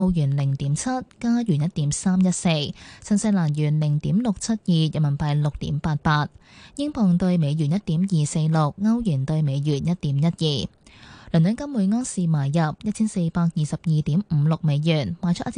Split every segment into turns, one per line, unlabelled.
澳元0.7，加元1.314，新西蘭元0.672，人民幣6.88，英鎊對美元1.246，歐元對美元1.12。倫敦金每盎司買入1422.56美元，賣出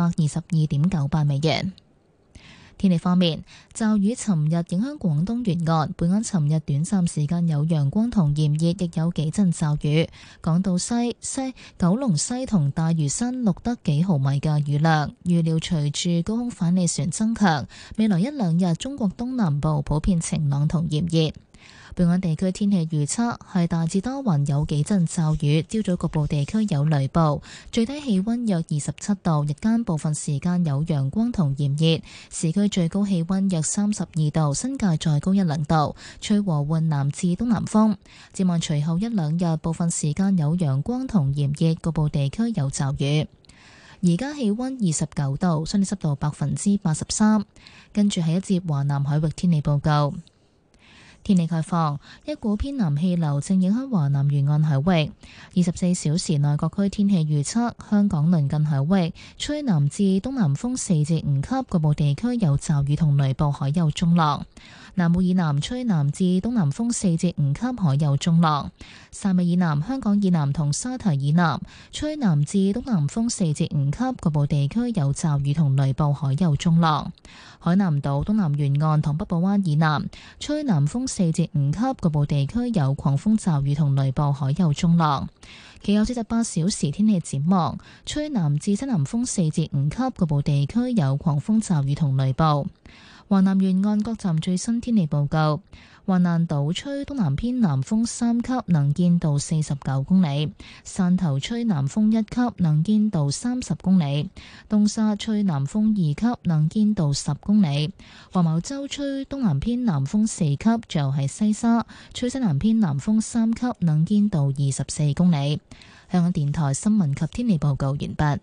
1422.98美元。天氣方面，驟雨尋日影響廣東沿岸，本港尋日短暫時間有陽光同炎熱，亦有幾陣驟雨。港島西、九龍西同大嶼山錄得幾毫米嘅雨量。預料隨住高空反氣旋增強，未來一兩日中國東南部普遍晴朗同炎熱。本港地區天氣預測係大致多雲，有幾陣驟雨，朝早局部地區有雷暴，最低氣溫約27度，日間部分時間有陽光同炎熱，市區最高氣溫約32度，新界再高1-2度，吹和緩南至東南風。展望隨後一兩日，部分時間有陽光同炎熱，局部地區有驟雨。而家氣溫29度，相對濕度83%。跟住係一節華南海域天氣報告。天氣概況，一股偏南氣流正影響華南沿岸海域。24小時內各區天氣預測：香港鄰近海域吹南至東南風4至5級，局部地區有驟雨同雷暴，海有中浪。南澳以南吹南至東南風4至5級，海有中浪。汕尾以南、香港以南同沙堤以南吹南至東南風4至5級，局部地區有驟雨同雷暴，海有中浪。海南島東南沿岸同北部灣以南吹南風4至5級，局部地區有狂風驟雨同雷暴，海有中浪。其後48小時天氣展望，吹南至西南風4至5級，局部地區有狂風驟雨同雷暴。華南沿岸各站最新天氣報告：華南島吹東南偏南風3級，能見度49公里；汕頭吹南風1級，能見度30公里；東沙吹南風2級，能見度10公里；黃茅洲吹東南偏南風4級，最後係西沙吹西南偏南風3級，能見度24公里。香港電台新聞及天氣報告完畢。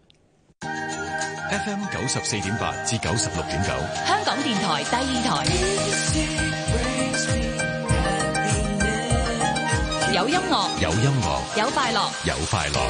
FM 94.8至96.9，
香港電台第二台，有音樂，
有音樂，
有快樂，
有快樂。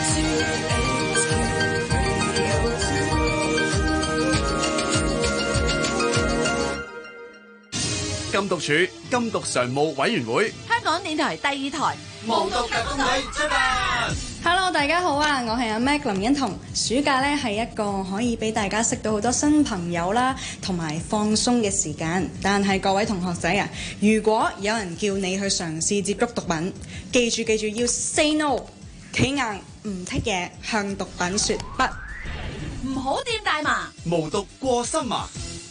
禁毒處禁毒常務委員會，
香港電台第二台，
無毒特工隊出發。
Hello， 大家好啊！我係阿 Mac 林欣彤。暑假咧係一個可以俾大家識到好多新朋友啦，同埋放鬆嘅時間。但係各位同學仔啊，如果有人叫你去嘗試接觸毒品，記住要 say no， 企硬唔剔嘢，向毒品說不，
唔好掂大麻，
無毒過心麻。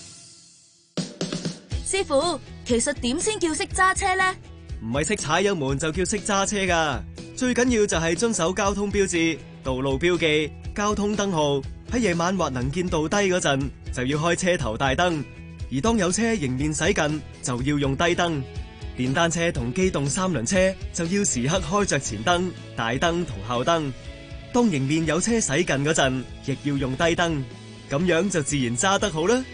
師傅，其實點先叫識揸車呢？
唔係識踩油門就叫識揸車㗎。最緊要就係遵守交通標誌、道路標記、交通燈號。喺夜晚或能見度低嗰陣，就要開車頭大燈；而當有車迎面駛近，就要用低燈。電單車同機動三輪車就要時刻開着前燈、大燈同後燈。當迎面有車駛近嗰陣，亦要用低燈，咁樣就自然揸得好啦。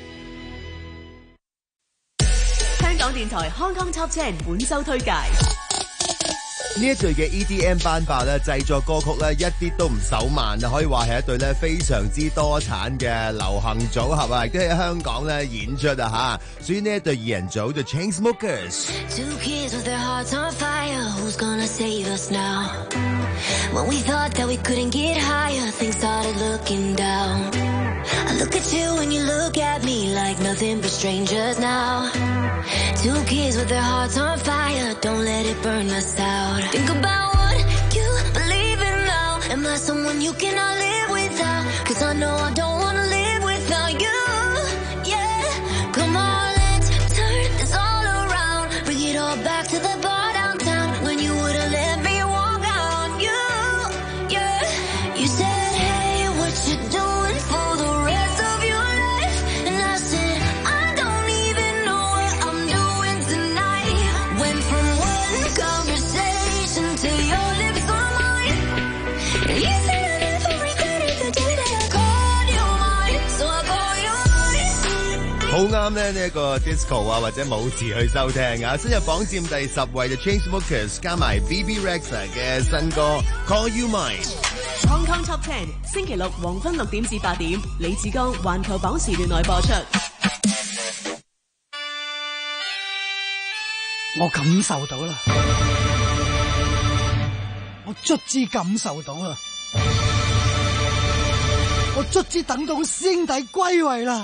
香港電台 Hong Kong Top 10本周推介。
呢一隊嘅 EDM 班霸咧，製作歌曲咧一啲都唔手慢啊，可以話係一隊咧非常之多產嘅流行組合啊，亦都喺香港咧演出啊吓。所以呢一隊二人組就 Chainsmokers。Two kids with their hearts on fire, who's gonna save us now? When we thought that we couldn't get higher, things started looking down. I look at you and you look at me like nothing but strangers now. Two kids with their hearts on fire, don't let it burn us out. Think about what you believe in now. Am I someone you cannot live without? 'Cause I know I don't wanna live without you. Yeah, come on, let's turn this all around. Bring it all back to the bar downtown when you would've let me walk out. You, yeah, you said, hey, what you doing for the rest of your life? And I said, I don't even know what I'm doing tonight. Went from one conversation to your lips on mine. And you said I never regret it the day that I called you mine. So I call you mine. 好啱咧呢一個 disco 啊或者舞池去收聽啊，新入榜佔第10位嘅 Chainsmokers 加埋 BB Rexha 嘅新歌 Call You Mine。
Hong Kong Top 10星期六黃昏6點至8點，李志剛環球榜時段內播出。
我感受到啦，我卒之感受到啦，我卒之等到師兄弟歸位啦。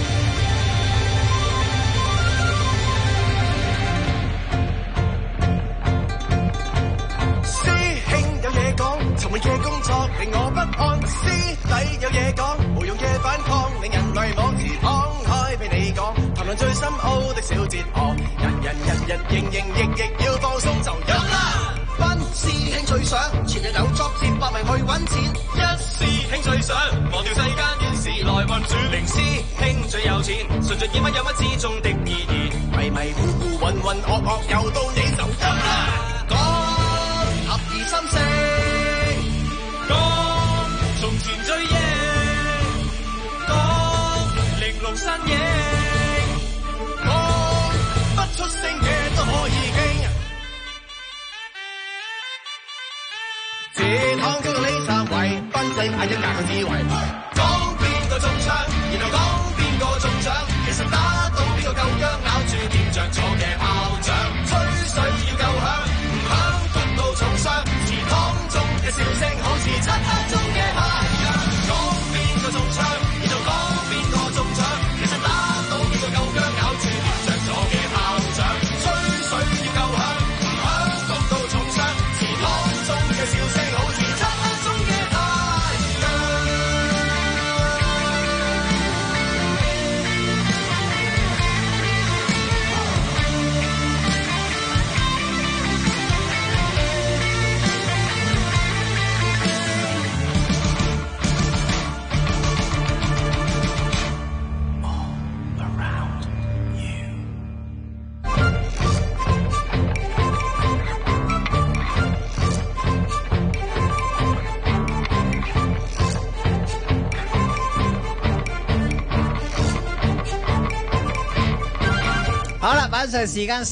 沉悶嘅工作令我不安，師弟有嘢講，無用嘅反抗令人迷惘，而敞開俾你講，談論最深奧的小哲學，人營役要放鬆就有啦。班師兄最想前日有作戰搏命去揾錢，一師兄最想忘掉世間亂事來運轉，零師兄最有錢，順著耳乜有乜之中的意義，迷迷糊糊渾渾噩噩又到你就得啦。講合二心聲。從前最贏，講玲瓏身影，講不出聲嘅都可以傾。這趟叫做李澤維，賓仔派一格嘅智慧，講邊個中槍，然後講邊個中獎，其實打到邊個夠薑，咬住掂着咗嘅炮仗，吹水要夠響，唔響焗到重傷，祠堂中嘅笑聲好似漆黑中嘅太陽，講邊個中槍，然後講邊個中獎，其實打到邊個夠薑，咬住掂着咗嘅炮仗，吹水要夠響，唔響焗到重傷，祠堂中嘅笑聲好似漆黑中嘅太陽。
好啦，晚上時間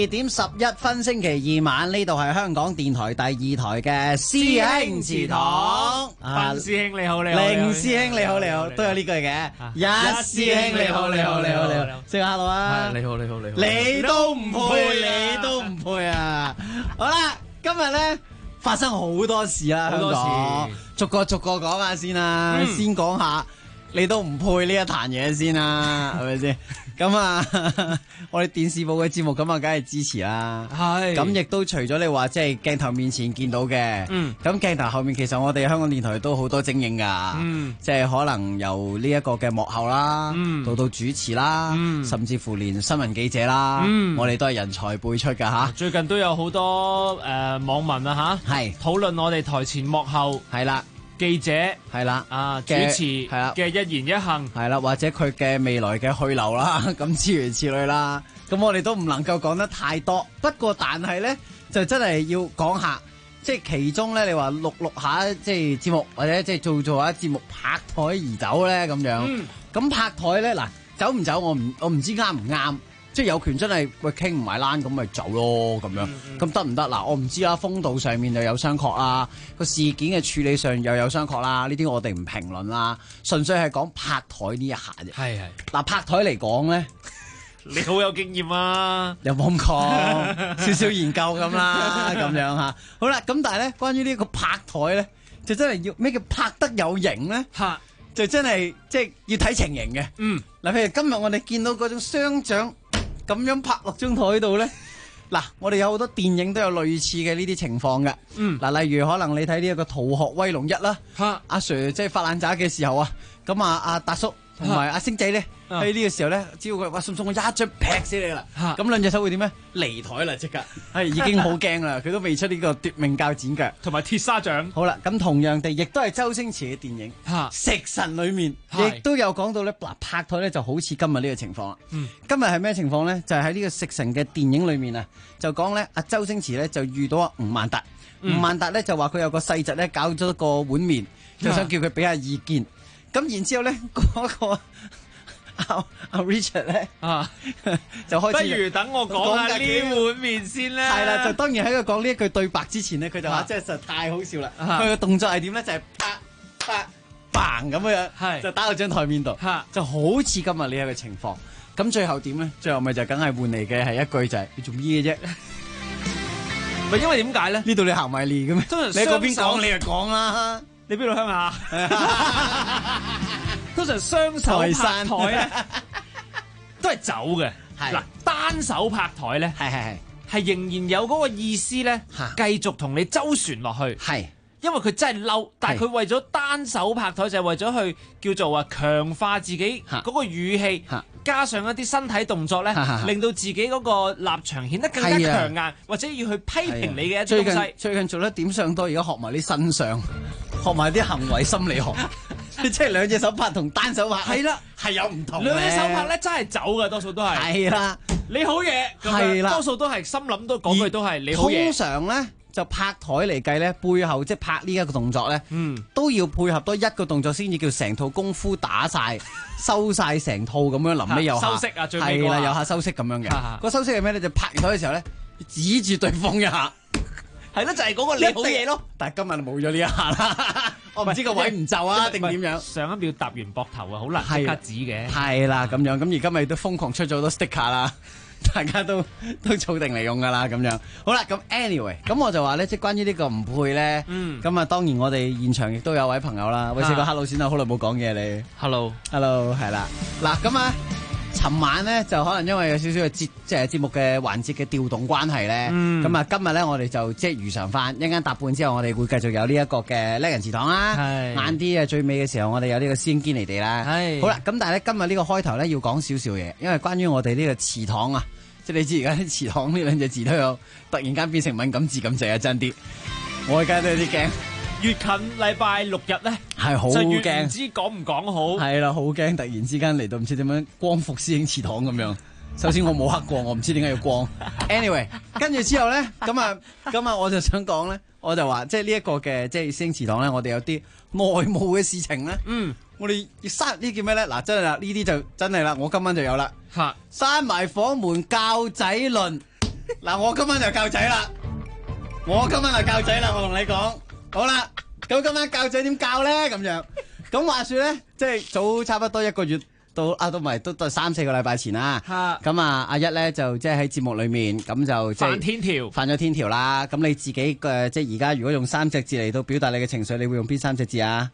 12:11，星期二晚，呢度係香港電台第2台嘅師兄祠堂。
班師兄你好，你好。
凌師兄你好，你好，都有呢句嘅。一師兄你好，你好，你好，你好。食個 hello 啊！
你好，你好，你好。
你都唔配，你都唔配啊！好啦，今日咧發生好多事啦，香港逐個講下先啦，先講下你都唔配呢一壇嘢先啦，係咪先？咁啊，我哋電視部嘅節目咁啊，梗係支持啦。係，咁亦都除咗你話即係鏡頭面前見到嘅，咁鏡頭後面其實我哋香港電台都好多精英噶，即係可能由呢一個嘅幕後啦，到主持啦，甚至乎連新聞記者啦，我哋都係人才輩出噶吓。
最近都有好多網民啊吓，係討論我哋台前幕後係啦。記者係啦，主持係啦嘅一言一行係啦，或者佢嘅未來嘅去留啦，咁諸如此類啦。咁我哋都唔能夠講得太多，不過但係咧就真係要講下，即係其中咧你話錄下即係節目，或者即係做下節目拍台而走咧咁樣。咁拍台咧嗱，走唔走我唔知啱唔啱。即係有權真係喂傾唔埋欄咁咪走咯咁樣，咁得唔得？嗱，我唔知啦，風度上面又有商榷啦，個事件嘅處理上又有商榷啦，呢啲我哋唔評論啦，純粹係講拍台呢一下啫。係嗱，拍台嚟講咧， 你好有經驗啊，
有冇咁講？少少研究咁啦，咁樣嚇。好啦，咁但係咧，關於呢個拍台咧，就真係要咩叫拍得有型咧？嚇，就真係即係要睇情形嘅。嗱，譬如今日我哋見到嗰種雙掌。咁樣拍落張台度咧，嗱，我哋有好多電影都有類似嘅呢啲情況嘅。嗱，例如可能你睇呢一個《逃學威龍1》啦，阿 Sir 即係發爛渣嘅時候啊，咁阿達叔同埋阿星仔咧喺呢個時候咧，只要佢話送我一張劈死你啦，咁兩隻手會點咧？離台啦，即刻係已經好驚啦，佢都未出呢個奪命鉸剪腳
同埋鐵砂掌。
好啦，咁同樣地，亦都係周星馳嘅電影《食神》裏面，亦都有講到咧，嗱，拍台咧就好似今日呢個情況啦。今日係咩情況咧？就係喺呢個《食神》嘅電影裏面啊，就講咧阿周星馳咧就遇到阿吳孟達，吳孟達咧就話佢有個細侄咧搞咗個碗麵，就想叫佢俾下意見。咁然之後咧嗰個阿 Richard 咧就開始，
不如等我講下呢碗麵先啦。
係啦，就當然喺佢講呢一句對白之前咧，佢就話即係實在太好笑啦。佢嘅動作係點咧？就係啪嘭咁樣，就打到張台面度，就好似今日呢一個情況。咁最後點咧？最後咪就梗係換嚟嘅係一句就係你做咩啫？
咪因為點解咧？
呢度你行埋嚟嘅咩？你喺嗰邊講你就講啦。
你邊度鄉下？通常雙手拍台咧，都係走嘅。嗱，單手拍台咧，係仍然有嗰個意思咧，繼續同你周旋落去。係，因為佢真係嬲，但係佢為咗單手拍台就係為咗去叫做話強化自己嗰個語氣，加上一啲身體動作咧，令到自己嗰個立場顯得更加強硬，或者要去批評你嘅一啲東西。
最近做得點上多，而家學埋啲新相，學埋啲行為心理學。即係兩隻手拍同單手拍，係啦，係有唔同。
兩隻手拍咧真係走嘅，多數都係。係啦，你好嘢，係啦，多數都係心諗都講句都係你好嘢。
通常咧就拍台嚟計咧，背後即係拍呢一個動作咧，都要配合多一個動作先至叫成套功夫打晒，收晒成套咁樣，臨尾有下
收息啊，最尾
係啦，有下收息咁樣嘅。個收息係咩咧？就拍完台嘅時候咧，指住對方一下。
係咯，就係嗰個你好嘢咯。
但係今日冇咗呢一下啦，我唔知個位唔就啊，定點樣？
上一秒搭完膊頭啊，好難即刻指嘅。係
啦，咁樣咁而今日都瘋狂出咗好多 sticker 啦，大家都儲定嚟用噶啦，咁樣。好啦，咁 anyway， 咁我就話咧，即係關於呢個唔配咧，咁啊當然我哋現場亦都有位朋友啦，喂，四個 hello 先啦，好耐冇講嘢你。
hello，
係啦，嗱咁啊。尋晚咧就可能因為有少少嘅節目嘅環節嘅調動關係咧，咁啊今日咧我哋就即係如常翻，一陣間搭半之後我哋會繼續有呢一個嘅叻人祠堂啦，晏啲啊最尾嘅時候我哋有呢個師兄堅尼地啦，好啦，咁但係咧今日呢個開頭咧要講少少嘢，因為關於我哋呢個祠堂啊，即係你知而家啲祠堂呢兩隻字都有突然間變成敏感字咁滯啊，真啲，我而家都有啲驚。
越近禮拜六日咧，
係好驚，
唔知講唔講好。
係啦，好驚！突然之間嚟到唔知點樣光復師兄祠堂咁樣。首先我冇黑過，我唔知點解要光。anyway， 跟住之後咧，咁啊，我就想講咧，我就話即係呢一個嘅即係師兄祠堂咧，我哋有啲外務嘅事情咧。我哋要閂呢叫咩咧？嗱，真係啦，呢啲就真係啦，我今晚就有啦。閂埋房門教仔論。嗱，我今晚就教仔啦。我今晚就教仔啦，我同你講。好啦，咁今晚教仔點教咧？咁樣，咁話說咧，即係早差不多一個月到都唔係都3-4個禮拜前啦。咁啊，阿一咧就即係喺節目裏面咁就即係犯咗天條啦。咁你自己嘅即係而家如果用3隻字嚟到表達你嘅情緒，你會用邊3隻字啊？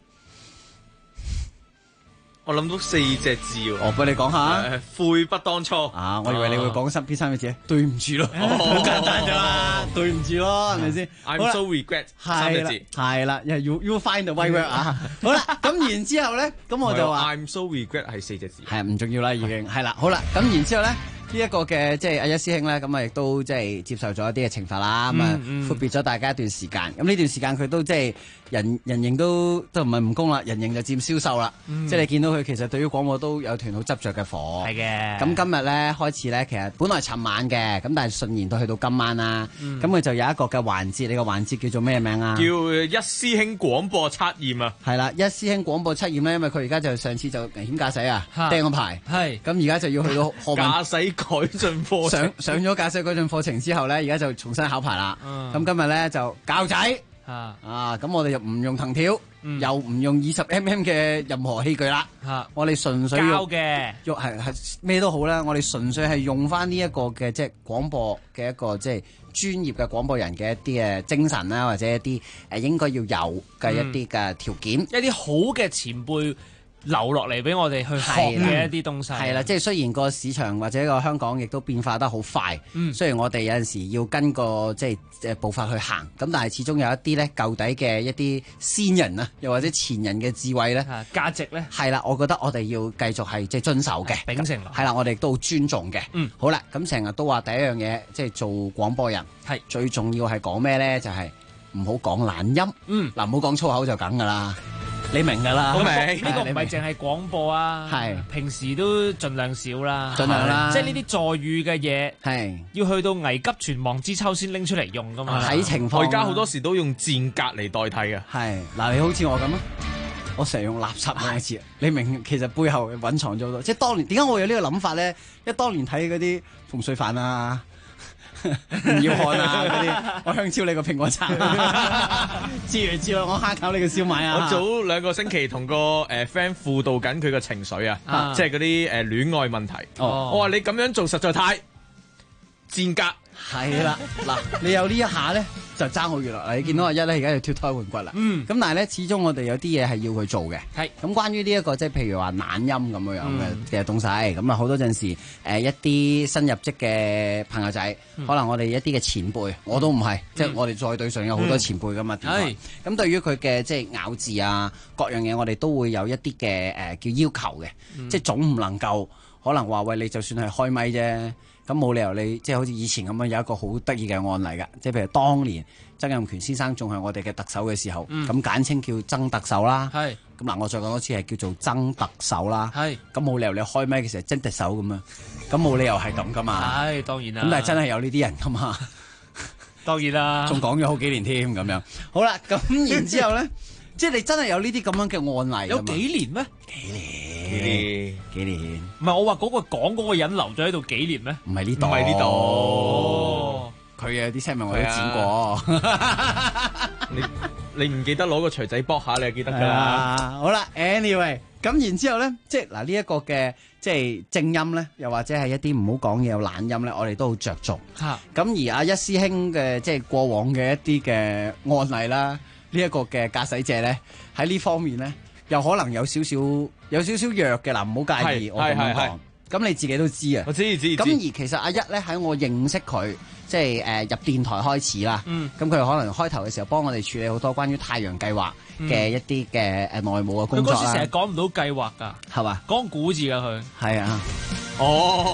我諗到4隻字喎。
我幫你講下。
悔不當初。
啊，我以為你會講邊3隻字？對唔住咯，好簡單咋嘛？對唔住咯，係咪先
？I'm so regret 3隻字。
係啦，you find the right word 啊。好啦，咁然之後咧，咁我就話
I'm so regret 係4隻字。
係唔重要啦，已經係啦。好啦，咁然之後咧。呢一個嘅即係阿一師兄咧，咁啊亦都即係接受咗一啲嘅懲罰啦，咁啊闊別咗大家一段時間。咁呢段時間佢都即係人形都唔係蜈蚣啦，人形就漸消瘦啦。即係你見到佢其實對於廣播都有團好執着嘅火。係嘅。咁今日咧開始咧，其實本來尋晚嘅，咁但係順延到去到今晚啦。咁佢就有一個嘅環節，你個環節叫做咩名啊？
叫一師兄廣播測驗啊。
係啦，一師兄廣播測驗咧，因為佢而家就上次就危險駕駛啊，掟個牌。係。咁而家就要去到駕
駛改進課程
上咗駕駛改進課程之後咧，而家就重新考牌啦。咁今日咧就教仔咁我哋又唔用藤條，又唔用20mm 嘅任何器具啦。我哋純粹用嘅，係咩都好啦。我哋純粹係用翻呢一個嘅即係廣播嘅一個即係專業嘅廣播人嘅一啲嘅精神啦，或者一啲應該要有嘅一啲嘅條件，
一啲好嘅前輩留落嚟俾我哋去學嘅一啲東西。
係啦，即係雖然個市場或者個香港亦都變化得好快，雖然我哋有陣時要跟個即係步伐去行，咁但係始終有一啲咧舊底嘅一啲先人啊，又或者前人嘅智慧咧，
價值咧，
係啦，我覺得我哋要繼續係即係遵守嘅，
秉承落。
係啦，我哋都好尊重嘅。好啦，咁成日都話第一樣嘢，即係做廣播人係最重要係講咩咧？就係唔好講懶音。嗱，唔好講粗口就梗噶啦。你明㗎啦，
呢個唔係淨係廣播啊，係平時都盡量少啦，
盡量啦。
即係呢啲助語嘅嘢，係要去到危急存亡之秋先拎出嚟用㗎嘛。
睇情況，
我而家好多時都用賤格嚟代替嘅。
係嗱，你好似我咁啊， 我成日用垃圾兩個字，你明其實背後隱藏咗好多。即係當年點解我會有呢個諗法咧？因為當年睇嗰啲馮淬帆啊、吳耀漢啊嗰啲，我香蕉你個蘋果餐，知啦，我蝦餃你個燒賣啊！
我早2個星期同個friend 輔導緊佢個情緒啊，即係嗰啲戀愛問題。我話你咁樣做實在太賤格。
係啦，嗱，你有呢一下咧，就爭好遠啦。你見到阿一咧，而家要脫胎換骨啦。咁但係咧，始終我哋有啲嘢係要佢做嘅。係咁，關於呢一個即係譬如話懶音咁樣嘅東西，咁啊好多陣時一啲新入職嘅朋友仔，可能我哋一啲嘅前輩，我都唔係，即係我哋再對上有好多前輩噶嘛。係咁，對於佢嘅即係咬字啊，各樣嘢，我哋都會有一啲嘅叫要求嘅，即係總唔能夠可能話喂，你就算係開咪啫。咁冇理由你即係好似以前咁樣有一個好得意嘅案例㗎，即係譬如當年曾蔭權先生仲係我哋嘅特首嘅時候，咁簡稱叫曾特首啦。係咁嗱，我再講多次係叫做曾特首啦。係咁冇理由你開咪嘅時候曾特首咁樣，咁冇理由係咁噶嘛。係當然啦。咁但係真係有呢啲人噶嘛。當然啦。仲講咗好幾年添咁樣。好啦，咁然之後咧，即係你真係有呢啲咁樣嘅案例。有幾年咩？幾年？
唔係我話嗰個講嗰個人留咗喺度幾年咩？
唔係呢度，唔係呢度。佢有啲聲明我都剪過。
你唔記得攞個錘仔卜下，你就記得㗎啦。
好啦 ，anyway， 咁然之後咧，即係嗱呢一個嘅即係正音咧，又或者係一啲唔好講嘢有懶音咧，我哋都好着重。嚇！咁而阿一師兄嘅即係過往嘅一啲嘅案例啦，呢一個嘅駕駛者咧喺呢方面咧。又可能有少少弱嘅嗱，唔好介意我咁樣講。咁你自己都知啊。我知。咁而其實阿一咧喺我認識佢，即係入電台開始啦。咁佢可能開頭嘅時候幫我哋處理好多關於太陽計劃嘅一啲嘅內務嘅工作啦。
佢嗰時成日講唔到計劃㗎，係嘛？講古字㗎佢。係啊。哦。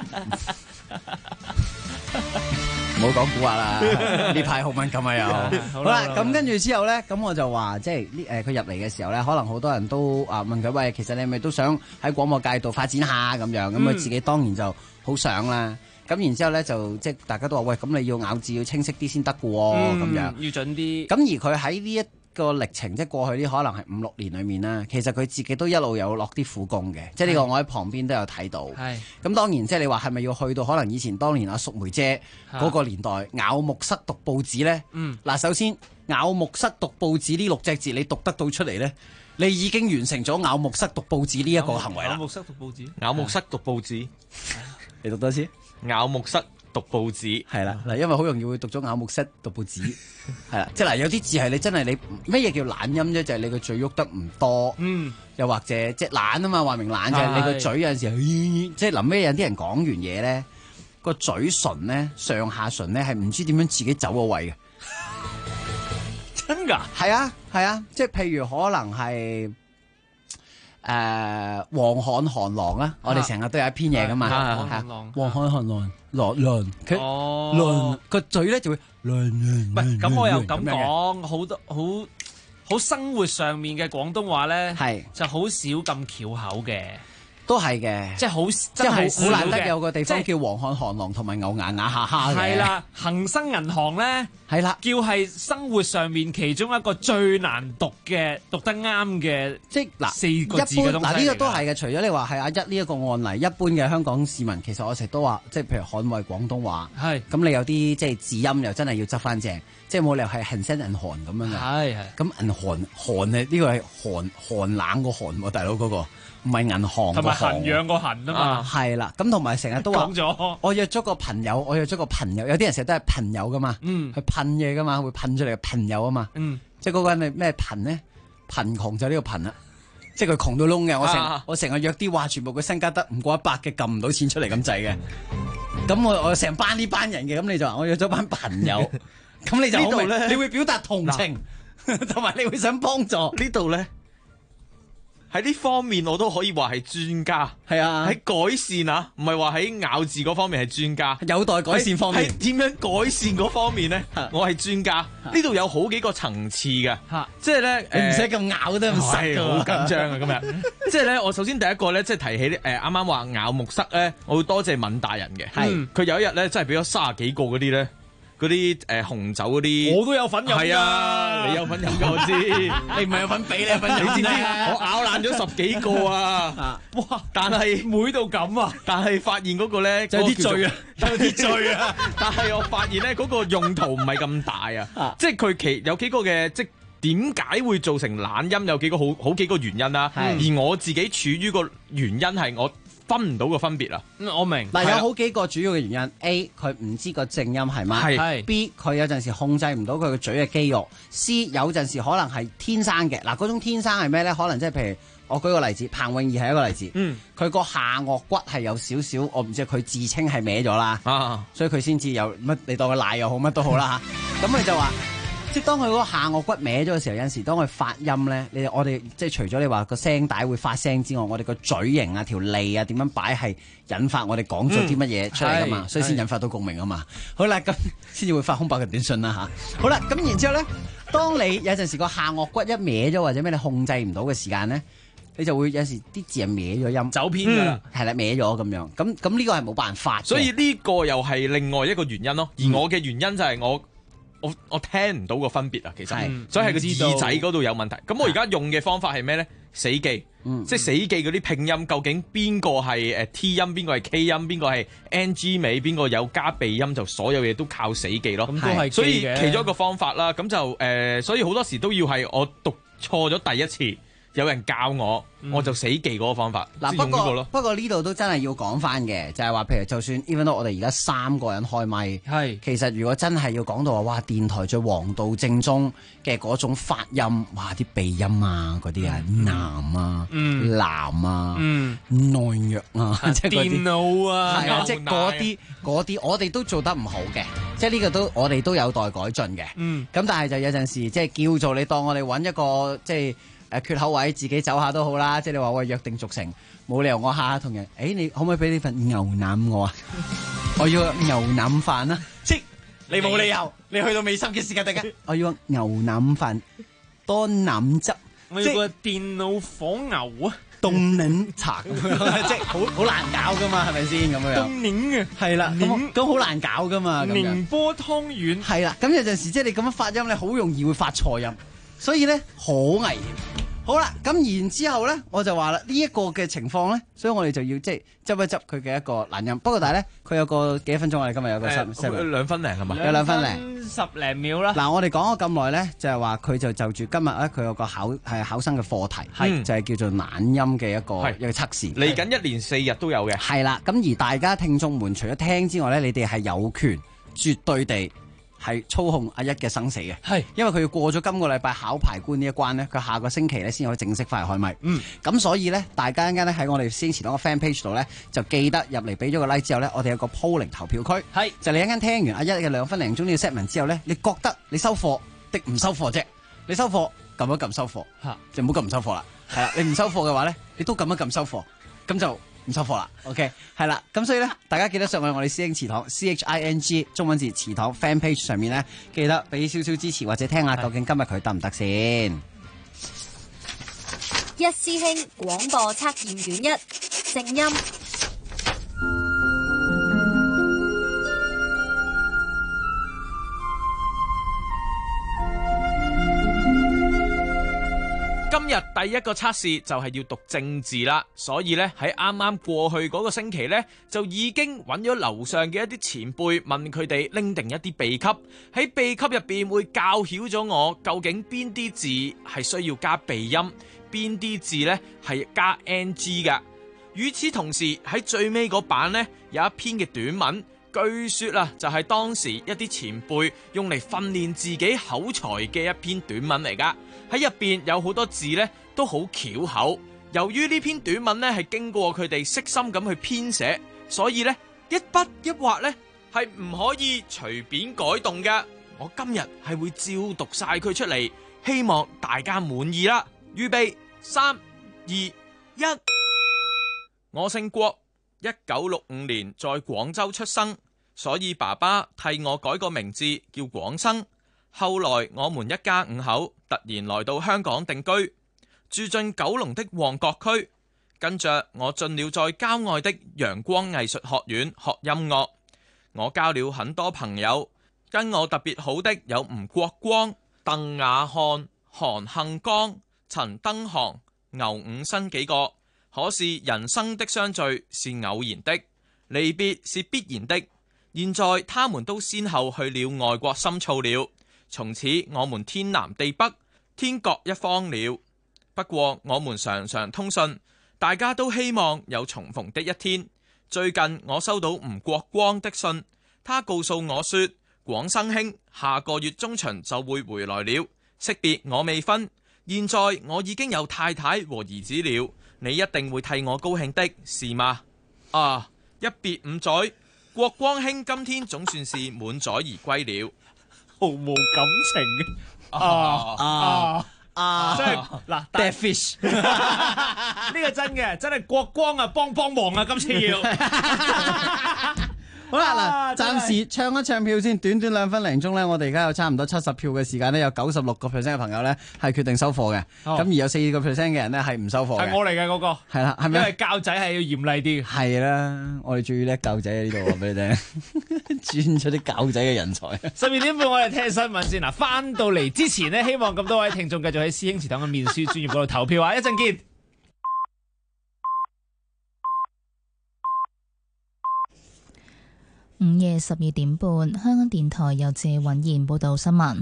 唔好講古話啦，呢排好敏感啊又。好啦，咁跟住之後咧，咁我就話即係呢佢入嚟嘅時候咧，可能好多人都問佢喂，其實你係咪都想喺廣播界度發展下咁樣？咁佢自己當然就好想啦。咁然之後咧就即係大家都話喂，咁你要咬字要清晰啲先得㗎喎，咁樣
要準啲。咁
而佢喺呢一個歷程，即係過去啲可能係5-6年裏面啦，其實佢自己都一路有落啲苦功嘅，即係呢個我喺旁邊都有睇到。係咁當然即係你話係咪要去到可能以前當年阿淑梅姐嗰個年代咬木塞讀報紙咧？嗱，首先咬木塞讀報紙呢6隻字你讀得到出嚟咧，你已經完成咗咬木塞讀報紙呢一個行為啦。
咬木塞讀報紙，
咬木塞讀報紙，
你讀多次。
咬木塞讀報紙
係啦，嗱，因為好容易會讀咗咬木塞讀報紙，係啦，即係嗱，有啲字係你真係你乜嘢叫懶音啫？就係你個嘴喐得唔多，又或者即係懶啊嘛，話明懶就係你個嘴有陣時，即係臨尾有啲人講完嘢咧，個嘴唇咧上下唇咧係唔知點樣自己走個位嘅，
真㗎？
係啊，即係譬如可能係。黃漢寒狼啊！我哋成日都有一篇嘢噶嘛，黃漢寒狼輪佢輪個嘴咧就會輪。
唔係咁，我又咁講，好多好生活上面嘅廣東話咧，係就好少咁翹口嘅。
都係嘅，即係好難得有個地方叫黃漢寒狼同埋牛牙雅下蝦嘅。係啦，
恒生銀行咧
係啦，
叫係生活上面其中一個最難讀嘅讀得啱嘅，即係嗱4個字嘅東西。
嗱呢個都係嘅，除咗你話係阿一呢一個案例，一般嘅香港市民其實我成日都話，即係譬如捍衛廣東話，係咁你有啲即係字音又真係要執翻正，即係冇理由係恒生銀行咁樣嘅。係咁銀行寒呢個係寒冷個寒喎，大佬嗰個。唔係銀行
同埋痕癢個痕啊嘛，
係啦，咁同埋成日都話，我約咗個朋友，有啲人成日都係朋友噶嘛，去噴嘢噶嘛，會噴出嚟嘅朋友啊嘛，即係嗰個人係咩貧咧？貧窮就呢個貧啦，即係佢窮到窿嘅，我成日約啲話，全部佢身家得唔過100嘅，撳唔到錢出嚟咁滯嘅，咁我成班呢班人嘅，咁你就話我約咗班朋友，咁你就呢度咧，你會表達同情，同埋你會想幫助
呢度咧。喺呢方面我都可以話係專家，係啊，喺改善啊，唔係話喺咬字嗰方面係專家，
有待改善方面。
喺點樣改善嗰方面咧，我係專家。呢度有好幾個層次嘅，即係咧，
你唔使咁咬得咁實，
好緊張啊！今日，即係咧，我首先第一個咧，即係提起啱啱話咬木塞咧，我會多謝敏大人嘅，係佢有一日咧，真係俾咗30幾個嗰啲咧。 嗰啲紅酒嗰啲，
我都有份飲。係
啊，你有份飲㗎，我知。
你唔係有份俾，你有份飲。
你知唔知？我咬爛咗10幾個啊！哇！但係
每度咁啊！
但係發現嗰個咧
有啲醉啊，有啲醉啊！
但係我發現咧嗰個用途唔係咁大啊，即係佢有幾個嘅即。點解會造成懶音？有幾個好幾個原因啦。而我自己處於個原因係我分唔到個分別啦。
我明。
嗱，有好幾個主要嘅原因。A 佢唔知個正音係乜。B 佢有陣時控制唔到佢個嘴嘅肌肉。C 有陣時可能係天生嘅。嗱，嗰種天生係咩咧？可能即係譬如我舉個例子，彭詠儀係一個例子。佢個下顎骨係有少少，我唔知佢自稱係歪咗啦。所以佢先至有乜，你當佢奶又好，乜都好啦嚇。咁佢就話。即係當佢嗰個下顎骨歪咗嘅時候，有陣時當佢發音咧，我哋即係除咗你話個聲帶會發聲之外，我哋個嘴型啊、條脷啊點樣擺係引發我哋講咗啲乜嘢出嚟噶嘛，所以先引發到共鳴啊嘛。好啦，咁先至會發空白嘅短信啦嚇。好啦，咁然之後咧，當你有陣時個下顎骨一歪咗或者咩你控制唔到嘅時間咧，你就會有時啲字係歪咗音，
走偏㗎啦，
係啦，歪咗咁樣。咁呢個係冇辦法嘅。
所以呢個又係另外一個原因咯。而我嘅原因就係我聽唔到個分別啊，其實，所以係個耳仔嗰度有問題。咁我而家用嘅方法係咩咧？死記，即係死記嗰啲拼音，究竟邊個係T 音，邊個係 K 音，邊個係 NG 尾，邊個有加鼻音，就所有嘢都靠死記咯。
咁都係，
所以其中一個方法啦。咁就所以好多時都要係我讀錯咗第一次。有人教我，我就死記嗰個方法。
嗱，不過呢度都真係要講翻嘅，就係話，譬如就算 even though 我哋而家3個人開咪，其實如果真係要講到話，哇，電台最黃道正宗嘅嗰種發音，哇，啲鼻音啊，嗰啲啊，男啊，男啊，內弱啊，即係
電腦啊，
係啊，即係嗰啲，我哋都做得唔好嘅，即係呢個都我哋都有待改進嘅。咁但係就有陣時，即係叫做你當我哋揾一個即係。缺口位自己走下都好啦，即係你話喂約定俗成，冇理由我下下同人，你可唔可以俾呢份牛腩我啊？我要牛腩飯啊！即係你冇理由，你去到美心嘅時間突然間，我要牛腩飯多腩汁，
我要個電腦火牛啊！
凍檸茶，即係好難搞噶嘛，係咪先咁樣？
凍檸啊，
係啦，咁好難搞噶嘛，
寧波湯圓
係啦，咁有陣時即係你咁樣發音咧，好容易會發錯音。所以咧好危險。好啦，咁然之後咧，我就話啦，呢一個嘅情況咧，所以我哋就要即係執一執佢嘅一個懶音。不過但係咧，佢有個幾多分鐘啊？今日有個
2分零係嘛？
有2分零
10零秒啦。
嗱，我哋講咗咁耐咧，就係話佢就住今日咧，佢有個考生嘅課題，就係叫做懶音嘅一個測試。
嚟緊1連4日都有嘅。
係啦，咁而大家聽眾們除咗聽之外咧，你哋係有權絕對地係操控阿一嘅生死嘅，因為佢要過咗今個禮拜考牌官呢一關咧，佢下個星期咧先可以正式翻嚟開咪。咁所以咧，大家一陣間咧喺我哋先前嗰個 fan page 度咧，就記得入嚟俾咗個 like 之後咧，我哋有個 polling 投票區，就你一陣間聽完阿一嘅2分零鐘呢個 set 文之後咧，你覺得你收貨的唔收貨啫？你收貨撳一撳收貨，就唔好撳唔收貨啦。係啦，你唔收貨嘅話咧，你都撳一撳收貨，咁就唔收貨啦。OK， 係啦，咁所以咧，大家記得上去我哋師兄祠堂 CHING 中文字祠堂 fan page 上面咧，記得俾少少支持或者聽下究竟今日佢得唔得先。
一師兄廣播測驗卷1正音。
今日第一個測試就係要讀正字啦，所以咧喺啱啱過去嗰個星期咧，就已經揾咗樓上嘅一啲前輩問佢哋拎定一啲秘笈，喺秘笈入邊會教曉咗我究竟邊啲字係需要加鼻音，邊啲字咧係加 NG 噶。與此同時喺最尾嗰版呢，有一篇嘅短文，據說啊就係當時一啲前輩用嚟訓練自己口才嘅一篇短文嚟噶。喺入邊有好多字咧都好巧口，由於呢篇短文咧係經過佢哋悉心咁去編寫，所以咧一筆一畫咧係唔可以隨便改動嘅。我今日係會照讀晒佢出嚟，希望大家滿意啦。預備3、2、1。我姓郭，1965年在廣州出生，所以爸爸替我改個名字叫廣生。後來我們一家5口突然來到香港定居，住進九龍的旺角區。跟着我進了在郊外的陽光藝術學院學音樂，我交了很多朋友， 跟我特別好的有吳國光、鄧雅漢、韓杏剛、陳登航、牛五新幾個。可是人生的相聚是偶然的，離別是必然的。現在他們都先後去了外國深造了，從此我們天南地北，天各一方了。不過我們常常通訊，大家都希望有重逢的一天。最近我收到吳國光的信，他告訴我說，廣生兄下個月中旬就會回來了。惜別我未婚，現在我已經有太太和兒子了，你一定會替我高興的，是嗎？啊，一別5載，國光兄今天總算是滿載而歸了，
毫無感情即係嗱
dead fish
呢個真嘅，真係國光啊，幫忙啊，今次要
好啦，嗱，暫時唱一唱票先，短短2分零鐘咧，我哋而家有差唔多70票嘅時間咧，有96% 嘅朋友咧係決定收貨嘅，咁而有4%嘅人咧係唔收貨嘅。
係我嚟嘅嗰個，
係啦，係咪？
因為教仔係要嚴厲啲。
係啦，我哋最叻教仔喺呢度話俾你聽，轉咗啲教仔嘅人才。
12點半我哋聽新聞先嗱，翻到嚟之前呢，希望咁多位聽眾繼續喺師兄祠堂嘅面書專頁嗰度投票啊！一陣見。
午夜12點半，香港電台由謝允賢報道新聞。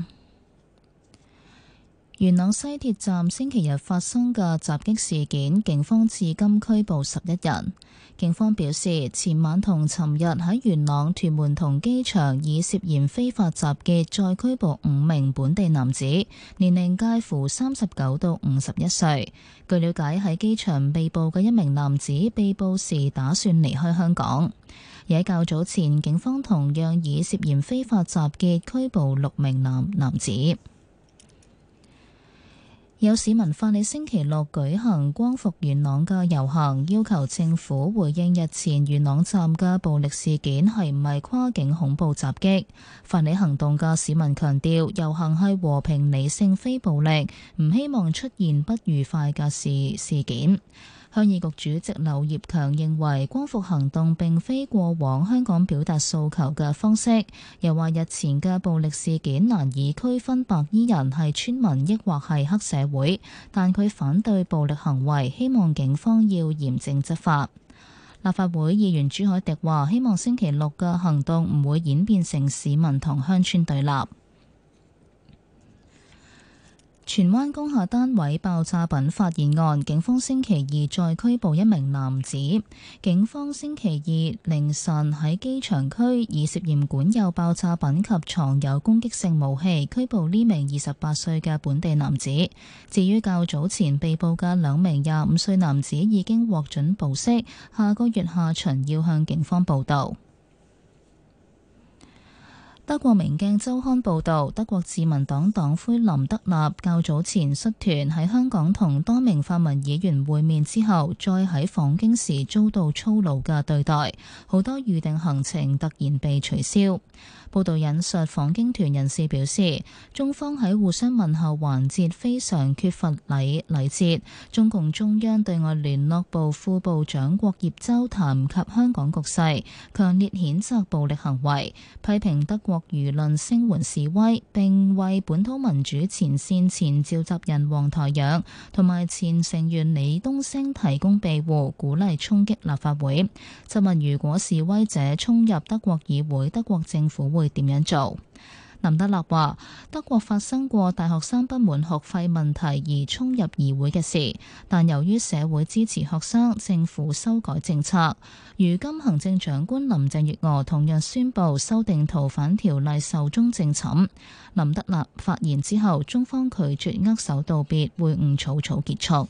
元朗西鐵站星期日發生嘅襲擊事件，警方至今拘捕11人。警方表示，前晚同尋日喺元朗、屯門同機場以涉嫌非法集結，再拘捕5名本地男子，年齡介乎39到51歲。據了解，喺機場被捕嘅1名男子被捕時打算離開香港。而喺較早前，警方同樣以涉嫌非法集結拘捕6名男子。有市民發起星期六舉行光復元朗嘅遊行，要求政府回應日前元朗站嘅暴力事件係唔係跨境恐怖襲擊。發起行動嘅市民強調，遊行係和平理性非暴力，唔希望出現不愉快嘅事件。鄉議局主席劉業強認為，光復行動並非過往香港表達訴求嘅方式，又話日前嘅暴力事件難以區分白衣人係村民抑或係黑社會，但佢反對暴力行為，希望警方要嚴正執法。立法會議員朱凱迪話，希望星期六嘅行動唔會演變成市民同鄉村對立。荃灣工廈單位爆炸品發現案，警方星期二再拘捕1名男子。警方星期二凌晨喺機場區以涉嫌管有爆炸品及藏有攻擊性武器拘捕呢名28歲嘅本地男子。至於較早前被捕嘅2名25歲男子已經獲准保釋，下個月下旬要向警方報到。德國明鏡週刊報導，德國自民黨黨魁林德納較早前率團喺香港同多名泛民議員會面之後，再喺訪京時遭到粗魯嘅對待，好多預定行程突然被取消。報導引述訪京團人士表示，中方喺互相問候環節非常缺乏禮節。中共中央對外聯絡部副部長郭業洲談及香港局勢，強烈譴責暴力行為，批評德國輿論聲援示威，並為本土民主前線前召集人黃台仰同埋前成員李東升提供庇護，鼓勵衝擊立法會。質問如果示威者衝入德國議會，德國政府會點樣做？林德納話，德國發生過大學生不滿學費問題而衝入議會嘅事，但由於社會支持學生，政府修改政策。如今行政長官林鄭月娥同樣宣布修訂逃犯條例壽終正寢。林德納發言之後，中方拒絕握手道別，會晤草草結束。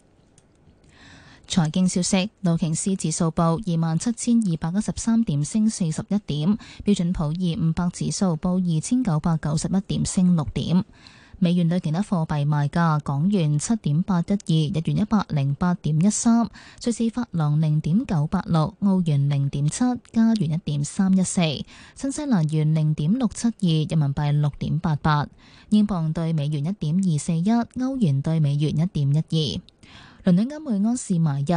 財經消息，道瓊斯指數報27,213點，升41點；標準普爾500指數報2,991點，升6點。美元對其他貨幣賣價：港元7.812，日元108.13，瑞士法郎0.986，澳元0.7，加元1.314，新西蘭元0.672，人民幣6.88，英鎊對美元1.241，歐元對美元1.12。倫敦金每安士買入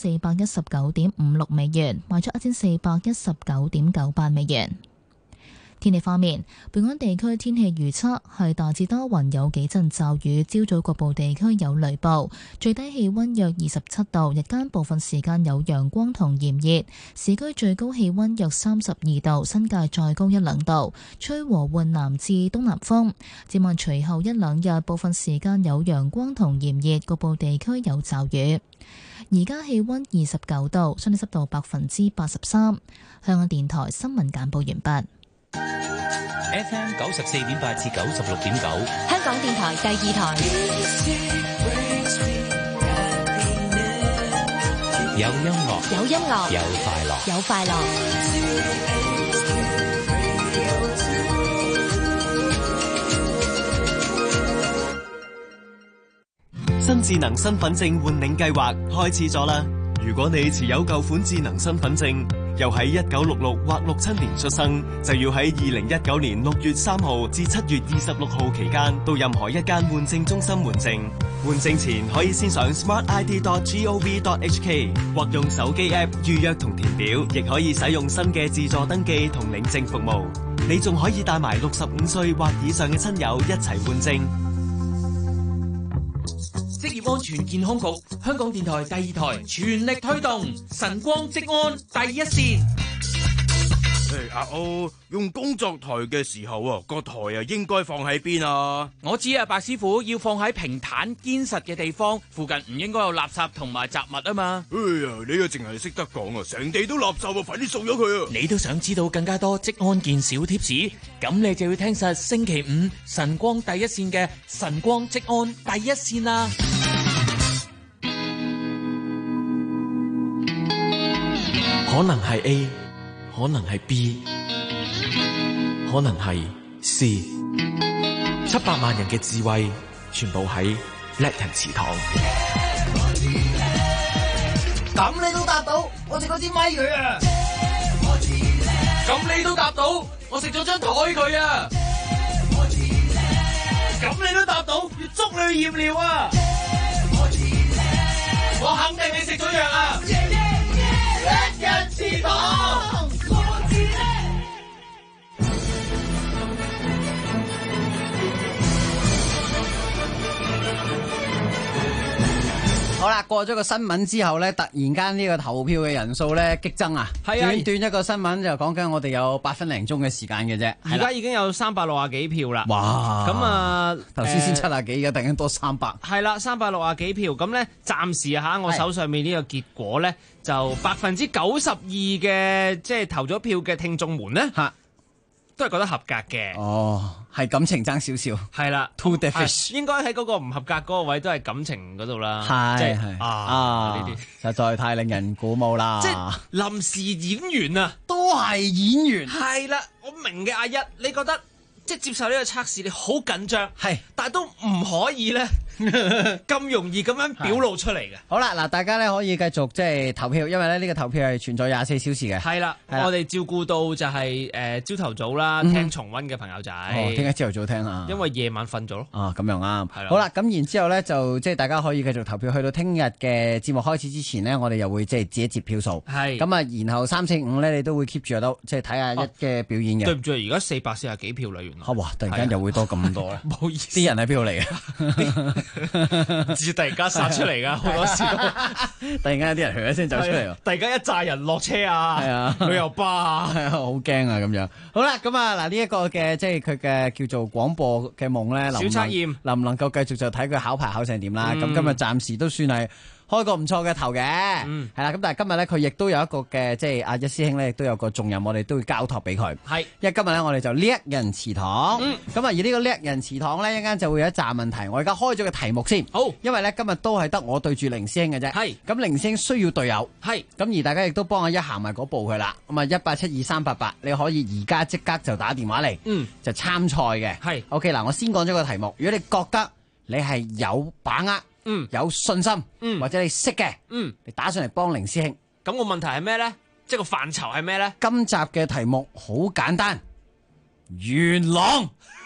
1419.56美元，賣出1419.98美元。 天氣方面，本港地區天氣預測係大致多雲，有幾陣驟雨，朝早局部地區有雷暴，最低氣溫約27度，日間部分時間有陽光同炎熱，市區最高氣溫約32度，新界再高1-2度，吹和緩南至東南風。展望隨後1-2日，部分時間有陽光同炎熱，局部地區有驟雨。而家氣溫29度，相對濕度83%。香港電台新聞簡報完畢。
FM 94.8至96.9，
香港電台第二台。
有音樂，
有音樂，
有快樂，
有快樂。
新智能身份證換領計劃開始咗啦！如果你持有舊款智能身份證，又喺1966或67年出生，就要喺2019年6月3號至7月26號期間到任何一間換證中心換證。換證前可以先上 smartid.gov.hk 或用手機 app 預約同填表，亦可以使用新嘅自助登記同領證服務。你仲可以帶埋65歲或以上嘅親友一齊換證。
職業安全健康局、香港電台第二台全力推動晨光職安第一線。
阿歐，用工作台嘅時候啊，個台啊應該放喺邊啊？
我知啊，白師傅要放喺平坦堅實嘅地方，附近唔應該有垃圾同埋雜物啊嘛。
哎呀，你啊淨係識得講啊，成地都垃圾啊，快啲掃咗佢啊！
你都想知道更加多職安健小貼士？咁你就要聽實星期五晨光第一線嘅晨光職安第一線啦。
可能係 A， 可能係 B， 可能係 C。700萬人嘅智慧，全部喺叻人祠堂。
咁你都答到，我食咗支咪佢啊！
咁你都答到，我食咗張台佢啊！咁你都答到，要捉你去驗尿啊！我肯定你食咗藥啊！叻人祠堂，我知咧。
好啦，過咗個新聞之後咧，突然間呢個投票嘅人數咧激增啊！
係啊，
短短一個新聞就講緊我哋有8分零鐘嘅時間嘅啫，
而家已經有360幾票啦。
哇！
咁啊，
頭先70幾嘅，突然間多300。
係啦，360幾票。咁咧，暫時嚇我手上面呢個結果咧，就92%嘅即係投咗票嘅聽眾們咧嚇，都係覺得合格嘅。
哦，係感情爭少少。
係啦
，to the fish。
應該喺嗰個唔合格嗰個位都係感情嗰度啦。
係
係
呢啲實在太令人鼓舞啦。
即係臨時演員啊，
都係演員。
係啦，我明嘅阿一，你覺得即係接受呢個測試，你好緊張，
係，
但係都唔可以咧咁容易咁樣表露出嚟嘅。
好啦，嗱，大家咧可以繼續即係投票，因為咧呢個投票係存在24小時嘅。
係啦，我哋照顧到就係朝頭早啦，聽重溫嘅朋友仔。
哦，點解朝頭早聽啊？
因為夜晚瞓咗咯。
啊，咁樣啱。係啦。好啦，咁然之後咧就即係大家可以繼續投票，去到聽日嘅節目開始之前呢，我哋又會即係截一截票數。係。咁啊，然後3、4、5咧，你都會 keep 住有得即係睇下一嘅表演嘅。
對唔住，而家440幾票啦，原來。
哇！突然間又會多咁多咧。
唔好意思。
啲人喺邊度嚟嘅？
自突然間殺出嚟㗎，好多時都
突然間有啲人噓一聲走出嚟喎，
突然間一紮人落車啊，
係啊，
旅遊巴啊，
係啊，好驚啊咁樣。好啦，咁啊嗱呢一個嘅即係佢嘅叫做廣播嘅夢咧，
小測驗
能唔能夠繼續就睇佢考牌考成點啦？咁今日暫時都算係開個唔錯嘅頭嘅，係啦。咁但係今日咧，佢亦都有一個嘅即係阿一師兄咧，亦都有個重任，我哋都會交託俾佢。係，因為今日咧我哋就叻人祠堂，咁啊而呢個叻人祠堂咧一陣間就會有一紮問題，我而家開咗個題目先。好，因為咧今日都係得我對住凌師兄嘅啫。係，咁凌師兄需要隊友。係，咁而大家亦都幫我一行埋嗰步佢啦。咁啊1872388，你可以而家即刻就打電話嚟，就參賽嘅。係 ，OK 嗱，我先講咗個題目，如果你覺得你係有把握。有信心，或者你識嘅，你打上嚟幫凌師兄。
咁個問題係咩咧？即係個範疇係咩咧？
今集嘅題目好簡單，元朗。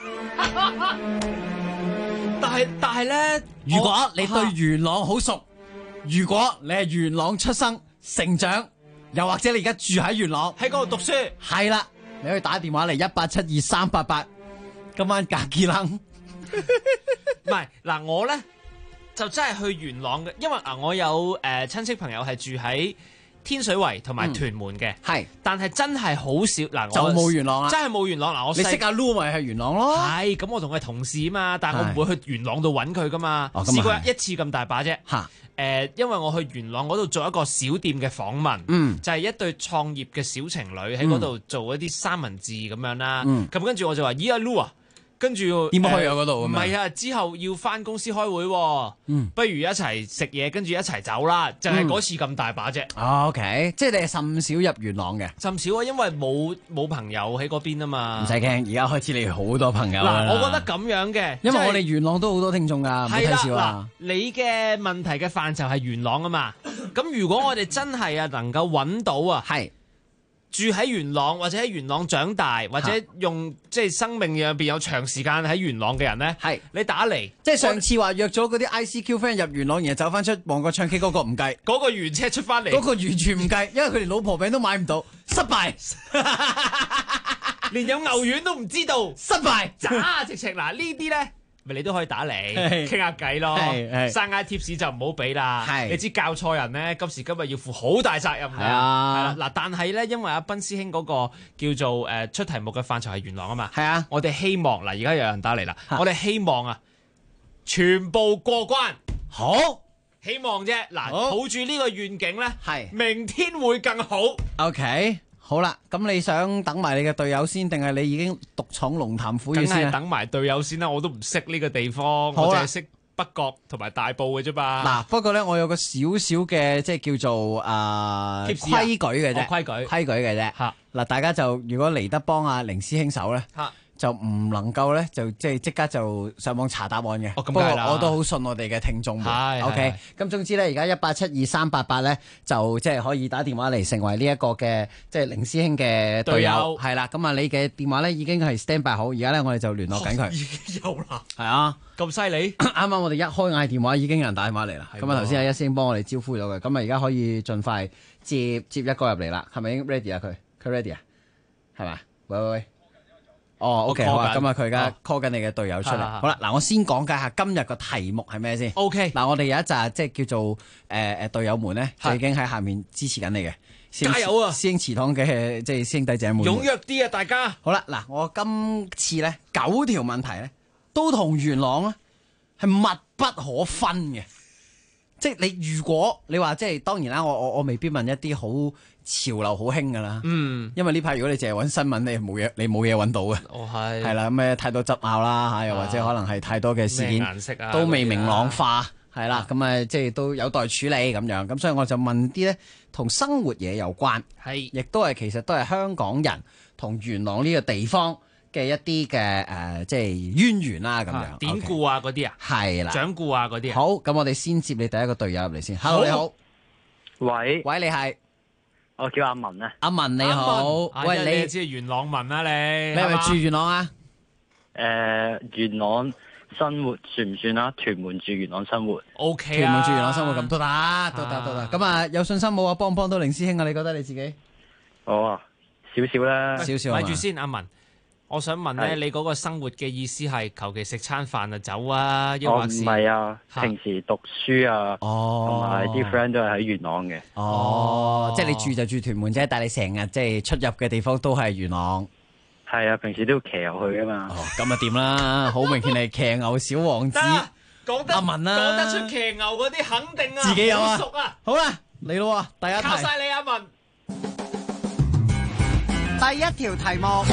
但係咧，
如果你對元朗好熟，如果你係元朗出生成長，又或者你而家住喺元朗，
喺嗰度讀書，
係啦， 你可以打電話嚟1872388，今晚隔幾冷。
唔係嗱，我咧就真係去元朗嘅，因為我有親戚朋友係住喺天水圍同埋屯門嘅，
係，
但係真係好少嗱，
就冇元朗啦，
真係冇元朗嗱。我
你識阿 Lu 咪係元朗咯？
係，咁我同佢同事啊嘛，但係我唔會去元朗度揾佢噶嘛。試過一次咁大把啫。嚇！因為我去元朗嗰度做一個小店嘅訪問，就係一對創業嘅小情侶喺嗰度做一啲三文治咁樣啦。咁跟住我就話：咦，阿 Lu 啊！跟住
點去啊嗰度？
唔係啊，之後要翻公司開會，不如一齊食嘢，跟住一齊走啦。就係嗰次咁大把啫。
OK， 即係你係甚少入元朗嘅，
甚少啊，因為冇朋友喺嗰邊啊嘛。
唔使驚，而家開始你好多朋友啦。
嗱，我覺得咁樣嘅，
因為我哋元朗都好多聽眾㗎，唔好睇少啊。
你嘅問題嘅範疇係元朗啊嘛。咁如果我哋真係能夠揾到啊，係。住喺元朗或者喺元朗長大，或者用即係生命入邊有長時間喺元朗嘅人咧，係你打嚟，
即係上次話約咗嗰啲 ICQ friend 入元朗，然後走翻出旺角唱 K 嗰個唔計，
嗰個原車出翻嚟，
嗰個完全唔計，因為佢連老婆餅都買唔到，失敗，
連有牛丸都唔知道，
失敗，
渣直情嗱呢啲咧。咪你都可以打嚟傾下偈咯，生嗌貼士就唔好俾啦。你知教錯人咧，今時今日要負好大責任㗎。係啦，嗱，但係咧，因為阿斌師兄嗰個叫做出題目嘅範疇係元朗啊嘛。係啊，我哋希望嗱，而家有人打嚟啦，我哋希望啊，全部過關。
好，
希望啫。嗱，抱住呢個願景咧，係明天會更好。
OK。好啦，咁你想等埋你嘅隊友先，定係你已經獨闖龍潭虎穴先？
梗係等埋隊友先啦，我都唔識呢個地方，我淨係識北角同埋大埔嘅啫嘛。
嗱，不過咧，我有個少少嘅即係叫做規矩嘅啫，規矩嘅啫。嗱，大家就如果嚟得幫阿凌師兄手咧，就唔能夠咧，就即刻就上網查答案嘅。不過我都好信我哋嘅聽眾們。OK， 咁總之咧，而家1872388咧，就即係可以打電話嚟成為呢一個嘅即係凌師兄嘅隊友。係啦，咁啊，你嘅電話咧已經係 stand by 好，而家咧我哋就聯絡緊佢。
已經有啦。係
啊，
咁犀利。
啱啱我哋一開嗌電話已經有人打電話嚟啦。咁啊頭先阿一師兄幫我哋招呼咗嘅，咁啊而家可以盡快接一個入嚟啦。係咪已經 ready 啊？佢 ready 啊？係咪？喂。哦 ，OK， 好啊，咁啊，佢而家 call 緊你嘅隊友出嚟。好啦，嗱，我先講解下今日個題目係咩先。
OK，
嗱，我哋有一紮即係叫做隊友們咧，就已經喺下面支持緊你嘅。
加油啊！
師兄祠堂嘅即係師兄弟姐妹。
踴躍啲啊，大家！
好啦，嗱，我今次咧9條問題咧，都同元朗咧係密不可分嘅。即係你如果你話即係當然啦，我未必問一啲好潮流好興噶啦，因為呢排如果你淨係揾新聞，你冇嘢揾到嘅。係啦，咁太多執拗啦嚇，又或者可能係太多嘅事件都未明朗化，係啦，咁即係都有待處理咁樣。咁所以我就問啲咧同生活嘢有關，亦都係其實都係香港人同元朗呢個地方嘅一啲嘅即係淵源啦咁樣，
典故啊嗰啲啊，
係啦，
掌故啊嗰啲啊。
好，咁我哋先接你第一個隊友入嚟先。Hello， 你好，
喂，
你係？
我叫阿文啊。
阿文你好，喂，
你知係元朗文啊你
係咪住元朗啊？
元朗生活算唔算啊？屯門住元朗生活
，OK
屯門住元朗生活咁都得。咁啊，有信心冇啊？幫唔幫到凌師兄啊？你覺得你自己？
哦，少少啦，
少少。
咪住先，阿文。我想問咧，你嗰個生活嘅意思係求其食餐飯就走啊？抑或是
唔係啊？平時讀書啊，同埋啲 friend 都係喺元朗嘅。
即係你住就住屯門啫，但係你成日即係出入嘅地方都係元朗。
係啊，平時都要騎牛去啊嘛。
咁啊掂啦，好明顯係騎牛小王子。
阿文啦，講得出騎牛嗰啲肯定啊，
自己有啊。
熟啊。
好啦，嚟咯，第一題。
靠晒你，阿文。
第一條題目。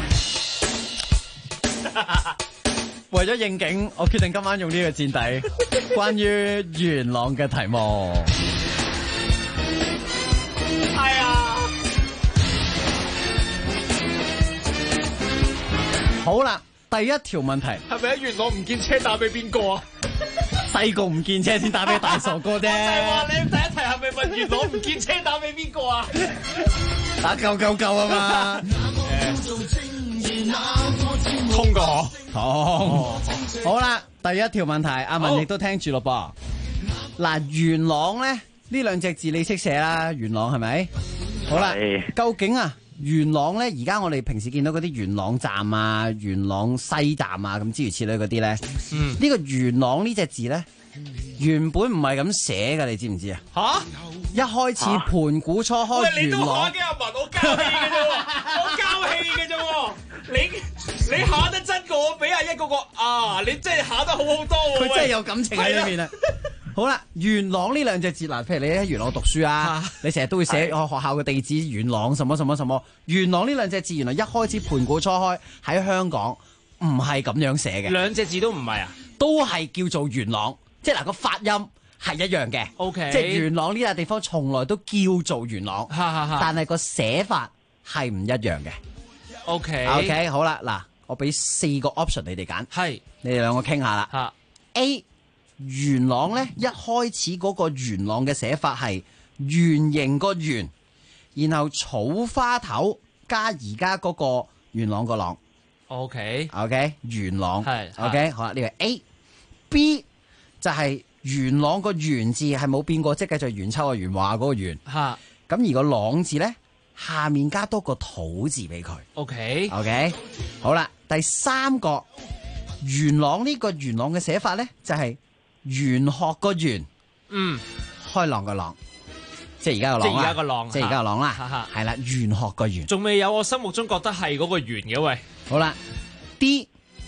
為咗應景，我決定今晚用呢個墊底，關於元朗嘅題目。
係啊。
好啦，第一條問題
係咪喺元朗唔見車打俾邊個啊？
細個唔見車先打俾大傻哥啫。
就係話你第一題係咪問元朗唔見車打俾邊個啊？
打999啊嘛。
通過
好啦，第一條問題，阿文亦都聽住咯噃。嗱，元朗咧呢兩隻字你識寫啦，元朗係咪？好啦，究竟啊元朗咧，而家我哋平時見到嗰啲元朗站啊、元朗西站啊咁諸如此類嗰啲咧，呢個元朗呢隻字咧，原本唔係咁寫㗎，你知唔知啊？
吓！
一開始盤古初開元朗。
喂，你都下嘅阿文，我交氣嘅啫喎，我交氣嘅啫喎，你下得真過我俾阿一個啊！你真係下得好好多喎，
佢真係有感情喺裏面啊！好啦，元朗呢兩隻字嗱，譬如你喺元朗讀書啊，你成日都會寫學校嘅地址元朗什麼什麼什麼。元朗呢兩隻字原來一開始盤古初開喺香港唔係咁樣寫嘅，
兩隻字都唔係啊，
都係叫做元朗，即係嗱個發音係一樣嘅。
OK，
即係元朗呢笪地方從來都叫做元朗，但係個寫法係唔一樣嘅。OK， 好啦，嗱，我俾4個 option 你哋揀，係你哋兩個傾下啦。A 元朗咧，一開始嗰個元朗嘅寫法係圓形個圓，然後草花頭加而家嗰個元朗個朗。OK， 元朗係 OK， 好啦，呢個 A。B 就係元朗個元字係冇變過，即係繼續元秋啊元華嗰個元。咁而個朗字咧，下面加多個土字俾佢。OK， 好啦，第3個元朗呢個元朗嘅寫法咧，就係玄學個玄，開朗個朗，即係而家個朗，即係而家個朗，即係而家個朗啦，係啦，玄學個玄，
仲未有我心目中覺得係嗰個圓嘅喂。
好啦 ，D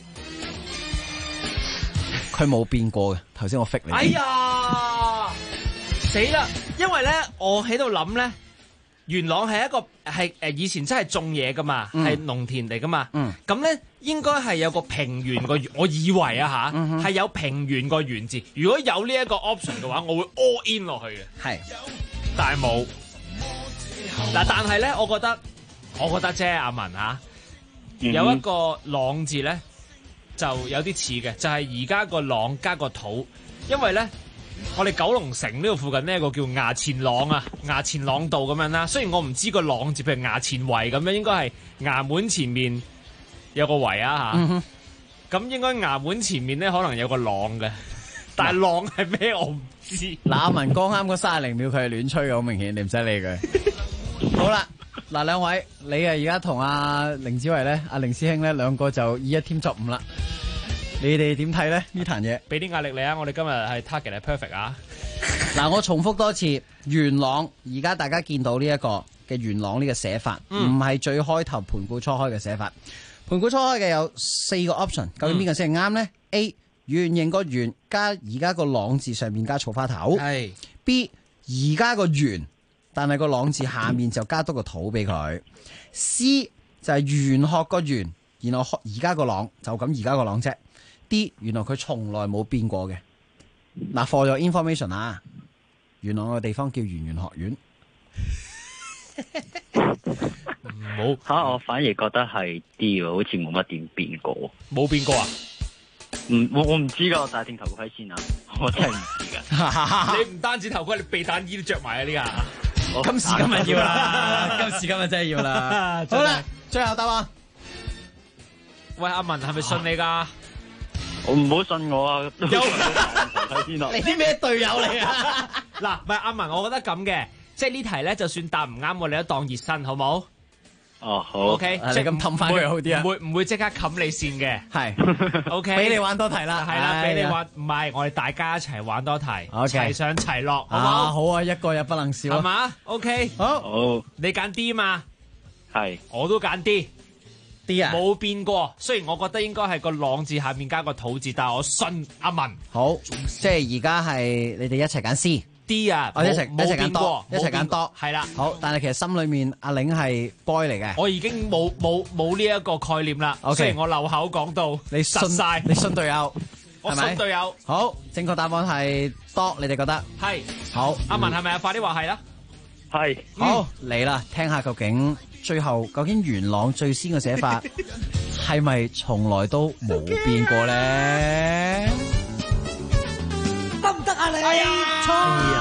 佢冇變過嘅，頭先我 fit 你。
哎呀，死啦！因為咧，我喺度諗咧，元朗係一個係以前真係種嘢噶嘛，係農田嚟噶嘛。咁咧應該係有個平原個，我以為啊嚇係有平原個原字。如果有呢一個 option 嘅話，我會 all in 落去嘅。係，但係冇。嗱，但係咧，我覺得啫，阿文嚇有一個朗字咧。就有啲似嘅，就係而家個朗加個土，因為咧，我哋九龍城呢度附近呢，有個叫衙前朗啊，衙前朗道咁樣啦。雖然我唔知個朗字，譬如衙前圍咁樣，應該係衙門前面有個圍啊嚇。咁應該衙門前面咧，可能有個朗嘅，但係朗係咩我唔知。嗱，阿
文剛啱嗰30秒佢係亂吹嘅，好明顯，你唔使理佢。好啦。嗱，兩位，你啊而家同阿凌子維咧，阿凌師兄咧，兩個就以一添作5啦。你哋點睇咧呢壇嘢？
俾啲壓力你啊！我哋今日係 target 係 perfect 啊！
嗱，我重複多次，元朗而家大家見到呢一個嘅元朗呢個寫法，唔係最開頭盤古初開嘅寫法。盤古初開嘅有4個 option， 究竟邊個先係啱咧？A 圓形個圓加而家個朗字上面加草花頭。係 B 而家個圓。但係個朗字下面就加多個土俾佢。C 就係玄學個玄，然後而家個朗就咁而家個朗啫。D 原來佢從來冇變過嘅。嗱 ，for your information 啊，元朗個地方叫圓玄學院。
唔好嚇，我反而覺得係 D 喎，好似冇乜點變過。
冇變過啊？
我唔知㗎，我戴定頭盔先啊！我真係唔知㗎。
你唔單止頭盔，你避彈衣都着埋啊！呢個。
今時今日要啦，今時今日真係要啦。好啦，最後答案。
喂，阿文係咪信你噶？
我唔好信我啊！
有
睇先啦。
你啲咩隊友嚟啊？
嗱，唔係阿文，我覺得咁嘅，即係呢題咧，就算答唔啱，我哋都當熱身，好冇？
哦，好。
OK，
即係咁氹翻佢好啲啊！
唔會即刻冚你線嘅。係。OK。俾
你玩多題啦。
係啦，俾你玩，唔係我哋大家一齊玩多題，齊上齊落，好冇？
好啊，一個也不能少。
係嘛 ？OK。
好。
你揀 D 嘛？
係。
我都揀 D。
D 啊？
冇變過。雖然我覺得應該係個朗字下面加個土字，但係我信阿文。
好，即係而家係你哋一齊揀 C。D 啊，我一齊揀多，一齊揀多，
係啦。
好，但係其實心裏面阿玲係 boy 嚟嘅。
我已經冇呢一個概念啦。雖然我漏口講到，
你信晒，你信隊友，
我信隊友。
好，正確答案係多，你哋覺得？
係。
好，
阿文係咪啊？快啲話係啦。
係。
好，嚟啦，聽下究竟最後究竟元朗最先嘅寫法係咪從來都冇變過咧？
得唔得啊你？
哎呀，錯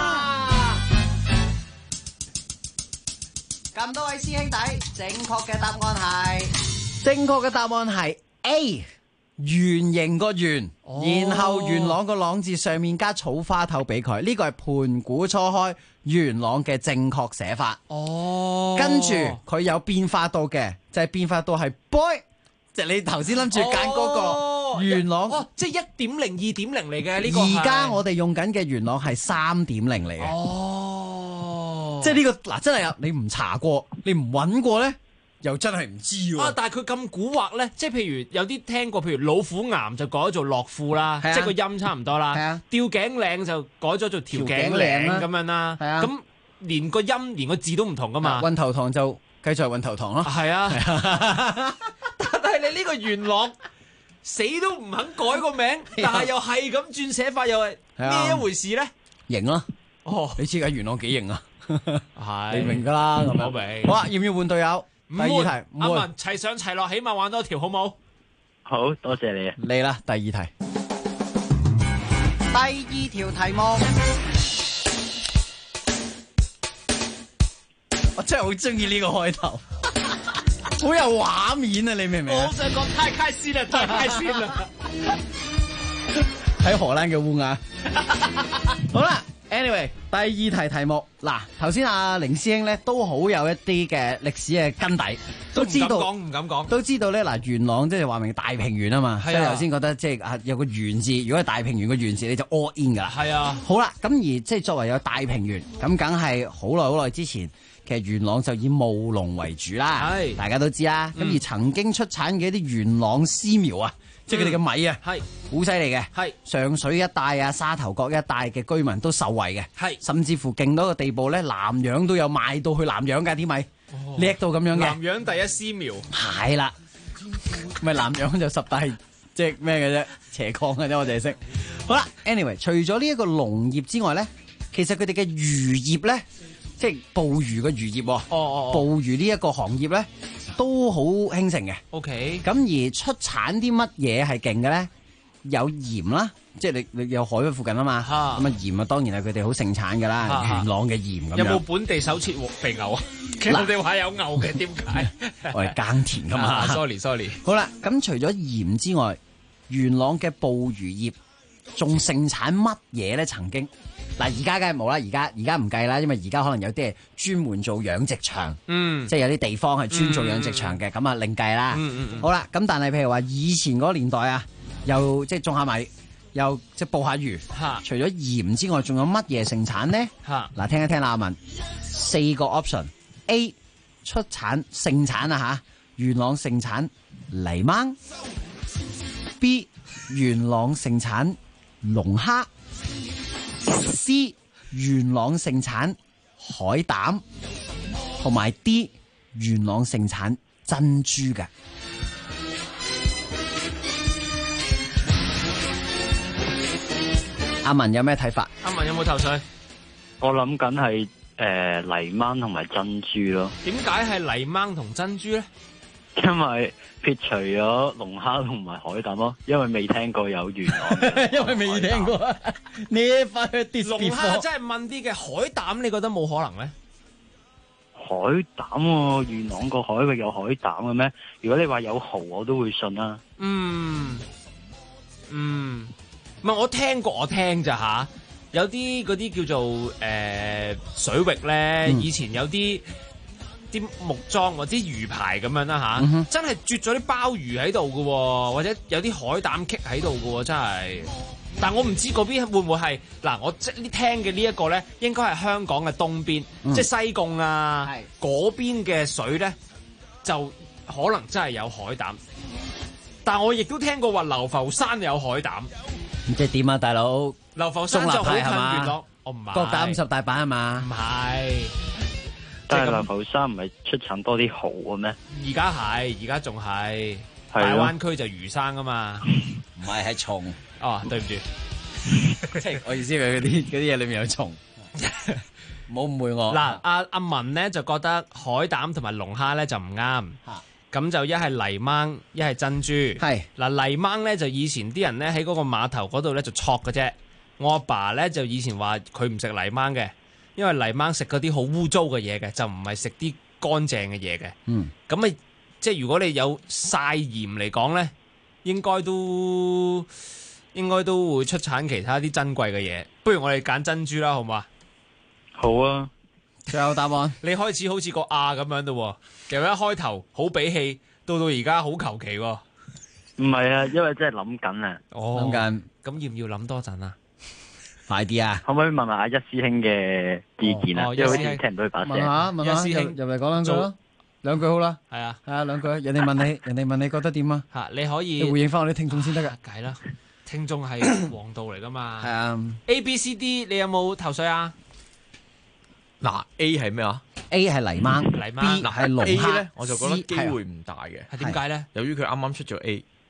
咁多位師兄弟，正確嘅答案係 A， 圓形個圓，然後元朗個朗字上面加草花頭俾佢，呢個係盤古初開元朗嘅正確寫法。跟住佢有變化到嘅，就係變化到係 boy， 即係你頭先諗住揀嗰個元朗，
即係 1.0 2.0 嚟嘅呢個。
而家我哋用緊嘅元朗係 3.0 嚟嘅。即係呢個嗱，真係啊！你唔查過，你唔揾過咧，又真係唔知喎。
但係佢咁蠱惑咧，即係譬如有啲聽過，譬如老虎岩就改咗做樂富啦，即係個音差唔多啦。吊頸嶺就改咗做調頸嶺咁樣啦。咁連個音連個字都唔同噶嘛。
運頭塘就繼續係運頭塘咯。
係啊，但係你呢個元朗死都唔肯改個名，但係又係咁轉寫法，又係咩一回事咧？
型啦！你知緊元朗幾型啊？係你明噶啦，咁樣。我明。好啊，要唔要換隊友？第二題，
阿文齊上齊落，起碼玩多條好冇？
好多謝你啊！
嚟啦，第二題。
第二條題目，
我真係好中意呢個開頭，好有畫面啊！你明唔明啊？
我想講太開心啦，太開心啦！
喺荷蘭嘅烏鴉。好啦。Anyway，第二題題目嗱，頭先阿凌師兄咧都好有一啲嘅歷史嘅根底，都知道
唔敢講，
都知道咧嗱，元朗即係話明大平原啊嘛，所以頭先覺得即係有個原字，如果係大平原個原字你就 all in 噶啦。
係啊，
好啦，咁而即係作為有大平原，咁梗係好耐之前，其實元朗就以務農為主啦，大家都知啦。咁而曾經出產嘅一啲元朗絲苗啊。即係佢哋嘅米啊，係好犀利嘅，係上水一帶啊、沙頭角一帶嘅居民都受惠嘅，係甚至乎勁到個地步咧，南洋都有賣到去南洋㗎啲米，叻到咁樣嘅。
南洋第一絲苗
係啦，咪南洋就10大即係咩嘅啫，斜礦嘅啫，我淨係識。好啦 ，anyway， 除咗呢一個農業之外咧，其實佢哋嘅漁業咧，即係捕魚嘅漁業，捕魚呢一個行業咧。都好興盛嘅。OK，咁而出產啲乜嘢係勁嘅咧？有鹽啦，即係你有海喺附近啊嘛。咁啊鹽啊，當然係佢哋好盛產噶啦。元朗嘅鹽咁樣。
有冇本地首次肥牛啊？其實我哋話有牛嘅，點解？
我係耕田噶嘛。
Sorry。好
啦，咁除咗鹽之外，元朗嘅捕魚業仲盛產乜嘢咧？曾經。嗱，而家梗係冇啦，而家唔計啦，因為而家可能有啲係專門做養殖場，即係有啲地方係專做養殖場嘅，咁啊另計啦。好啦，咁但係譬如話以前嗰個年代啊，又即係種下米，又即係捕下魚，除咗鹽之外，仲有乜嘢盛產呢？嗱，聽一聽阿文4個 option：A 出產盛產啊吓，元朗盛產泥鯭；B 元朗盛產龍蝦。C 元朗盛產海膽，同埋 D 元朗盛產珍珠嘅。阿文有咩睇法？
阿文有冇頭緒？
我諗緊係泥鯭同埋珍珠咯。
點解係泥鯭同珍珠咧？
因為撇除咗龍蝦同埋海膽咯，因為未聽過有元朗，
因為未聽過。Never heard this before。
龍蝦真係問啲嘅，海膽你覺得冇可能咧？
海膽喎，元朗個海域有海膽嘅咩？如果你話有蠔，我都會信啦。
唔係我聽過，我聽咋吓？有啲嗰啲叫做水域咧，以前有啲木樁或者魚排咁樣啦吓，真係絕咗啲鮑魚喺度嘅，或者有啲海膽棘喺度嘅，真係。但我唔知嗰邊會唔會係嗱，我即係聽嘅呢一個咧，應該係香港嘅東邊，即係西貢啊嗰邊嘅水咧，就可能真係有海膽。但我亦都聽過話流浮山有海膽。
即係點啊，大佬？
流浮山就好近元朗，我唔係。
各打50大板係嘛？
唔係。
但係流浮山唔係出產多啲蠔嘅咩？
而家仲係大灣區就魚生啊嘛，
唔係係蟲。
哦，對唔住，
即係我意思係嗰啲嘢裏面有蟲，唔好誤會我。
嗱，阿文咧就覺得海膽同埋龍蝦咧就唔啱，咁就一係泥鯭，一係珍珠。係嗱，泥鯭咧就以前啲人咧喺嗰個碼頭嗰度咧就戳嘅啫。我阿爸咧就以前話佢唔食泥鯭嘅。因為泥鯭食嗰啲好污糟嘅嘢嘅，就唔係食啲乾淨嘅嘢嘅。咁啊，即係如果你有曬鹽嚟講咧，
應該都會出產其他啲珍貴嘅嘢。不如我哋揀珍珠啦，好嘛？
好啊。
最後答案，
你開始好似個咁樣咯，由一開頭好比氣，到而家好求其喎。
唔係啊，因為真係諗緊啊。
諗緊，
咁要唔要諗多陣啊？
快啲啊！
可唔可以問下阿一師兄嘅意見啊？因為好似聽唔到佢把聲。
問下，
一師兄
入嚟講兩句咯，兩句好啦。
係啊，
兩句。人哋問你覺得點啊？
吓，你可以
回應翻我啲聽眾先得噶。
計啦，聽眾係王道嚟噶嘛。
係啊。
A、B、C、D， 你有冇頭緒啊？
嗱 A 係咩啊
？A 係泥鯭
，B
係龍蝦。
A 咧，我就覺得機會唔大嘅。
係點解咧？
由於佢啱啱出咗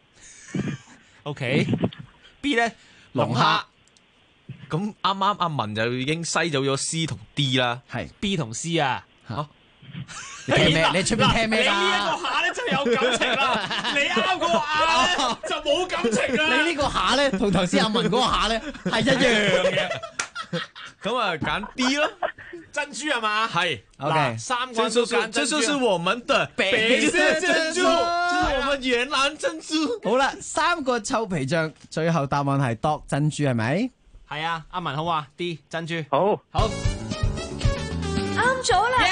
A。OK。B 咧，龍蝦。
咁啱啱阿文就已經篩走咗 C 同 D 啦。
係
B 同 C 啊。
你聽咩？你出邊聽咩㗎？
你呢一個下咧就有感情啦，你啱嗰個下咧就冇感情啦。
你呢個下咧同頭先阿文嗰個下咧係一樣嘅。
咁啊揀 D 咯，
珍珠係嘛？
係
，OK，
三個都揀珍珠。
這就是我們的北色珍珠，係我們原藍珍珠。
好啦，3個臭皮匠，最後答案係度珍珠係咪？
係啊，阿文好啊 ，D 珍珠。
好，
啱咗啦！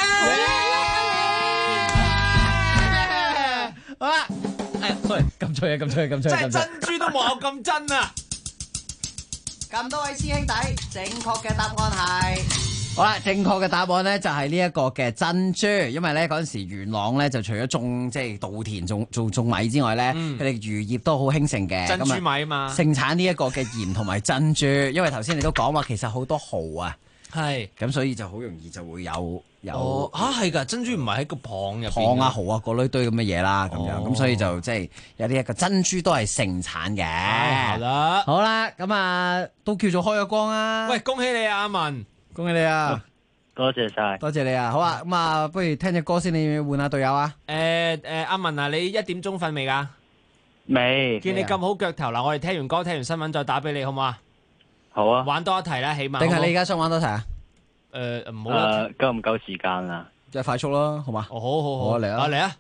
好啦，sorry，撳錯嘢。
真係珍珠都冇我咁真啊！
咁多位師兄弟，正確嘅答案係
好啦，正確嘅答案咧就係呢一個嘅珍珠，因為咧嗰陣時元朗咧就除咗種即係稻田種米之外咧，佢哋漁業都好興盛嘅。
珍珠米啊嘛，
盛產呢一個嘅鹽同埋珍珠，因為頭先你都講話其實好多蠔啊。
係，
咁所以就好容易就會有
係㗎，珍珠唔係喺個蚌入邊，
蚌啊蠔啊嗰類堆咁嘅嘢啦，咁樣咁所以就即係有呢一個珍珠都係盛產嘅。
係啦，
好啦，咁啊都叫做開咗光啊！
喂，恭喜你啊，阿文，
恭喜你啊！
多謝晒，
多謝你啊！好啊，咁啊，不如聽隻歌先，你換下隊友啊？
阿文啊，你1點鐘瞓未㗎？
未。
見你咁好腳頭嗱，我哋聽完歌聽完新聞再打俾你好唔好啊？
好啊，
玩多一題啦，起碼。
定係你而家想玩多題啊？
唔好啦。
夠唔夠時間啊？
即係快速咯，好嘛？
好
嚟啊！
嚟啊！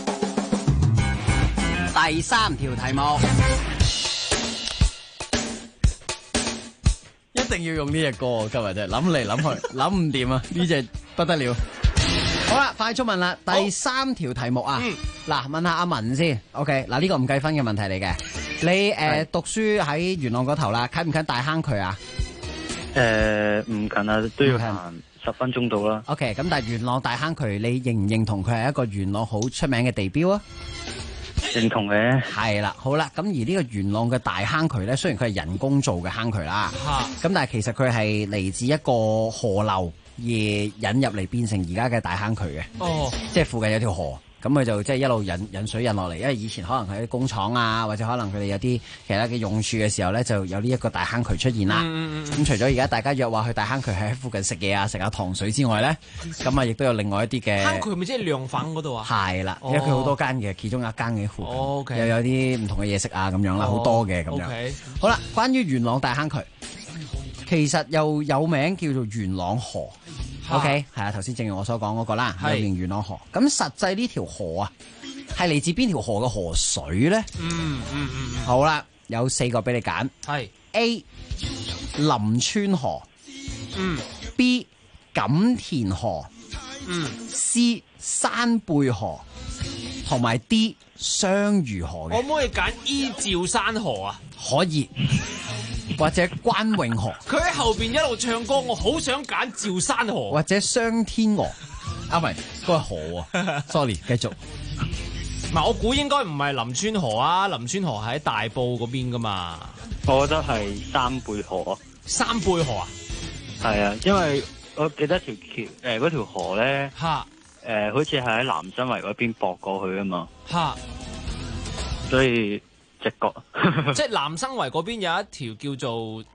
第3條題目，
一定要用呢隻歌，今日真係諗嚟諗去諗唔掂啊！呢隻不得了。好啦，快速問啦，第3條題目啊，嗱，問下阿文先。OK，嗱呢個唔計分嘅問題嚟嘅。你讀書喺元朗嗰頭啦，近唔近大坑渠啊？
唔近啊，都要行10分鐘到啦。
OK，咁但係元朗大坑渠，你認唔認同佢係一個元朗好出名嘅地標啊？
認同嘅。
係啦，好啦，咁而呢個元朗嘅大坑渠咧，雖然佢係人工做嘅坑渠啦，咁但係其實佢係嚟自一個河流而引入嚟變成而家嘅大坑渠嘅。哦，即係附近有條河。咁佢就即係一路引水引落嚟，因為以前可能係啲工廠啊，或者可能佢哋有啲其他嘅用處嘅時候咧，就有呢一個大坑渠出現啦。咁除咗而家大家約話去大坑渠係喺附近食嘢啊，食下糖水之外咧，咁啊亦都有另外一啲嘅
坑渠，係咪即係涼粉嗰度啊？
係啦，因為佢好多間嘅，其中一間嘅附近又有啲唔同嘅嘢食啊，咁樣啦，好多嘅咁樣。好啦，關於元朗大坑渠，其實又有名叫做元朗河。OK， 係啊，頭先正如我所講嗰個啦，有名元朗河。咁實際呢條河啊，係嚟自邊條河嘅河水咧？好啦，有4個俾你揀。係 A 林村河，B 錦田河，C 山貝河，同埋 D 雙魚河嘅。
可唔可以揀 E 趙山河啊？
可以。或者關永河，
佢喺後邊一路唱歌，我好想揀趙山河，
或者雙天鵝，啊唔係，嗰個河喎，sorry， 繼續。
唔係，我估應該唔係林村河啊，林村河喺大埔嗰邊噶嘛。
我覺得係山貝河。
山貝河啊？
係啊，因為我記得條橋嗰條河咧，好似係喺南生圍嗰邊駁過去啊嘛。所以。直覺，
即係南生圍嗰邊有一條叫做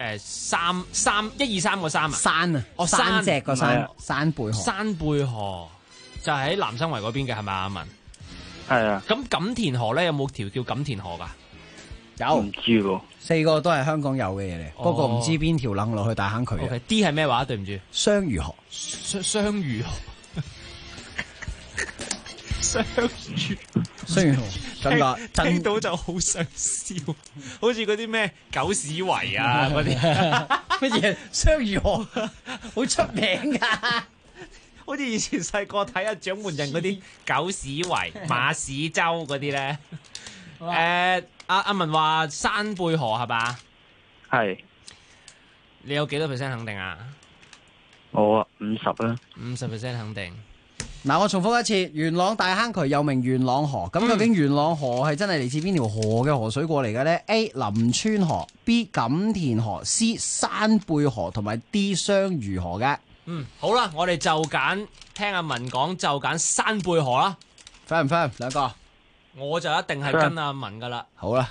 123個山啊，
山啊，山脊個山，山貝河，
山貝河就係喺南生圍嗰邊嘅係咪阿文？
係啊。
咁錦田河咧有冇條叫錦田河噶？
有，
唔知喎。
4個都係香港有嘅嘢嚟，不過唔知邊條冷落去大坑渠。
OK，D 係咩話？對唔住，
雙魚河，
雙魚河。雙魚聽到就好想笑，好似嗰啲咩狗屎圍啊嗰啲
乜嘢雙魚河好出名㗎，
好似以前細個睇阿獎門人嗰啲狗屎圍、馬屎洲嗰啲咧。阿文話山貝河係嘛？
係。
你有幾多 percent 肯定啊？
我50啦。
50% 肯定。
嗱，我重複一次，元朗大坑渠又名元朗河，咁究竟元朗河係真係嚟自邊條河嘅河水過嚟嘅呢？ A. 林村河 B. 錦田河 C. 山貝河同埋 D. 雙魚河嘅。
好啦，我哋就揀聽阿文講，就揀山貝河啦。
firm 唔 firm 兩個？
我就一定係跟阿文噶啦。
好啦，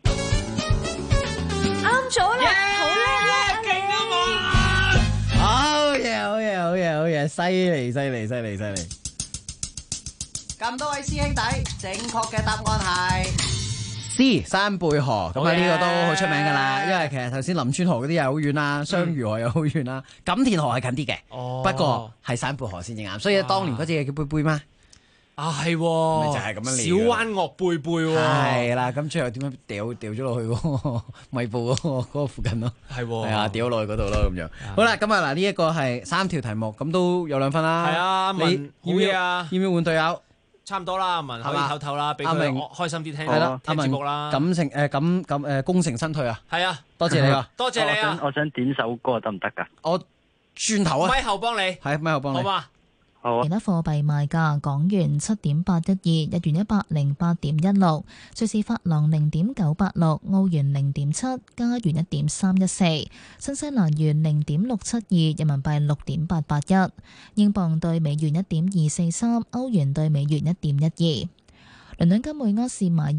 啱咗啦，好叻啦，勁啊嘛！
好嘢，犀利！
咁多位師兄弟，正確嘅答案係
C 山貝河。咁啊呢個都好出名噶啦，因為其實頭先林村河嗰啲又好遠啦，雙魚河又好遠啦，錦田河係近啲嘅，不過係山貝河先至啱，所以當年嗰隻叫貝貝嘛。
啊係，
咪就係咁樣嚟。
小灣岳貝貝喎。
係啦，咁最後點樣掉咗落去嗰個米埔嗰個附近咯？係啊，掉落去嗰度咯咁樣。好啦，咁啊嗱，呢一個係3條題目，咁都有2分啦。
係啊，文好嘢啊！
要唔要換隊友？
差唔多啦，阿文可以唞啦，俾佢開心啲聽節目啦。
功成身退啊！
係啊，
多謝你啊！
多謝你啊！
我想點首歌得唔得㗎？
我轉頭啊！
咪後幫你，
係咪後幫你？
好嘛？
其他貨幣賣價：港元7.812，日元108.16，瑞士法郎0.986，澳元0.7，加元1.314，新西蘭元0.672，人民幣6.881，英鎊對美元1.243，歐元對美元1.12。倫敦金每盎司買入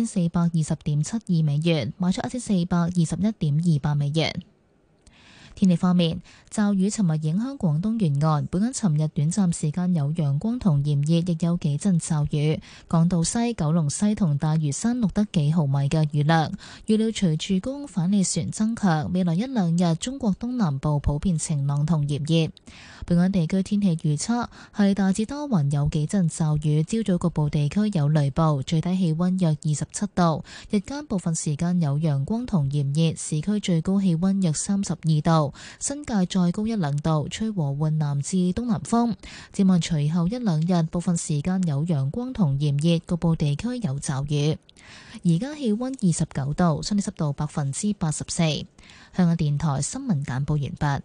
1420.72美元，賣出1421.28美元。天氣方面，驟雨尋日影響廣東沿岸，本港尋日短暫時間有陽光同炎熱，亦有幾陣驟雨。港島西、九龍西同大嶼山錄得幾毫米嘅雨量。預料隨住高空反氣旋增強，未來1-2日中國東南部普遍晴朗同炎熱。本港地區天氣預測係大致多雲，有幾陣驟雨，朝早局部地區有雷暴，最低氣溫約27度，日間部分時間有陽光同炎熱，市區最高氣溫約32度，新界再高1-2度，吹和緩南至東南風。展望隨後1-2日，部分時間有陽光同炎熱，局部地區有驟雨。而家氣溫29度，相對濕度84%。香港電台新聞簡報完畢。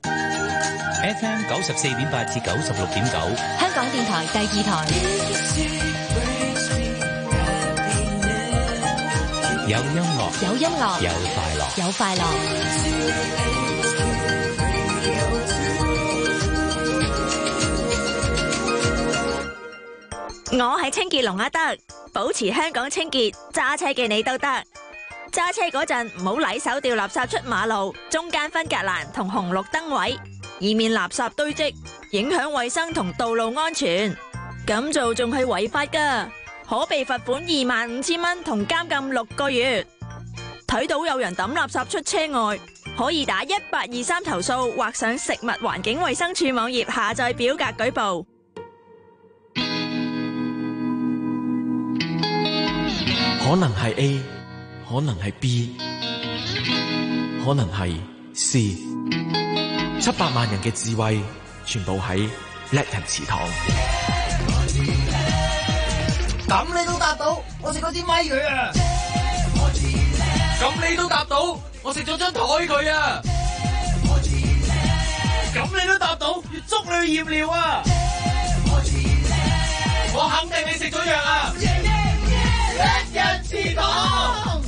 FM 94.8至96.9，
香港電台第2台。
有音樂，
有音樂，
有快樂，
有快樂。
我係清潔龍阿德，保持香港清潔，揸車嘅你都得。揸車嗰陣唔好禮手掉垃圾出馬路，中間分隔欄同紅綠燈位，以免垃圾堆積，影響衛生同道路安全。咁做仲係違法㗎，可被罰款25,000蚊同監禁6個月。睇到有人抌垃圾出車外，可以打1823投訴，或上食物環境衛生署網頁下載表格舉報。
可能係 A， 可能係 B， 可能係 C。700萬人嘅智慧，全部喺叻人祠堂。
咁你都答到，我食咗支咪佢啊！咁你都答到，我食咗張台佢啊！咁你都答到，要捉你去驗尿啊！我肯定你食咗藥啊！叻人祠堂。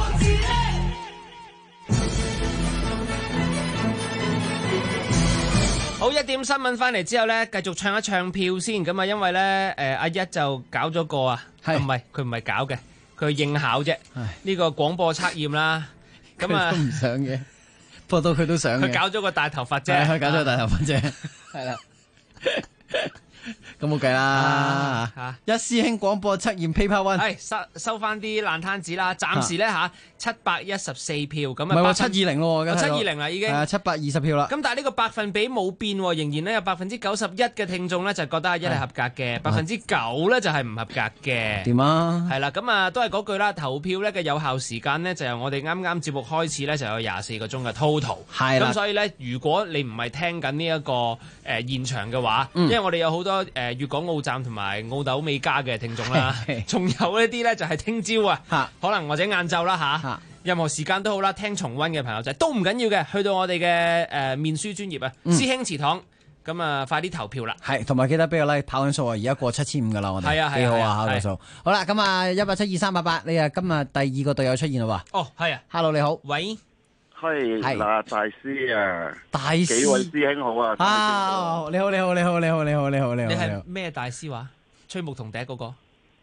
好，1點新聞翻嚟之後咧，繼續唱一唱票先。咁啊，因為咧，阿一就搞咗個啊，唔係佢唔係搞嘅，佢應考啫。呢個廣播測驗啦，咁啊
都唔想嘅，播到佢都想嘅。
佢搞咗個大頭髮啫，
佢搞咗個大頭髮啫，係啦。 咁冇計啦嚇！一師兄廣播測驗 Paper One，
係收翻啲爛攤子啦。暫時咧714票咁啊，
唔係喎720咯喎
，720啦已經，
係720票啦。
咁但係呢個百分比冇變喎，仍然咧有91%嘅聽眾咧就覺得一係合格嘅，9%咧就係唔合格嘅。
點啊？
係啦，咁啊都係嗰句啦，投票咧嘅有效時間咧就由我哋啱啱節目開始咧就有24個鐘嘅 total。係啦，咁所以咧如果你唔係聽緊呢一個現場嘅話，因為我哋有好多粵港澳站同埋澳斗美加嘅聽眾啦，仲有一啲咧就係聽朝可能或者晏晝啦嚇，任何時間都好啦，聽重溫嘅朋友仔都唔緊要嘅，去到我哋嘅面書專頁師兄祠堂，咁啊快啲投票啦！
係，同埋記得俾個 like 跑緊數啊！而家過7500噶啦，我哋
係
幾好啊，考個數。好啦，咁啊172-388，你啊今日第二個隊友出現啦喎。
哦，係啊
，Hello 你好，
喂，
係嗱大師啊，
大師
幾位師兄好啊！
啊，你好，你
係咩大師話？吹牧童笛嗰個？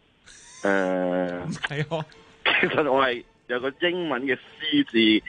係我，
其實我係有個英文嘅師字。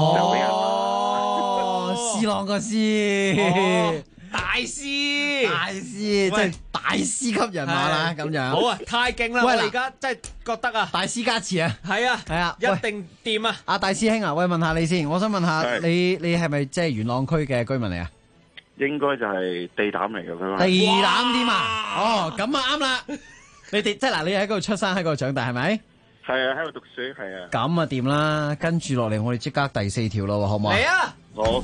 師朗個師，
大師，
即係大師級人馬啦，咁樣。
好啊，太勁啦！我而家真係覺得啊，
大師加持啊，
係啊，一定掂啊！
阿大師兄啊，喂，問下你先，我想問下你係咪即係元朗區嘅居民嚟啊？
應該就係地膽嚟嘅嘛。
地膽添啊！哦，咁啊啱啦。你哋即係嗱，你喺嗰度出生，喺嗰度長大係咪？
係啊，喺度讀書係啊。
咁啊掂啦，跟住落嚟我哋即刻第4條咯，好唔好啊？
嚟啊！
好。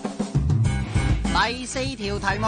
第4條題目。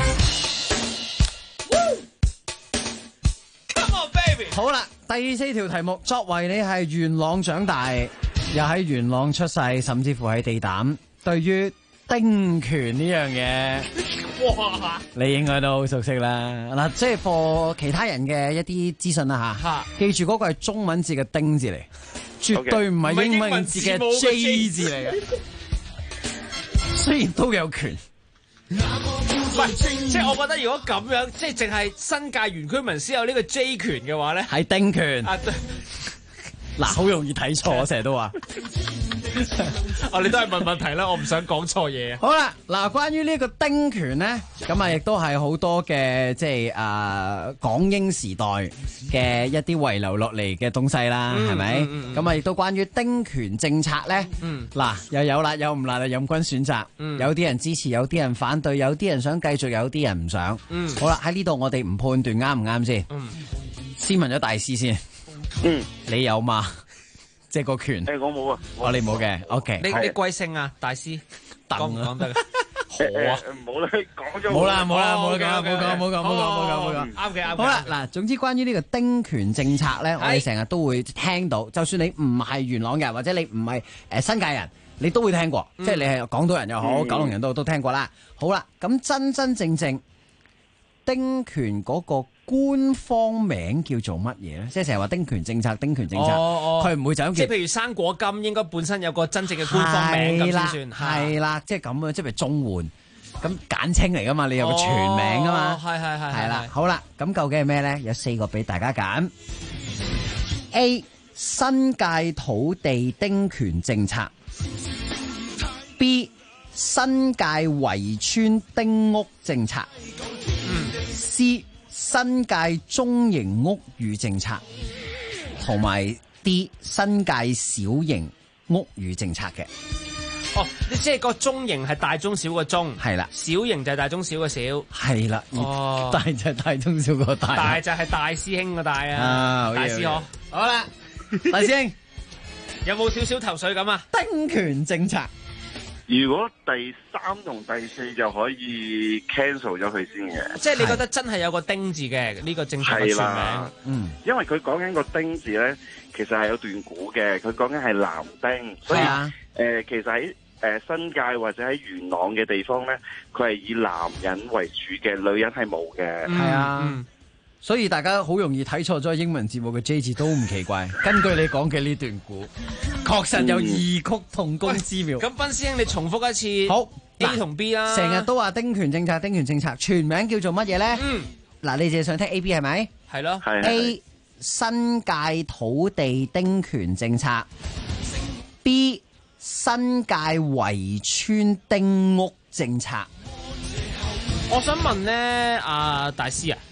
Come on, baby！
好啦，第4條題目，作為你係元朗長大，又喺元朗出世，甚至乎喺地膽，對於丁權呢樣嘢，哇！你應該都好熟悉啦。嗱，即係課其他人嘅一啲資訊啦吓，記住嗰個係中文字嘅丁字嚟，絕對唔係英文字嘅 J 字嚟嘅。雖然都有權，
唔係，即係我覺得如果咁樣，即係淨係新界原居民先有呢個 J 權嘅話咧，
係丁權。
啊，
嗱，好容易睇錯，我成日都話。
你都係問問題啦，我唔想講錯嘢。
好啦，嗱，關於呢個丁權咧，咁啊，亦都係好多嘅即係港英時代嘅一啲遺留落嚟嘅東西啦，係咪？咁啊，亦都關於丁權政策咧，嗱，又有辣有唔辣，任君選擇。有啲人支持，有啲人反對，有啲人想繼續，有啲人唔想。好啦，喺呢度我哋唔判斷啱唔啱先。先問咗大師先。你有嘛？即係個權。
我冇啊。
你冇嘅。OK。
你貴姓啊，大師？講唔講得啊？
冇啦，講咗。
冇啦，冇講。
啱嘅。
好啦，嗱，總之關於呢個丁權政策咧，我哋成日都會聽到，就算你唔係元朗人，或者你唔係新界人，你都會聽過。即係你係港島人又好，九龍人都聽過啦。好啦，咁真正丁權嗰個官方名叫做乜嘢咧？即係成日話丁權政策，佢唔會就咁叫。
即係譬如生果金，應該本身有個真正嘅官方名咁先算。
係啦，即係咁樣，即係譬如綜援咁簡稱嚟噶嘛？你有個全名噶嘛？係啦。好啦，咁究竟係咩咧？有4個俾大家揀。A. 新界土地丁權政策。B. 新界圍村丁屋政策。C. 新界中型屋宇政策，同埋 D. 新界小型屋宇政策嘅。
哦，即係個中型係大中小個中，
係啦，
小型就係大中小個小，
係啦，大就係大中小個大，
大就係大師兄個大啊，大師兄。
好啦，大師兄
有冇少少頭緒咁啊？
丁權政策。
如果第3同第4就可以 cancel 咗佢先嘅，
即係你覺得真係有個丁字嘅呢個政策嘅全名，
因為佢講緊個丁字咧，其實係有段古嘅，佢講緊係男丁，所以其實喺新界或者喺元朗嘅地方咧，佢係以男人為主嘅，女人係冇嘅。
係啊。所以大家好容易睇錯咗英文字母嘅 J 字都唔奇怪。根據你講嘅呢段故，確實有異曲同工之妙。
咁賓師兄，你重複一次。好 A 同 B 啦。
成日都話丁權政策，全名叫做乜嘢咧？嗱，你淨係想聽 A、B 係咪？
係咯。
A 新界土地丁權政策。B 新界圍村丁屋政策。
我想問咧，大師啊。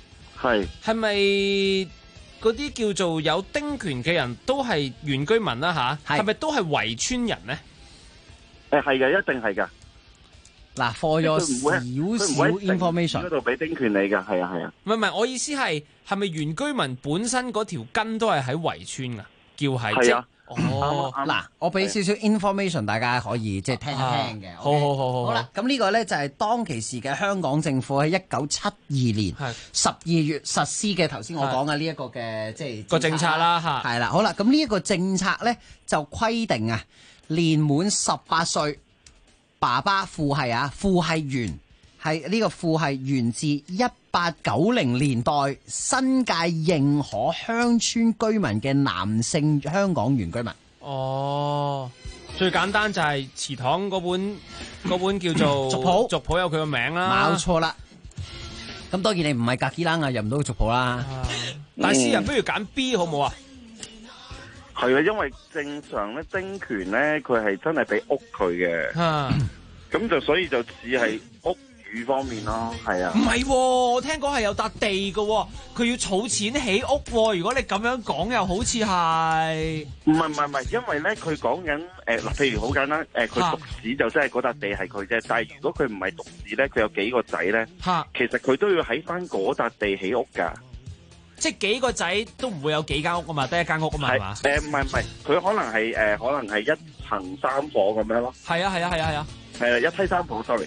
係咪嗰啲叫做有丁權嘅人都係原居民啦吓？係咪都係圍村人咧？
係嘅，一定係噶。
嗱，for咗少少 information
嗰度俾丁權你噶，係啊。
唔係，我意思係咪原居民本身嗰條根都係喺圍村啊？叫係
係啊。
嗱，我俾少少 information， 大家可以即係聽一聽嘅。
好。
好啦，咁呢個咧就係當其時嘅香港政府喺1972年12月實施嘅。頭先我講嘅呢一個嘅即係
個政策啦嚇。
係啦，好啦，咁呢一個政策咧就規定啊，年滿18歲，爸爸父系源係呢個父系源自1890年代新界認可鄉村居民嘅男性香港原居民。
哦，最簡單就係祠堂嗰本叫做族譜有佢個名啦。
冇錯啦。咁當然你唔係格基冷啊，入唔到族譜啦。
大師人不如揀 B 好唔好啊？
係啊，因為正常咧丁權咧佢係真係俾屋佢嘅。咁就所以就只係屋宇方面咯，係啊。
唔係，我聽講係有笪地嘅，佢要儲錢起屋。如果你咁樣講，又好似係。唔
係，因為咧佢講緊譬如好簡單，佢獨子就真係嗰笪地係佢啫。但係如果佢唔係獨子咧，佢有幾個仔咧，其實佢都要喺翻嗰笪地起屋㗎。
即係幾個仔都唔會有幾間屋㗎嘛，得一間屋㗎嘛，係嘛？
唔係，佢可能係一層三房咁樣咯。係啊。係啦，一梯三房 ，sorry，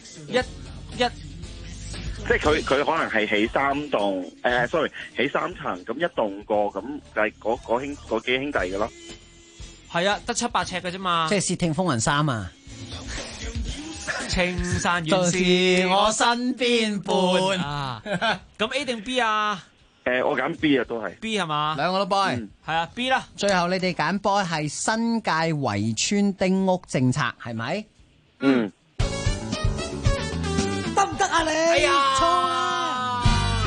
即係佢可能係起3棟，sorry， 起3層，咁一棟過，咁就係嗰幾兄弟嘅咯。
係啊，得700尺嘅啫嘛。
即係竊聽風雲3啊！
青山原是我身邊伴啊！咁 A 定 B 啊？
我揀 B 啊，都係
B 係嘛？
兩個都 boy，
係啊 B 啦。
最後你哋揀 boy 係新界圍村丁屋政策係咪？得唔得啊你？
哎呀，
錯啊！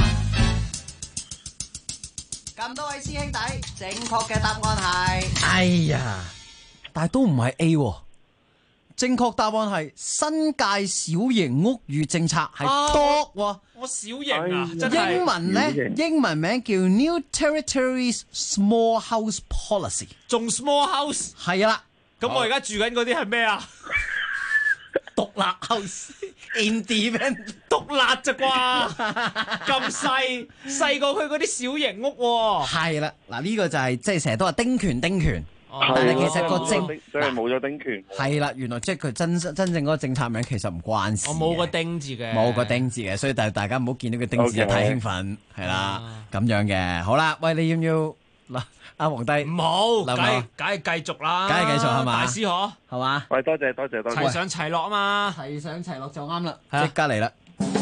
咁多位師兄弟，正確嘅答案係，
哎呀，但係都唔係 A 喎。正確答案係新界小型屋宇政策係 DOG 喎。
我小型啊，真係
英文咧，英文名叫 New Territories Small House Policy，
仲 Small House
係啦。
咁我而家住緊嗰啲係咩啊？
獨立 house，independent
獨立咋啩？咁細過佢嗰啲小型屋喎。
係啦，嗱呢個就係即係成日都話丁權，但係其實個
真係冇咗丁權。
係啦，原來即係佢真正嗰個政策名其實唔關事。
我冇個丁字嘅，
冇個丁字嘅，所以大家唔好見到個丁字就太興奮，係啦咁樣嘅。好啦，喂，你要唔要嗱？阿皇帝
唔好，梗係繼續啦，
梗係繼續係嘛？
大師可
係嘛？
喂，多謝，
齊上齊落啊嘛，
齊上齊落就啱啦，即刻嚟啦！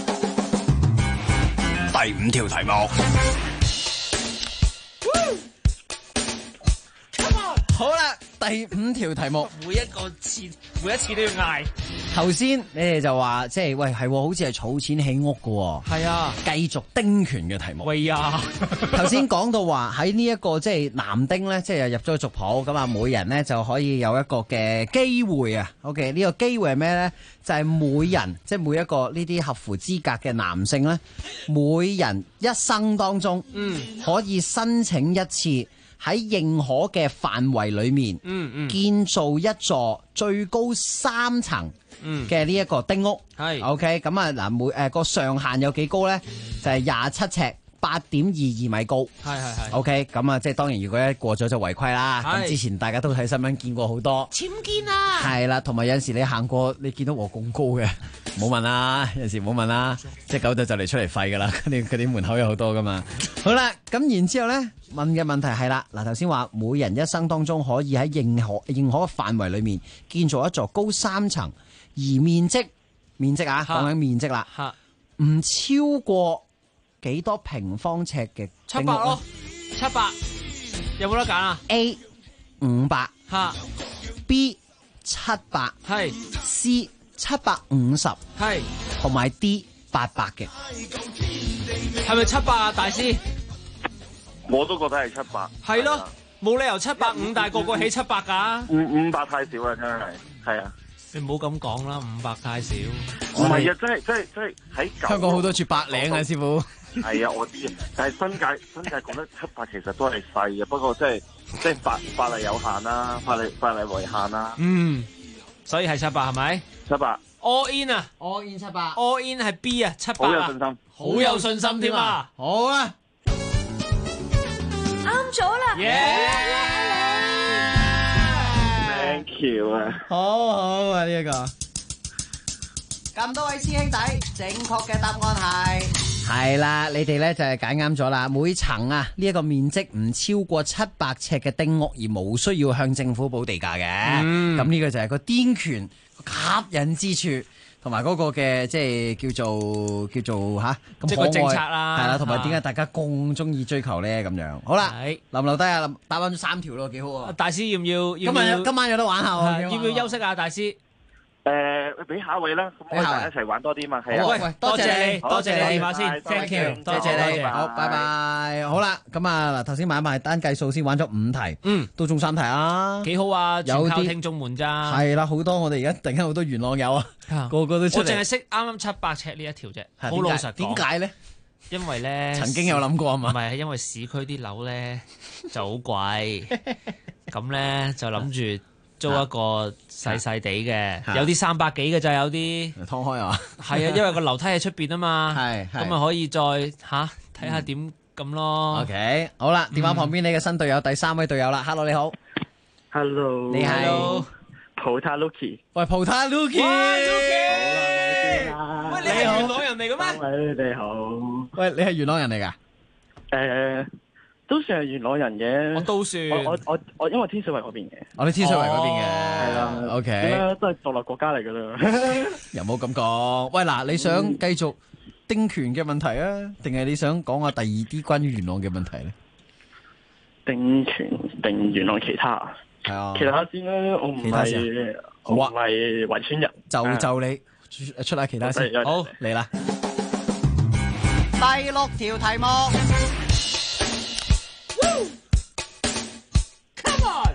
第5條題目。
好啦，第5條題目，
每一次都要嗌。
頭先你哋就話即係喂係，好似係儲錢起屋㗎。
係啊，
繼續丁權嘅題目。
喂啊！
頭先講到話喺呢一個即係男丁咧，即係入咗個族譜咁啊，每人咧就可以有一個嘅機會啊。OK，呢個機會係咩咧？就係每人即係每一個呢啲合乎資格嘅男性咧，每人一生當中可以申請一次。喺認可嘅範圍裏面，建造一座最高3層嘅呢一個丁屋。係 OK， 咁啊嗱，每個上限有幾高咧？就係27尺，8.22米高。係 OK， 咁啊，即係當然，如果一過咗就違規啦。咁之前大家都睇新聞見過好多
僭建啊。係
啦，同埋有陣時你行過，你見到我咁高嘅，唔好問啦。有陣時唔好問啦，即係狗仔就嚟出嚟吠噶啦。佢啲門口有好多噶嘛。好啦，咁然之後咧。問嘅問題係啦，嗱頭先話每人一生當中可以喺認可嘅範圍裏面建造一座高3層，而面積啊，講緊面積啦，唔超過幾多平方尺嘅丁屋咯
？700，有冇得揀啊
？A 500， B 700， 係 C 750，係同埋 D 800嘅，
係咪700啊，大師？
我都覺得係700，
係咯，冇理由750，但係個個起700噶。
500太少啦，真係，係啊。
你唔好咁講啦，500太少。
唔係啊，真係喺
香港好多住白領啊，師傅。
係啊，我知，但係新界覺得700其實都係細嘅，不過即係法例有限啦，法例為限啦。
所以係700係咪
？700
all in 啊
，all in 700
，all in 係 B 啊，700
好有信心，
好有信心添啊！
好啊，
啱咗啦！
Thank you 啊！
好啊呢一個。
咁多位師兄弟，正確嘅答案
係啦，你哋咧就係揀啱咗啦。每層啊呢一個面積唔超過700尺嘅丁屋，而冇需要向政府補地價嘅。咁呢個就係個癲權吸引之處，同埋嗰個嘅即係叫做吓咁
即係個政策啦，
係啦，同埋點解大家咁中意追求咧咁樣？好啦，留唔留低啊？答啱咗3條咯，幾好啊！
大師要唔要？
今晚有得玩下喎，
要唔要休息啊？大師？
俾下一位啦，咁我哋一齊玩多啲嘛，係啊。
喂，多謝你電話先
，thank you，
多謝你，好，拜拜。好啦，咁啊嗱，頭先買埋單計數先，玩咗5題，都中3題啊，
幾好啊，
有啲
聽眾們咋，
係啦，好多我哋而家突然間好多元朗友啊，個個都出嚟。
我淨係識啱700尺呢一條啫，好老實講。
點解咧？
因為咧，
曾經有諗過啊嘛，
唔係因為市區啲樓咧就好貴，咁咧就諗住租一個細細地嘅，有啲300幾嘅就有啲
劏開啊，
係啊，因為個樓梯喺出邊啊嘛，咁啊可以再睇下點咁咯。
OK， 好啦，電話旁邊你嘅新隊友第3位隊友啦 ，Hello 你好
，Hello，
你係
葡撻 Lucky，
喂葡撻 Lucky，
喂你係元朗人嚟嘅咩？
喂你好，
喂你係元朗人嚟㗎？
都算係元朗人嘅，
我都算。
我因為天水圍嗰邊嘅，
我哋天水圍嗰邊嘅，
係啦。
OK，
都係獨立國家嚟噶啦。
又冇咁講。喂嗱，你想繼續丁權嘅問題啊，定係你想講下第二啲關於元朗嘅問題咧？
丁權定元朗其他？
係啊，
其他先啦，我唔係圍村人，
就你出下其他先。好嚟啦，
第6條題目。
Come on！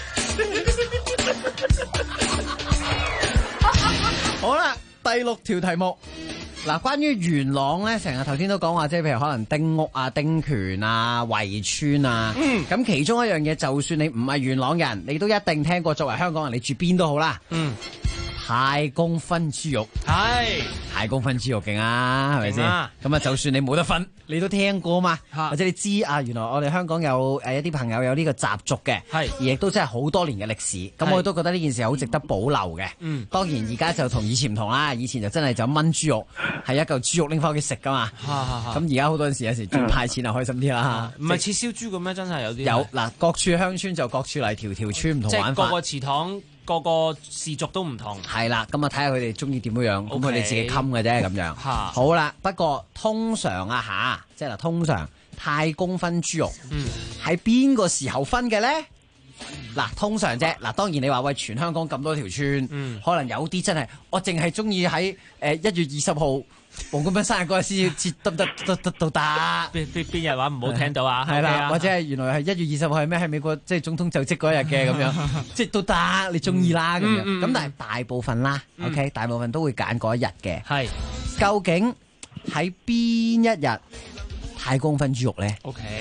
好啦，第6條題目嗱，關於元朗咧，成日頭先都講話，即係譬如可能丁屋啊、丁權啊、圍村啊，咁其中一樣嘢，就算你唔係元朗人，你都一定聽過。作為香港人，你住邊都好啦。太公分豬肉
係
太公分豬肉勁啊，係咪先？咁啊，就算你冇得分，你都聽過嘛？或者你知啊？原來我哋香港有一啲朋友有呢個習俗嘅，而亦都真係好多年嘅歷史。咁我都覺得呢件事好值得保留嘅。當然而家就同以前唔同啦，以前就真係就炆豬肉，係一嚿豬肉拎翻屋企食噶嘛。咁而家好多陣時有時轉派錢就開心啲啦。
唔係切燒豬咁咩？真係有啲
有嗱，各處鄉村就各處嚟，條村唔同玩法。
即係個祠堂。個個氏族都唔同，
係啦，咁啊睇下佢哋中意點樣，咁佢哋自己冚嘅啫咁樣。好啦，不過通常啊即係嗱，通常太公分豬肉，喺邊個時候分嘅咧？嗱，通常啫，嗱，當然你話喂，全香港咁多條村，可能有啲真係，我淨係中意喺1月20號。黃冠斌生日嗰日先至得到打，
邊日話唔好聽到啊？
係啦，或者係原來係1月20號係咩？係美國即係總統就職嗰日嘅咁樣，即係都得，你中意啦咁樣。咁但係大部分啦，OK， 大部分都會揀嗰一日嘅。係，究竟喺邊一日太公分豬肉咧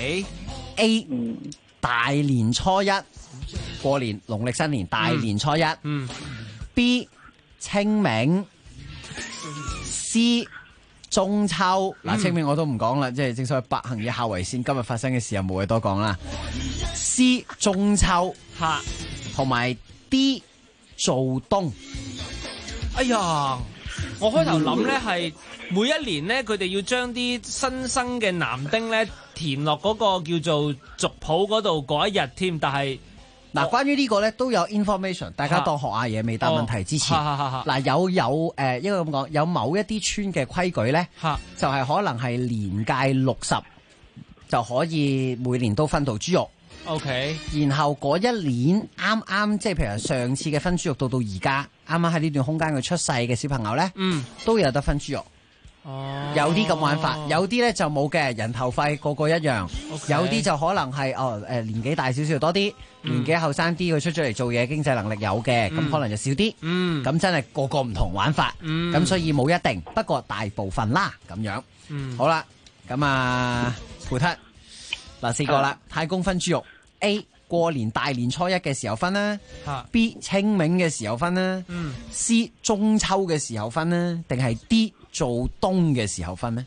？OK，A
大年初一過年，農曆新年大年初一。B 清明。C 中秋嗱，清明我都唔講啦，即係正所謂百行以孝為先，今日發生嘅事又冇嘢多講啦。C 中秋同埋 D 做冬。
哎呀，我開頭諗咧係每一年咧，佢哋要將啲新生嘅男丁咧填落嗰個叫做族譜嗰度嗰一日添，但係。
嗱，關於呢個咧都有 information， 大家當學下嘢未答問題之前，嗱有應該咁講，有某一啲村嘅規矩咧，就係可能係年屆60就可以每年都分到豬肉。
OK， 然
後嗰一年啱即係譬如上次嘅分豬肉到而家，啱啱喺呢段空間佢出世嘅小朋友咧，都有得分豬肉。有啲咁玩法，有啲咧就冇嘅，人頭費個一樣，有啲就可能係年紀大少少多啲，年紀後生啲佢出咗嚟做嘢，經濟能力有嘅，咁可能就少啲，咁真係個唔同玩法，咁所以冇一定，不過大部分啦咁樣。好啦， 咁啊，培德嗱4個啦，太公分豬肉 A 過年大年初一嘅時候分啦，B 清明嘅時候分啦，C 中秋嘅時候分啦，定係 D 做冬嘅時候分呢？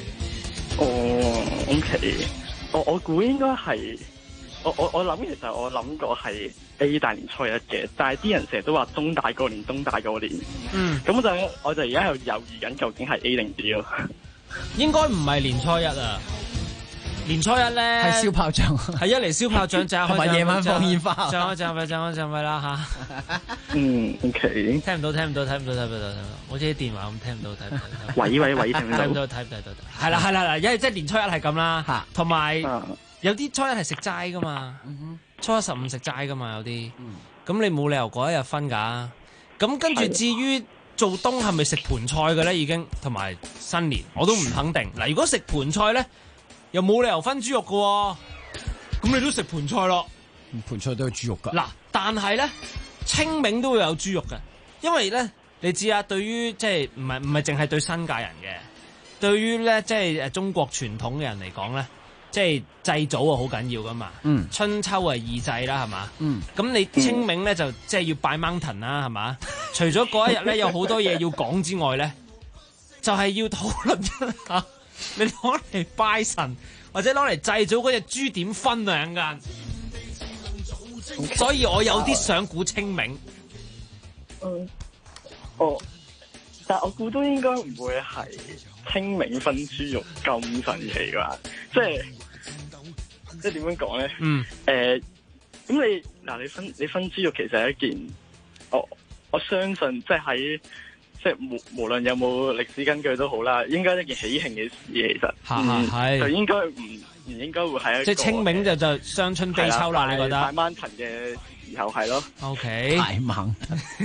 OK， 我估應該係我諗，其實我諗過係 A 大年初一嘅，但係啲人成日都話冬大過年，冬大過年。咁我就而家喺度猶豫緊，究竟係 A 定 D 咯？
應該唔係年初一啊！年初一咧
係燒炮仗，
係一嚟燒炮仗，就
同埋夜晚放煙花，
就咪啦吓。
OK。
聽唔到，好似啲電話咁聽唔到，睇唔到。
喂，聽唔到。
睇唔到。係啦，因為即係年初一係咁啦，同埋有啲初一係食齋噶嘛，初一15食齋噶嘛，有啲。咁你冇理由嗰一日分㗎。咁跟住至於做冬係咪食盤菜嘅咧？已經同埋新年我都唔肯定。嗱，如果食盤菜咧，又冇理由分豬肉嘅喎，咁你都食盤菜咯。
盤菜都有豬肉㗎。
嗱，但係咧清明都會有豬肉嘅，因為咧你知啊，對於即係唔係淨係對新界人嘅，對於咧即係中國傳統嘅人嚟講咧，即係祭祖啊好緊要噶嘛。春秋係二祭啦，係嘛？咁你清明咧就即係要拜 mountain 啦，係嘛？除咗嗰一日咧有好多嘢要講之外咧，就係要討論一下。你攞嚟拜神或者攞嚟祭祖嗰隻豬點分兩間，所以我有啲想估清明。
但我估都應該唔會係清明分豬肉咁神奇㗎，即係點樣講咧？咁你分豬肉其實係一件，我相信即係喺。即係無論有冇歷史根據都好啦，應該係一件喜慶嘅事其實，
係
就應該唔應該會係一個
即係清明就傷春悲秋啦，你覺得？
拜晚藤嘅時候係咯。
OK。
拜晚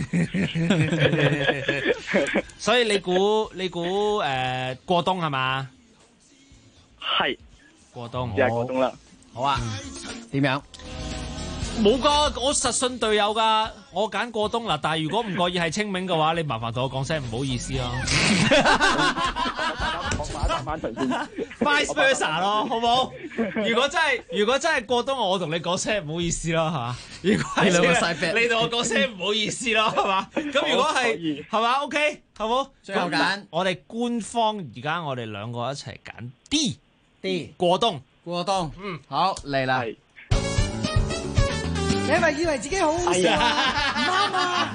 藤。
所以你估過冬係嘛？
係。
過冬。
即係過冬啦。
好啊。點樣？
冇噶，我實信隊友噶，我揀過冬啦。但係如果唔覺意係清明嘅話，你麻煩同我講聲唔好意思咯。
我拜藤先
，vice versa 咯，好冇？如果真係過冬，我同你講聲唔好意思咯，係嘛？如果係你同我講聲唔好意思咯，係嘛？咁如果係嘛 ？OK， 好冇？
最後揀
我哋官方而家我哋兩個一齊揀 D 過冬。
好嚟啦。
你係咪以為自己好好笑啊？唔啱啊！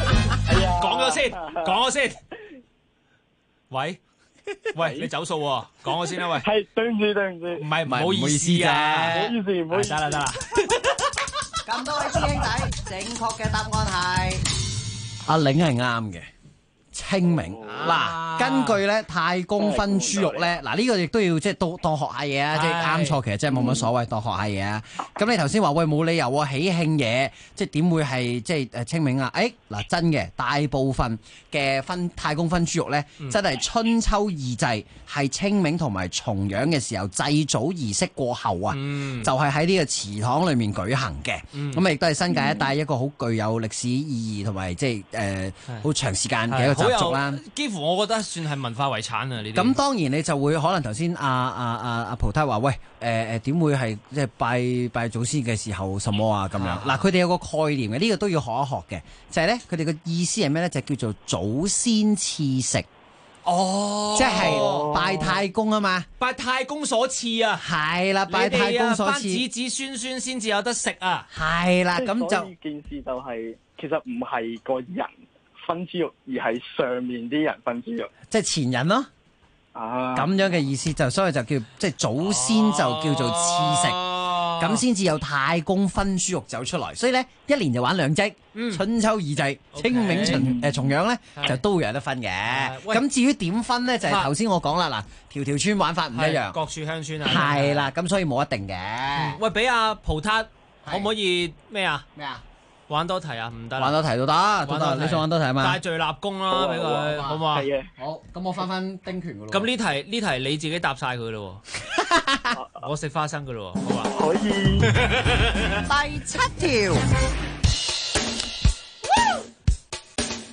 講咗先。喂，你走數喎，講咗先啦，喂。
係對唔住。
唔係，唔好意思啊。
唔好意思。
得啦。
咁多位師兄弟，正確嘅答案係
阿玲係啱嘅。清明嗱，根據咧太公分豬肉咧，嗱呢個亦都要即係當學下嘢啊，即係啱錯其實真係冇乜所謂，當學下嘢啊。咁你頭先話喂冇理由喎，喜慶嘢即係點會係即係清明啊？嗱真嘅，大部分嘅太公分豬肉咧，真係春秋二祭，係清明同埋重陽嘅時候祭祖儀式過後啊，就係喺呢個祠堂裏面舉行嘅。咁亦都係新界一帶一個好具有歷史意義同埋即係好長時間嘅一個習俗啦，
幾乎我覺得算係文化遺產啊！呢啲
咁當然你就會可能頭先阿葡太話喂點會係即係拜祖先嘅時候什麼啊咁樣嗱，佢哋有個概念嘅，呢個都要學一學嘅，就係咧佢哋嘅意思係咩咧？就叫做祖先賜食
哦，
即係拜太公啊嘛，
拜太公所賜啊，
係啦，拜太公所賜，
班子孫先至有得食啊，
係啦，咁就
件事就係其實唔係個人分豬肉，而係上面啲人分豬肉，
即係前人咯。咁樣嘅意思所以就叫即係祖先就叫做賜食，咁先至有太公分豬肉走出來。所以咧，一年就玩兩祭，春秋二祭，清明重陽咧就都會有得分嘅。咁至於點分咧，就係頭先我講啦，嗱，條村玩法唔一樣，
各處鄉村啊，
係啦，咁所以冇一定嘅。
喂，俾阿葡撻可唔可以咩啊？玩多題啊？唔得啦，
玩多題都得，你想玩多題啊嘛？
戴罪立功啦，俾佢好唔好啊？
好，咁我翻丁權噶咯。
咁呢題你自己答晒佢咯，我食花生噶咯，好嘛？
可以。
第7條。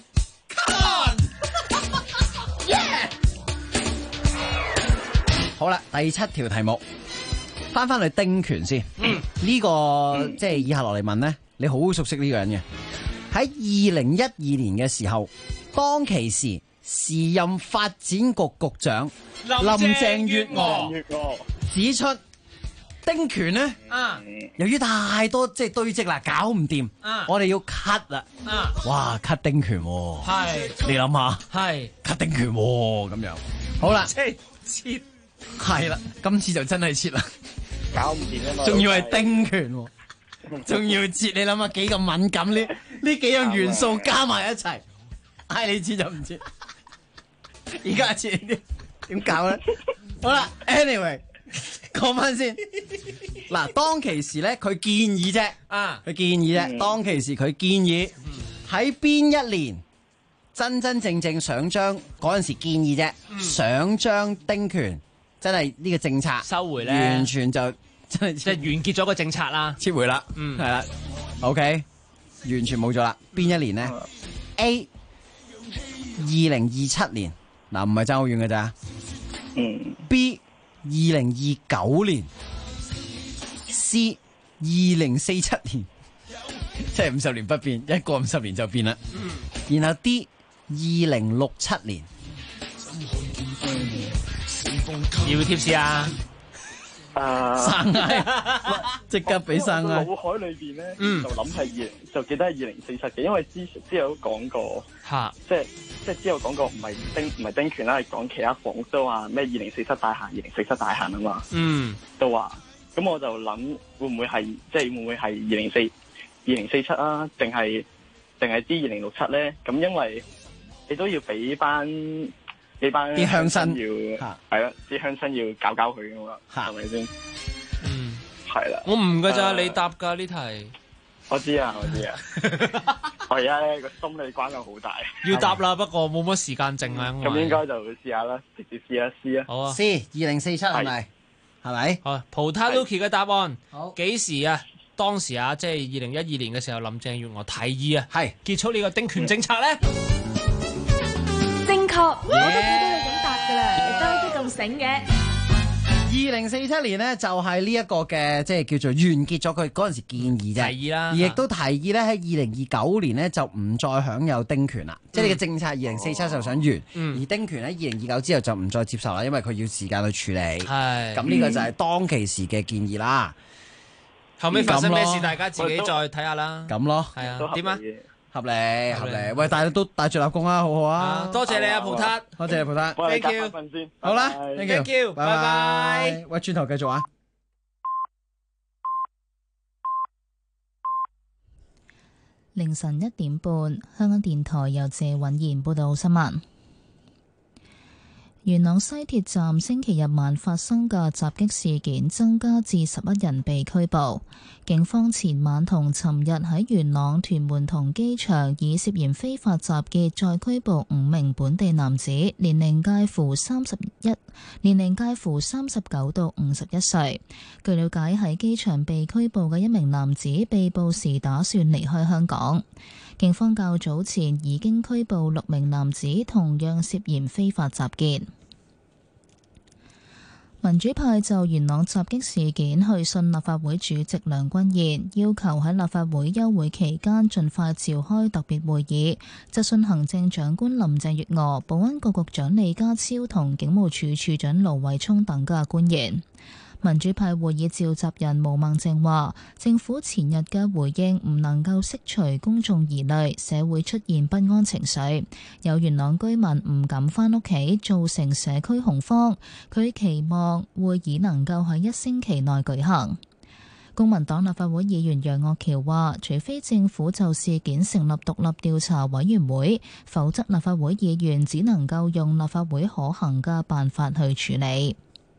好啦，第7條題目，翻去丁權先。呢個即係以下落嚟問咧，你好熟悉呢個人嘅。喺2012年嘅時候，當其時任發展局局長林鄭月娥指出，丁權咧，由於太多即係堆積啦，搞唔掂，我哋要 cut 啦。哇 ，cut 丁權喎，係你諗下，係 cut 丁權喎，咁樣好啦，切係啦，今次就真係切啦，
搞唔掂啊嘛，
仲要係丁權喎，仲要切，你諗下幾咁敏感呢幾樣元素加埋一齊，嗌你切就唔切，而家切點搞咧？好啦 ，anyway。講翻先，嗱，當其時咧，佢建議啫，佢建議啫，當其時佢建議喺邊一年真正想將嗰陣時建議啫，想將丁權真係呢個政策
收回咧，
完全就真係
即係完結咗個政策啦，
撤回啦，係啦 ，OK， 完全冇咗啦。邊一年呢？ A 2027年，嗱唔係爭好遠嘅咋，B 2029年 ，C 2047年，即係50年不變，一過50年就變啦。然後 D 2067年，
要貼士啊！
生嗌，即刻俾生嗌。
腦海裏邊咧，就諗係就記得係2047嘅，因為之後都講過，即係之後講過唔係丁權啦，係講其他房租啊，咩2047大限，2047大限啊嘛，都話，咁我就諗會唔會係2047啊，定係啲2067咧？咁因為你都要俾班啲鄉紳要係啦，啲鄉紳要搞佢噶嘛，係咪先？係啦。
我唔噶咋，你答噶呢題。
我知啊。我而家咧個心理關係好大。
要答啦，不過冇乜時間剩啊。
咁應該就試下啦，直接試下 C 啊。
好啊。
C 2047係咪？係咪？
好。葡撻 Lucky 嘅答案。好。幾時啊？當時啊，即係2012年嘅時候，林鄭月娥提議啊，係結束呢個丁權政策咧。
正確，我都估到你咁答噶啦，你都咁醒嘅。
2047年呢，就係呢一個嘅即係叫做完結咗佢嗰陣時建議啫，
提議啦，
而亦都提議咧喺2029年呢，就唔再享有丁權啦，即係你嘅政策2047就想完，而丁權喺2029之後就唔再接受啦，因為佢要時間去處理。係咁呢個就係當其時嘅建議啦。
後尾發生咩事，大家自己再睇下啦。
咁咯，
係啊，點啊？
合理。喂，大家都帶住立功啊，好好啊！
多謝你啊，葡撻，
多謝你葡撻
，thank you，
好啦
，thank you，拜拜。
喂，轉頭繼續啊！
凌晨1點半，香港電台由謝允賢報道新聞。元朗西鐵站星期日晚發生嘅襲擊事件增加至11人被拘捕。警方前晚同尋日喺元朗、屯門同機場以涉嫌非法集結再拘捕5名本地男子，年齡介乎39到51歲。據了解，喺機場被拘捕嘅1名男子被捕時打算離開香港。警方較早前已經拘捕6名男子，同樣涉嫌非法集結。民主派就元朗襲擊事件去信立法會主席梁君彥，要求喺立法會休會期間盡快召開特別會議，質詢行政長官林鄭月娥、保安局局長李家超同警務處處長盧偉聰等嘅官員。民主派會議召集人毛孟靜話，政府前日嘅回應唔能夠釋除公眾疑慮，社會出現不安情緒，有元朗居民唔敢返屋企，造成社區恐慌。佢期望會議能夠喺1星期內舉行。公民黨立法會議員楊岳橋話，除非政府就事件成立獨立調查委員會，否則立法會議員只能夠用立法會可行嘅辦法去處理。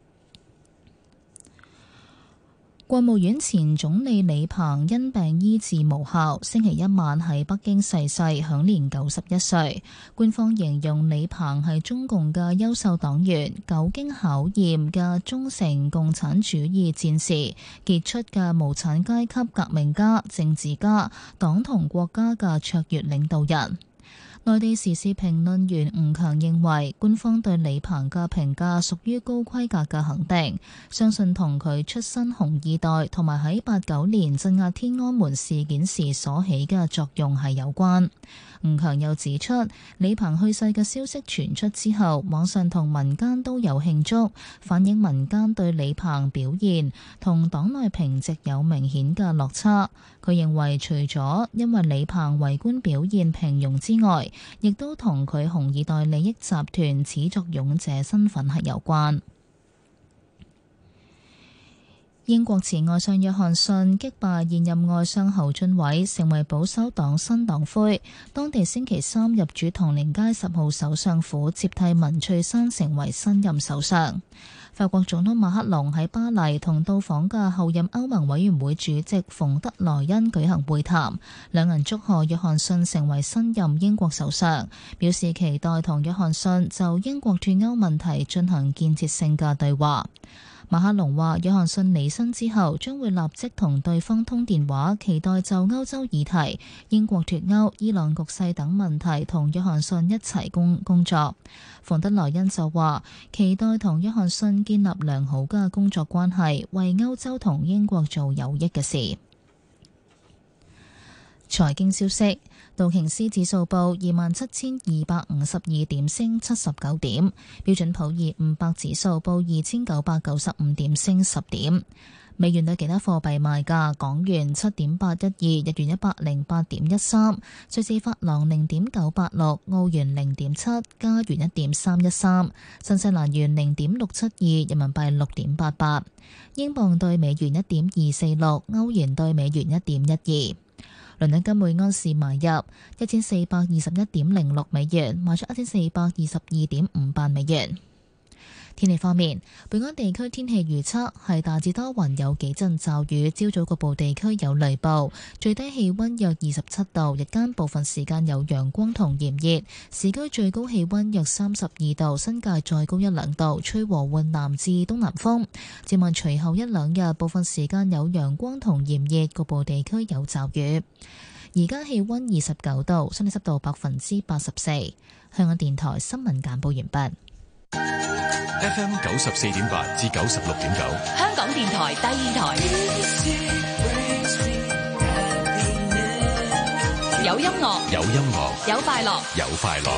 國務院前總理李鵬因病醫治無效，星期一晚喺北京逝世，享年91歲。官方形容李鵬係中共嘅優秀黨員，久經考驗嘅忠誠共產主義戰士，傑出嘅無產階級革命家、政治家，黨同國家嘅卓越領導人。 內地時事評論員吳強認為，官方對李鵬嘅評價屬於高規格嘅肯定，相信同佢出身紅二代同埋喺89年鎮壓天安門事件時所起嘅作用係有關。吳強又指出，李鵬去世嘅消息傳出之後，網上同民間都有慶祝，反映民間對李鵬表現同黨內評值有明顯嘅落差。佢認為，除咗因為李鵬為官表現平庸之外，亦都同佢紅二代利益集團始作俑者身份係有關。英國前外相約翰遜擊敗現任外相侯俊偉，成為保守黨新黨魁。當地星期三入主唐寧街10號首相府，接替文翠珊成為新任首相。法國總統馬克龍喺巴黎同到訪嘅後任歐盟委員會主席馮德萊恩舉行會談，兩人祝賀約翰遜成為新任英國首相，表示期待同約翰遜就英國脫歐問題進行建設性嘅對話。馬克龍話，約翰遜離任之後將會立即同對方通電話，期待就歐洲議題、英國脫歐、伊朗局勢等問題同約翰遜一齊工作。馮德萊恩就話，期待同約翰遜建立良好嘅工作關係，為歐洲同英國做有益嘅事。財經消息，道瓊斯指數報27,252點，升79點；標準普爾500指數報2,995點，升10點。美元對其他貨幣賣價：港元7.812，日元108.13，瑞士法郎0.986，澳元0.7，加元1.313，新西蘭元0.672，人民幣6.88，英鎊對美元1.246，歐元對美元1.12。倫敦金每安士買入1421.06美元，賣出1422.58美元。天氣方面，本港地區天氣預測係大致多雲，有幾陣驟雨，朝早局部地區有雷暴，最低氣溫約27度，日間部分時間有陽光同炎熱，市區最高氣溫約32度，新界再高1-2度，吹和緩南至東南風。展望隨後1-2日，部分時間有陽光同炎熱，局部地區有驟雨。而家氣溫29度，相對濕度84%。香港電台新聞簡報完畢。
FM 94.8至96.9，
香港電台第二台，有音樂，
有音樂，
有快樂，
有快樂。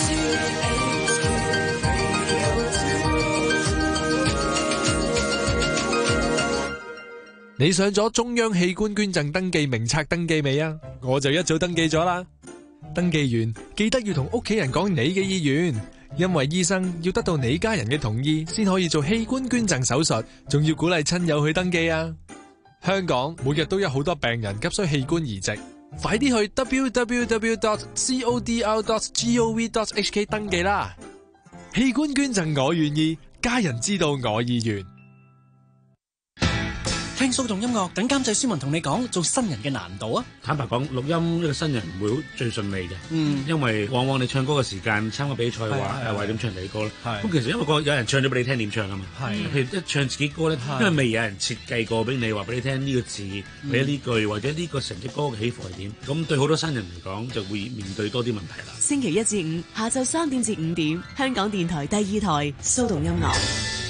你上咗中央器官捐贈登記名冊登記未啊？我就一早登記咗啦。登記完記得要同屋企人講你嘅意願。因為醫生要得到你家人嘅同意先可以做器官捐贈手術，仲要鼓勵親友去登記啊！香港每日都有好多病人急需器官移植，快啲去 www.codr.gov.hk 登記啦！器官捐贈我願意，家人知道我意願。
聽騷動音樂，等監製舒文同你講做新人嘅難度啊！
坦白講，錄音呢個新人唔會最順利嘅，因為往往你唱歌嘅時間參加比賽嘅話，係為點唱你歌咧？咁其實因為有人唱咗俾你聽點唱啊嘛，譬如一唱自己歌咧，因為未有人設計過俾你話俾你聽呢個字，或者呢句，或者呢個成隻歌嘅起伏係點，咁對好多新人嚟講就會面對多啲問題啦。
星期1至5下晝3點至5點，香港電台第2台騷動音樂。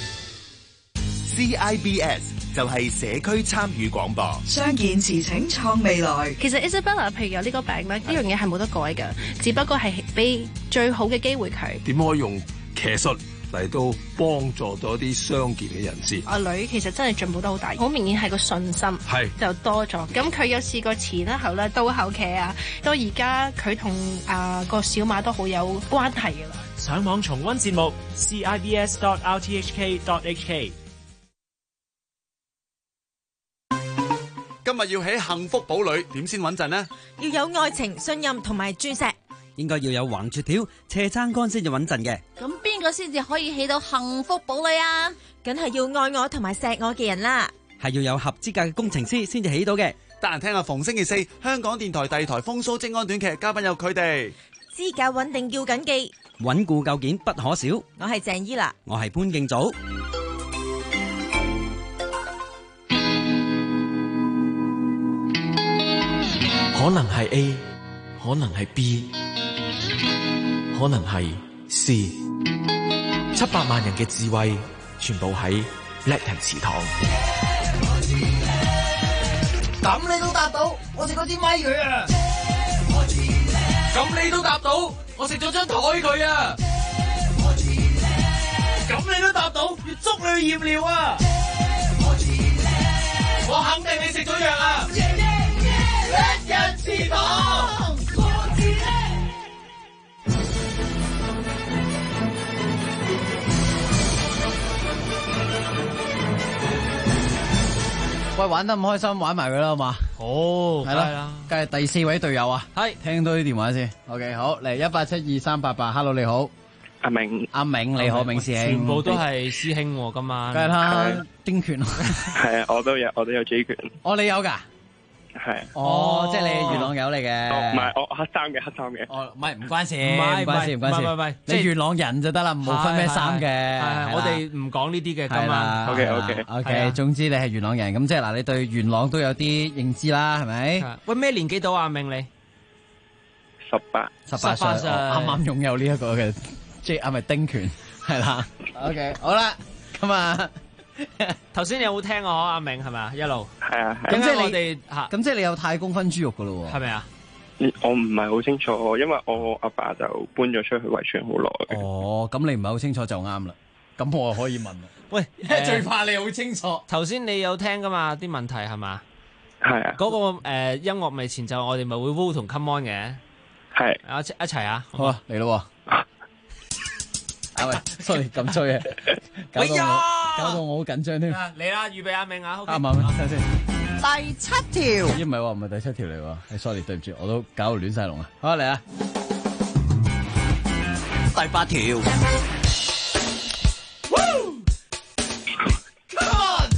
CIBS 就係社區參與廣播，
傷健慈情創未來。
其實 Isabella 譬如有呢個病咧，呢樣嘢係冇得改嘅，只不過係俾最好嘅機會佢。
點可以用騎術嚟到幫助到一啲傷健嘅人士？
阿女其實真係進步得好大，好明顯係個信心就多咗。咁佢有試過前啦後啦，到後期啊，到而家佢同個小馬都好有關係㗎啦。
上網重溫節目 CIBS.RTHK.HK。
今日要起幸福堡壘，點先穩陣呢？
要有愛情、信任同埋鑽石。
應該要有橫截條、斜撐杆先至穩陣嘅。
咁邊個先至可以起到幸福堡壘啊？
梗係要愛我同埋錫我嘅人啦。
係要有合資格嘅工程師先至起到嘅。
得閒聽下逢星期4香港電台第2台風騷職安短劇，嘉賓有佢哋。
資格穩定要緊記，
穩固構件不可少。
我係鄭伊娜，
我係潘敬祖。
可能係 A， 可能係 B， 可能係 C。700萬人嘅智慧，全部喺 Blackton 祠堂。
咁你都答到，我食嗰支咪佢啊！咁你都答到，我食咗張台佢啊！咁你都答到，要捉你去驗尿啊！我肯定你食咗藥啊！Blackton 祠堂。
喂，玩得咁開心，玩埋佢啦，好嘛？
好，
係啦，梗係第4位隊友啊，係聽到啲電話先。OK， 好嚟1872388，Hello 你好，
阿明
你好，明師兄，
全部都係師兄喎，今晚。
梗係啦，丁權。
係啊，我都有 J 權。
哦，你有㗎？係。哦，即係你元朗友嚟嘅。
唔係，我黑衫嘅。
哦，唔關事，
唔係，
你元朗人就得啦，唔好分咩衫嘅。
我哋唔講呢啲嘅今晚。
OK。
總之你係元朗人，咁即係嗱，你對元朗都有啲認知啦，係咪？
喂，咩年紀到啊？明你
18
歲，啱啱擁有呢一個嘅，即係咪丁權？係啦。OK， 好啦，咁啊。
頭先你有冇聽我阿明係咪啊？一路
係啊，
咁即係
我哋
咁即係你有太公分豬肉噶咯？
係咪啊？
我唔係好清楚，因為我阿爸就搬咗出去圍村好耐。
哦，咁你唔係好清楚就啱啦。咁我可以問啦。喂，最怕你好清楚。
頭先你有聽噶嘛？啲問題係嘛？
係啊。
嗰個音樂咪前奏，我哋咪會 Woo 同 Come On 嘅。係一齊啊！
好啊，嚟咯。喂 ，sorry 咁衰嘅，搞到我好緊張添。
嚟啦，預備阿明啊，
啱唔啱？睇先。
第7條。
咦，唔係第7條嚟喎。sorry， 對唔住，我都搞到亂晒龍啊。好嚟啊。
第8條。Come on！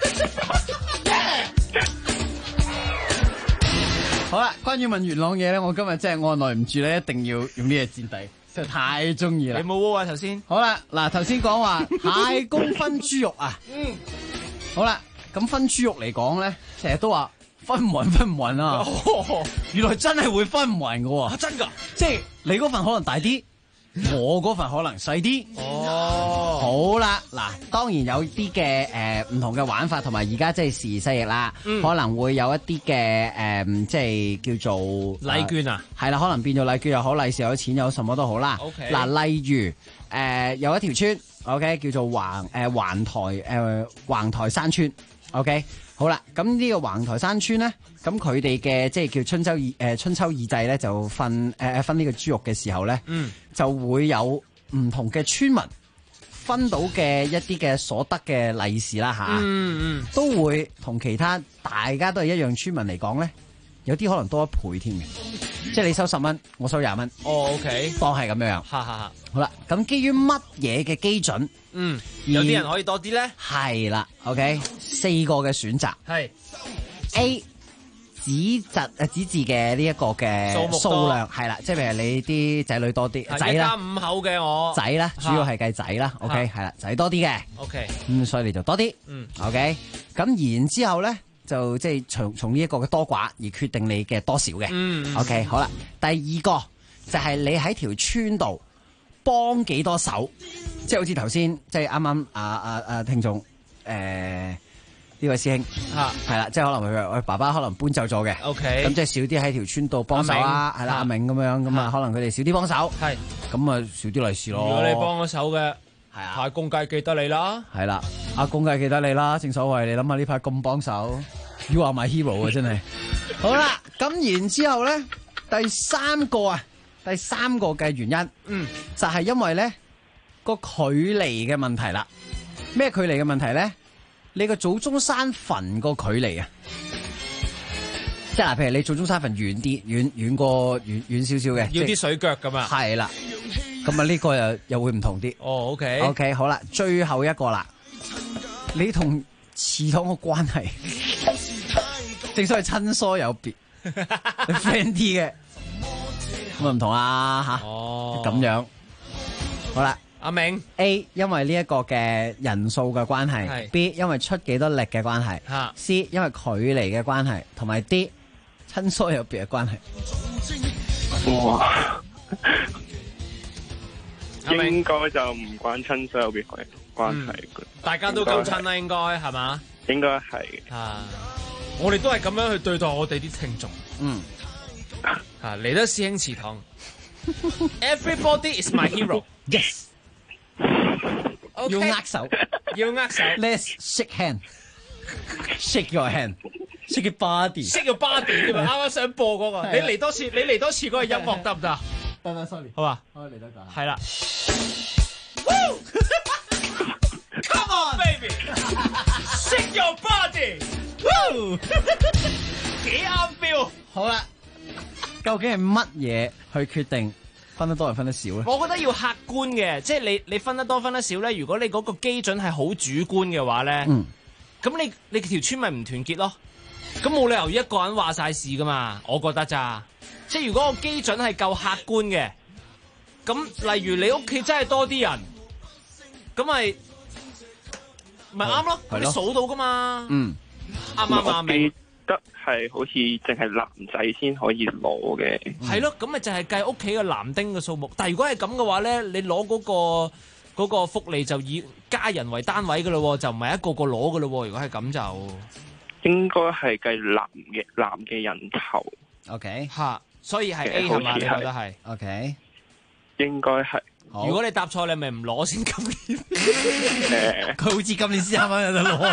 好啦，關於問元朗嘢咧，我今日真係按耐唔住咧，一定要用呢個墊底。就太中意啦！
你冇喎啊頭先。
好啦，嗱頭先講話太公分豬肉啊。好啦，咁分豬肉嚟講咧，成日都話分唔勻啊。原來真係會分唔勻㗎喎。
真㗎？
即係你嗰份可能大啲，我嗰份可能細啲。好啦，嗱，當然有啲嘅唔同嘅玩法，同埋而家即係時移世易啦，可能會有一啲嘅即係叫做
禮券啊，
係啦，可能變做禮券又好，利是又好，錢又好，什麼都好啦。嗱，例如有一條村 ，OK， 叫做橫台山村 ，OK， 好啦，咁呢個橫台山村咧，咁佢哋嘅即係叫春秋二祭咧，就分呢個豬肉嘅時候咧，就會有唔同嘅村民。分到嘅一啲嘅所得嘅利是啦吓，都會同其他大家都係一樣村民嚟講咧，有啲可能多1倍添嘅，即係你收10蚊，我收20蚊。
哦 ，OK，
當係咁樣。好啦，咁基於乜嘢嘅基準？
有啲人可以多啲咧。
係啦 ，OK， 4個嘅選擇。係 A。子字嘅呢一個嘅數量係啦，即係譬如你啲仔女多啲，仔啦，
一家5口嘅我
仔啦，主要係計仔啦，OK 係啦，仔多啲嘅
，OK，
咁所以你就多啲，OK，咁然之後咧就即係從呢一個嘅多寡而決定你嘅多少嘅，OK 好啦，第二個就係你喺條村度幫幾多手，即係好似頭先即係啱啱聽眾呢位師兄係啦，即係可能佢爸爸可能搬走咗嘅，OK，咁即係少啲喺條村度幫手啦，係啦，阿明咁樣，咁啊可能佢哋少啲幫手，係，咁啊少啲利是咯。
如果你幫咗手嘅，係啊，太公梗係記得你啦，
係啦，阿公梗係記得你啦，正所謂你諗下呢排咁幫手 ，You are my hero 啊，真係。好啦，咁然之後咧，第三個嘅原因，就係因為咧個距離嘅問題啦。咩距離嘅問題咧？你個祖宗山墳個距離啊，即係嗱，譬如你祖宗山墳遠啲，遠少少嘅，
要啲水腳咁啊，
係啦，咁啊呢個又會唔同啲。
哦
，OK， 好啦，最後一個啦，你同祠堂個關係，正所謂親疏有別，你 friend 啲嘅，咁啊唔同啊吓，咁樣，好啦。
阿明
A 因為呢一個嘅人數嘅關係 ，B 因為出幾多力嘅關係，C 因為距離嘅關係，同埋 D 親疏有別嘅關係。
哇！ 應該就唔關親疏有別關係嘅。
大家都夠親啦，應該係嘛？
應該係
啊，我哋都係咁樣去對待我哋啲聽眾。嚟得師兄祠堂 ，Everybody is my hero。Yes。
要握手，
要握手。
Let's shake hand，shake your hand，shake your body，shake
your body。你咪啱啱想播嗰個，你嚟多次嗰個音樂得唔得？
得 ，sorry，
好嘛？
可以嚟得㗎。
係啦。Come on baby， shake your body， 幾啱 feel。
好啦，究竟係乜嘢去決定分得多定分得少咧？
我覺得要客觀嘅，即係你分得多分得少咧。如果你嗰個基準係好主觀嘅話咧，咁你條村咪唔團結咯。咁冇理由一個人話晒事噶嘛，我覺得咋。即係如果個基準係夠客觀嘅，咁例如你屋企真係多啲人，咁咪啱咯，你數到噶嘛。啱
我記得係好似淨係男仔先可以攞嘅。
係咯，咁咪就係計屋企嘅男丁嘅數目。但係如果係咁嘅話咧，你攞嗰個福利就以家人為單位噶咯，就唔係一個個攞噶咯。如果係咁就
應該係計男嘅人頭。
OK，
吓，所以係 A 係嘛？你覺得係
？OK，
應該係。
如果你答錯，你咪唔攞先。今年
佢好似今年先啱啱有得攞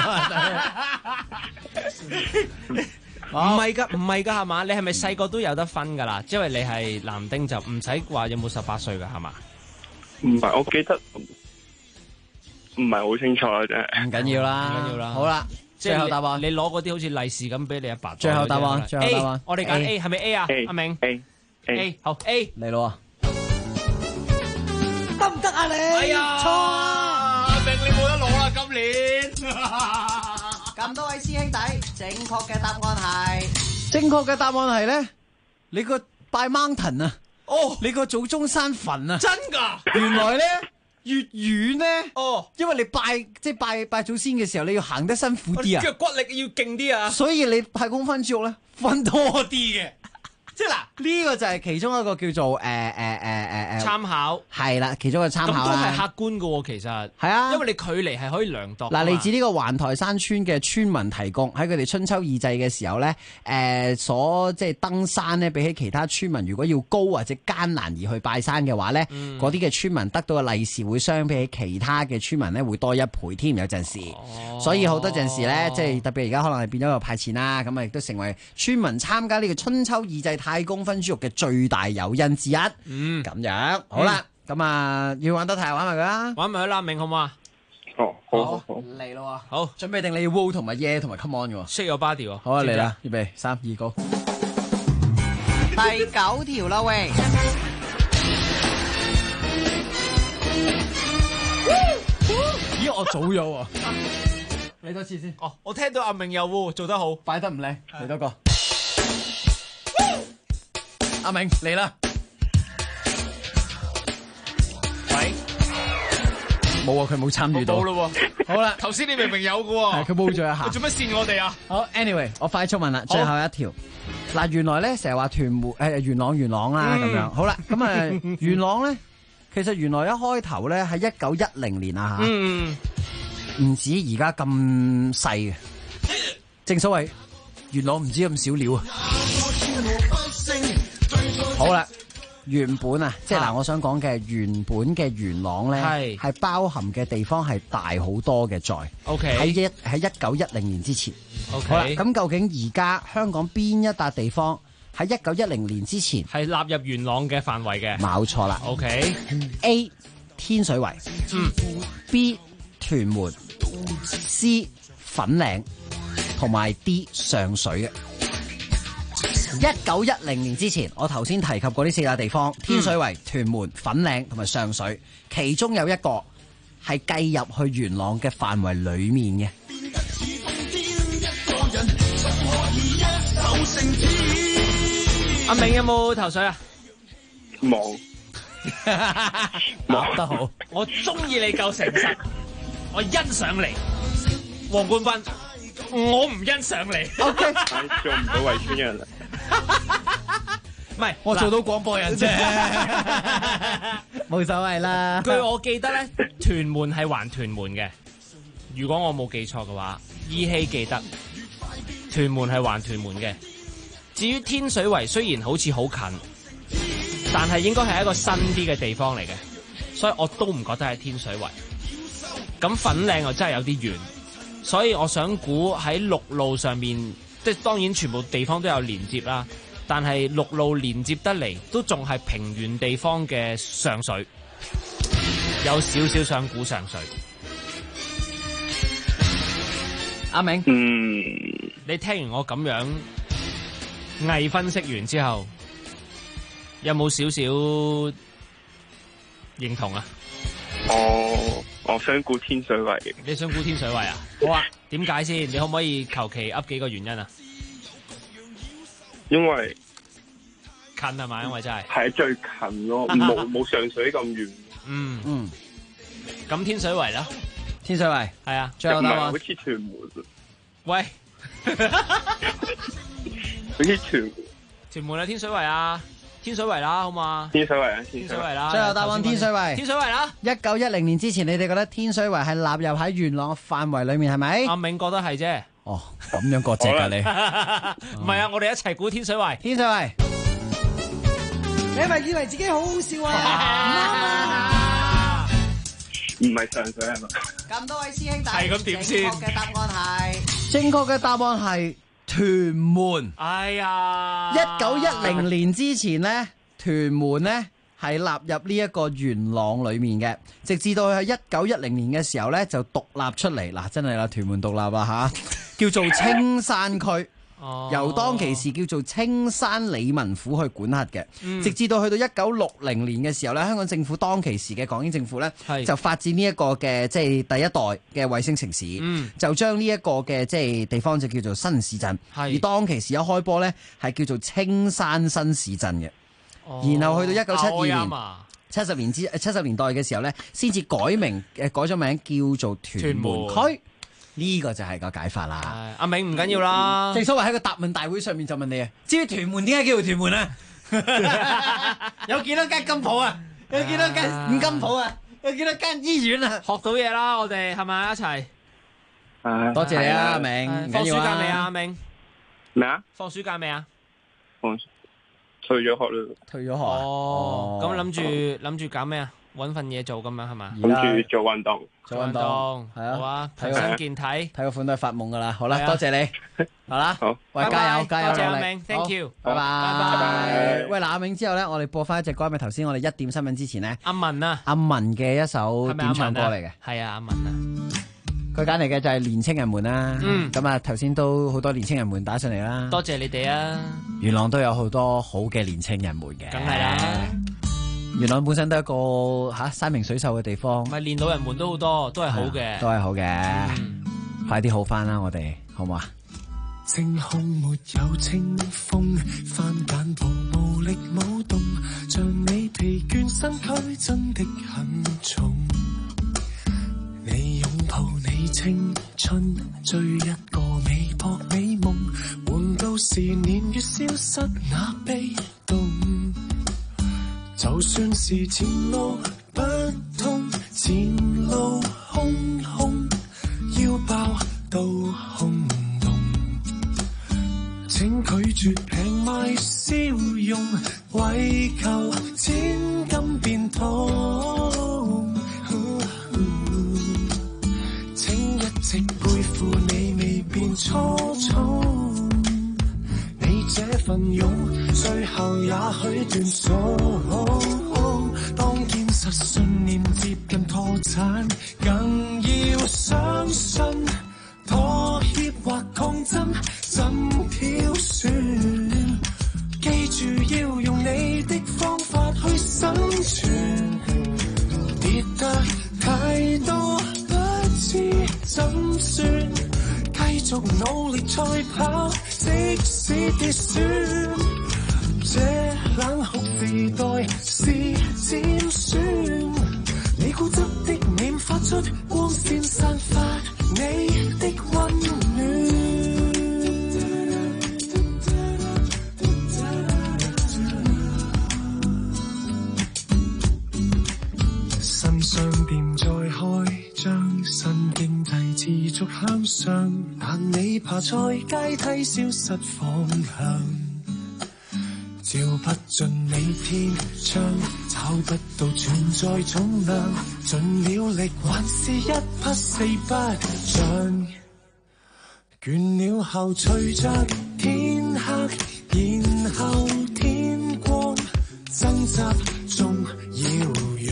唔係㗎係嘛？你係咪細個都有得分㗎啦？因為你係男丁就唔使話有冇18歲㗎係嘛？
唔係，我記得唔係好清楚啦，真係。
唔緊要啦，好啦，最後答案，
你攞嗰啲好似利是咁俾你阿爸。
最後答案
A， 我哋揀 A 係咪 A 啊？阿明
A
好 A
嚟咯。
得唔得啊你？
哎呀，錯啊！阿明你冇得攞啦，今年。
咁多位師兄弟，正確嘅答案係？
正確嘅答案係咧，你個拜 mountain 啊，你個祖宗山墳啊，
真㗎？
原來咧越遠咧，因為你拜祖先嘅時候，你要行得辛苦啲啊，
腳骨力要勁啲啊，
所以你派公分豬肉咧分多啲嘅。即係嗱，呢個就係其中一個叫做
參考，
係啦，其中一個參考啦。
咁都係客觀嘅喎，其實係啊，因為你距離係可以量度。
嗱，嚟自呢個環台山村嘅村民提供喺佢哋春秋二祭嘅時候咧，所即係登山咧，比起其他村民如果要高或者艱難而去拜山嘅話咧，嗰啲嘅村民得到嘅利是會相比起其他嘅村民咧會多1倍添，有陣時。所以好多陣時咧，即係特別而家可能係變咗個派錢啦，咁啊亦都成為村民參加呢個春秋二祭太公分豬肉嘅最大誘因之一。咁樣好啦，咁啊要玩得太玩埋佢啦，
玩埋佢啦，明好唔好啊？
好
嚟咯，
好
準備定你要 wow 同埋 yeah 同埋 come on 嘅
，shake your body 喎。
好啊，嚟啦，預備3、2、Go。
第9條啦喂。
咦，我早咗喎。嚟多次先。
我聽到阿明又喎，做得好，
擺得唔靚，嚟多個。阿明嚟啦。
喂，
冇啊，佢冇參與到。
冇咯喎。
好啦，
頭先你明明有嘅喎。
係佢冇咗一下。
佢做乜線我哋啊？
好 ，anyway， 我快速問啦，最後一條。嗱，原來咧成日話屯門元朗啦咁樣。好啦，咁啊元朗咧，其實原來一開頭咧係1910年啊嚇。唔止而家咁細嘅，正所謂元朗唔止咁少料啊！好啦，原本啊，即係嗱，我想講嘅原本嘅元朗咧，係包含嘅地方係大好多嘅，在
OK
喺1910年之前。
OK
好啦，咁究竟而家香港邊一笪地方喺1910年之前
係納入元朗嘅範圍嘅？
冇錯啦。
OK
A 天水圍，B 屯門，C 粉嶺，同埋 D 上水嘅。1910年之前，我頭先提及過呢4笪地方：天水圍、屯門、粉嶺同埋上水，其中有一個係計入去元朗嘅範圍裏面嘅。
阿明有冇頭水啊？
冇。
答得好，我中意你夠誠實，我欣賞你，黃冠斌，我唔欣賞你。
OK， 做唔到圍村人啦。
唔係，
我做到廣播人啫。 冇所謂啦。
據我記得咧，屯門係環屯門嘅，如果我冇記錯嘅話，依稀記得屯門係環屯門嘅。至於天水圍雖然好似好近，但係應該係一個新啲嘅地方嚟嘅，所以我都唔覺得係天水圍。咁粉嶺又真係有啲遠，所以我想估喺陸路上面，即係當然全部地方都有連接啦，但係陸路連接得嚟都仲係平原地方嘅上水，有少少想估上水。阿明，你聽完我咁樣偽分析完之後，有冇少少認同啊？
我想估天水圍。
你想估天水圍啊？好啊，點解先？你可唔可以求其噏幾個原因啊？
因為
近係咪？因為真係
係最近咯，冇上水咁遠。
咁天水圍啦，
天水圍
係啊，
最後答案好似屯門。
喂，
好似屯
門啊，天水圍啊，天水圍啦，好嘛？
天水圍啊，
天水圍啦。
最後答案天水圍。
天水圍啦。
1910年之前，你哋覺得天水圍係納入喺元朗嘅範圍裏面係咪？
阿銘覺得係啫。
哦，咁樣割席㗎你？
唔係啊，我哋一齊估天水圍。
天水圍。
你係咪以為自己好好笑啊？
唔係上水係嘛？
咁多位師兄弟，
係咁點先？
正確嘅答案係
正確嘅答案係屯門。
哎呀
！1910年之前咧，屯門咧係納入呢一個元朗裏面嘅，直至到喺1910年嘅時候咧就獨立出嚟。嗱，真係啦，屯門獨立啊吓，叫做青山區。由當其時叫做青山理民府去管轄嘅，直至到去到1960年嘅時候咧，香港政府當其時嘅港英政府咧就發展呢一個嘅即係第一代嘅衛星城市，就將呢一個嘅即係地方就叫做新市鎮，而當其時一開波咧係叫做青山新市鎮嘅，然後去到1972年。70年代嘅時候咧，先至改咗名叫做屯門區。呢個就係個解法啦。
阿銘唔緊要啦，
正所謂喺個答問大會上面就問你啊，至於屯門點解叫做屯門啊？有幾多間金鋪啊？有幾多間五金鋪啊？有幾多間醫院啊？
學到嘢啦，我哋係咪一齊？
多謝你啊，阿銘。
放暑假未啊，阿銘？
咩啊？
放暑假未啊？
退咗學啦。
退咗學。
哦，咁諗住搞咩啊？搵份嘢做咁樣係嘛？
諗住做運動。
做運動係啊，好啊，強身健體，睇
個款都係發夢噶啦。好啦，多謝你，好啦，好，喂，加油，加油，
多謝阿銘 ，thank you，
拜拜。喂，嗱，阿銘之後咧，我哋播翻一隻歌，咪頭先我哋1點新聞之前咧，
阿文
嘅一首點唱歌嚟嘅，
係啊，阿文啊，
佢揀嚟嘅就係年青人們啦。咁啊，頭先都好多年青人們打上嚟啦，
多謝你哋啊。
元朗都有好多好嘅年青人們嘅，
梗係啦。
元朗本身都係一個山明水秀嘅地方，
咪連老人們都好多，都係好嘅，
都係好嘅。快啲好翻啦，我哋好唔好啊？
晴空沒有清風，翻簡報無力舞動，像你疲倦身軀真的很重。你擁抱你青春，追一個美博美夢，換到時年月消失那悲動。就算是前路不通，前路空空，腰包都空洞。請拒絕平賣笑容，為求千金變痛。請一直背負你未變初衷。你這份勇，最後也許斷送。當現實信念接近破產，更要相信妥協或抗爭，怎挑選？記住要用你的方法去生存。跌得太多，不知怎算。繼續努力賽跑，即使跌損，這冷酷時代是尖酸。你固執的臉發出光線，散發你的溫暖。 爬在階梯消失方向，照不進你天窗，找不到存在重量，盡了力還是一匹四不像，倦了後隨着天黑，然後天光，掙扎中耀揚，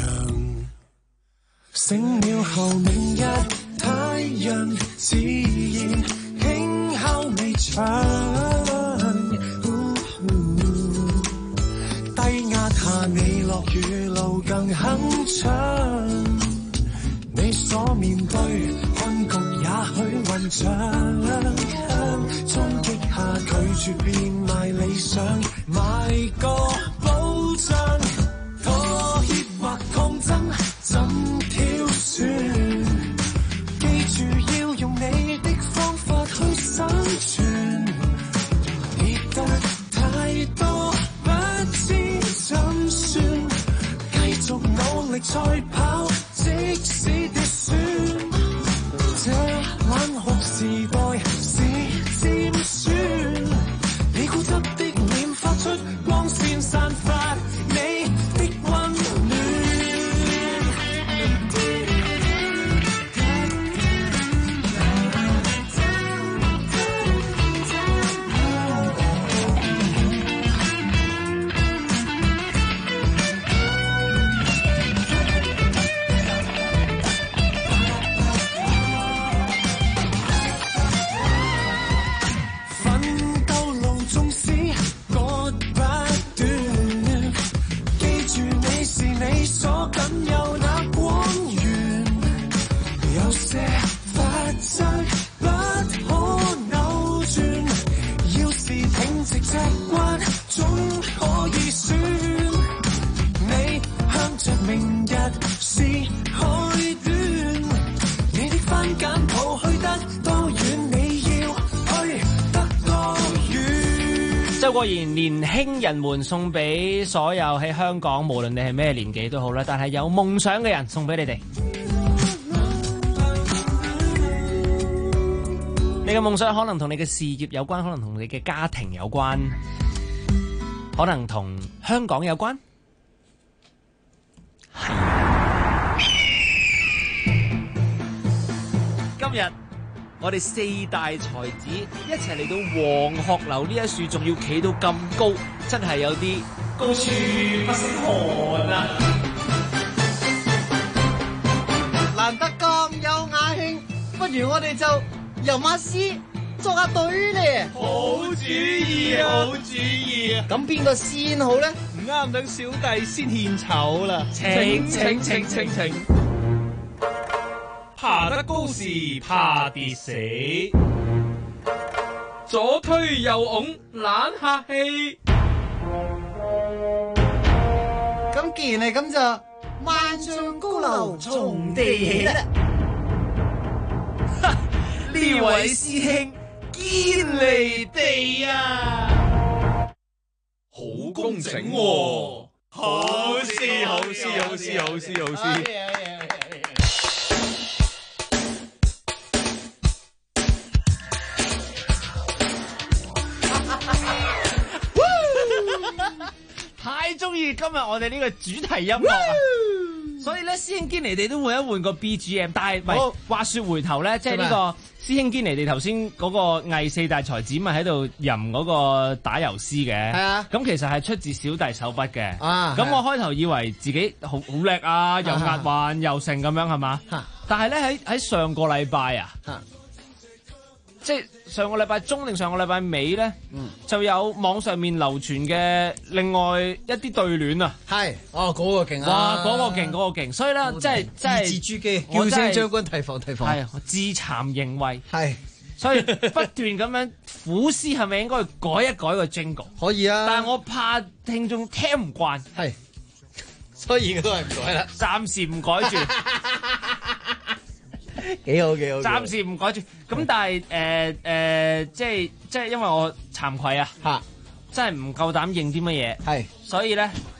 醒了後明日太陽自然輕敲你牆，低壓下你落雨路更鏗鏘，你所面對困局也許混帳，衝擊下拒絕變賣理想，買個保障，妥協或抗爭怎挑選，記住要用你的方法去生存，跌得太多不知怎算，繼續努力賽跑，即使跌損，這冷酷時代是尖酸，你孤獨的臉發出光線，散發你的溫暖。
周國賢年輕人們送俾所有喺香港，無論你係咩年紀都好啦，但係有夢想嘅人，送俾你哋。你嘅夢想可能同你嘅事業有關，可能同你嘅家庭有關，可能同香港有關。今日我哋四大才子一齊嚟到黃鶴樓呢一樹，仲要企到咁高，真係有啲高處不勝寒啊！
難得咁有雅興，不如我哋就游馬師作下對咧。
好主意啊！好主意啊！
咁邊個先好咧？
唔啱，等小弟先獻醜啦！請。爬得高時怕跌死，左推右拱懶客氣。
咁既然係咁就萬丈高樓從地起啦！
呢位師兄堅離地啊，好工整喎！好事。
太中意今日我哋呢個主題音樂啊！所以咧，師兄堅尼地都換一換個 BGM， 但係唔係話說回頭咧，即係呢個師兄堅尼地頭先嗰個藝四大才子咪喺度吟嗰個打油詩嘅，係啊，咁其實係出自小弟手筆嘅，咁我開頭以為自己好叻啊，又押韻又成咁樣係嘛，但係咧喺上個禮拜啊。即係上個禮拜中定上個禮拜尾咧，就有網上面流傳嘅另外一啲對聯啊。係，
嗰個勁啊！
哇，嗰個勁，所以咧，真係
字字珠璣，叫聲將軍提防。
係，自慚形穢。
係，
所以不斷咁樣苦思，係咪應該改一改個 jingle？
可以啊，
但係我怕聽眾聽唔慣，
係，所以都係唔改啦，
暫時唔改住。
幾好，
暫時唔改住。咁但係即係因為我慚愧啊，真係唔夠膽認啲乜嘢，係，所以咧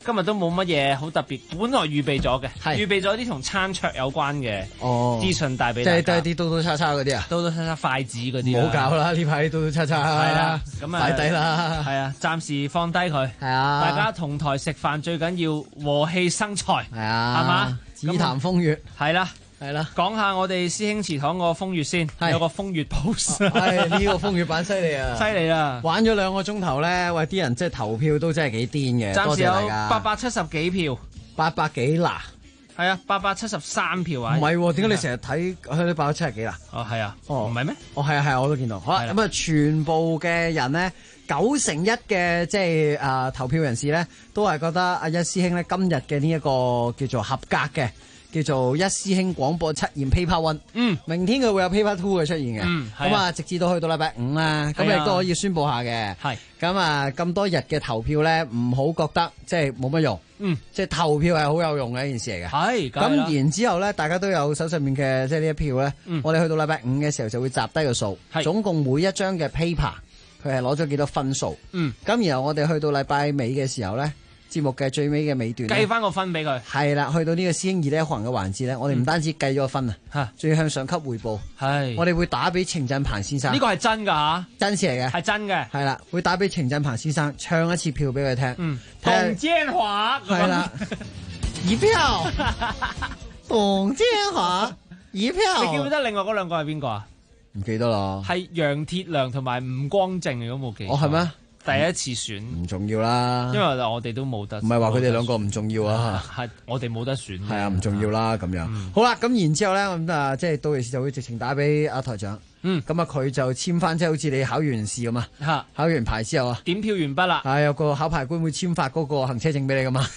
今日都冇乜嘢好特別，本來預備咗嘅，預備咗啲同餐桌有關嘅資訊帶俾大家。
即係啲刀刀叉叉嗰啲啊，
刀刀叉叉筷子嗰啲。
唔好搞啦，呢排刀刀叉叉。係啦，咁啊擺低啦。
係啊，暫時放低佢。
係啊，
大家同台食飯最緊要和氣生財。
係啊，
係嘛？
紫檀風月。
係啦。
係啦，
講下我哋師兄祠堂個風月先，有個風月 post。
係呢個風月版犀利啊！
犀利啊！
玩咗2個鐘頭咧，喂啲人即係投票都真係幾癲嘅。
暫時有870幾票
，800幾嗱。
係啊，873票啊。
唔係，點解你成日睇佢都870幾啦？
哦，係啊。哦，唔係咩？
哦，係啊，我都見到。好啦，咁啊，全部嘅人咧，91%嘅即係投票人士咧，都係覺得阿一師兄咧今日嘅呢一個叫做合格嘅。叫做一師兄廣播測驗 Paper One，明天佢會有 Paper Two 嘅出現嘅，咁啊直至到去到禮拜5啦，咁亦都可以宣佈下嘅。係咁啊，咁多日嘅投票咧，唔好覺得即係冇乜用，即係投票係好有用嘅一件事嚟嘅。係咁然之後咧，大家都有手上面嘅即係呢一票咧，我哋去到禮拜5嘅時候就會集低個數，總共每一張嘅 paper 佢係攞咗幾多分數，咁然後我哋去到禮拜尾嘅時候咧。節目嘅最尾嘅尾段，
計翻個分俾佢。係
啦，去到呢個師兄2呢一行嘅環節咧，我哋唔單止計咗個分啊，仲要向上級匯報。係，我哋會打俾程振鵬先生。呢
個係真㗎嚇，
真事嚟嘅，
係真嘅。係
啦，會打俾程振鵬先生唱一次票俾佢聽。
董建華
係啦，一票，董建華一票。
你記唔記得另外嗰兩個係邊個啊？
唔記得啦。
係楊鐵良同埋吳光正嚟，都冇記。
哦，係咩？
第一次選
唔重要啦，
因為我哋都冇得。
唔係話佢哋兩個唔重要啊，
係我哋冇得選。
係啊，唔重要啦咁樣。好啦，咁然之後咧，咁啊，即係到時就會直情打俾阿台長。咁啊，佢就簽翻，即係好似你考完試咁啊。考完牌之後啊，
點票完畢啦。
係有個考牌官會簽發嗰個行車證俾你噶嘛。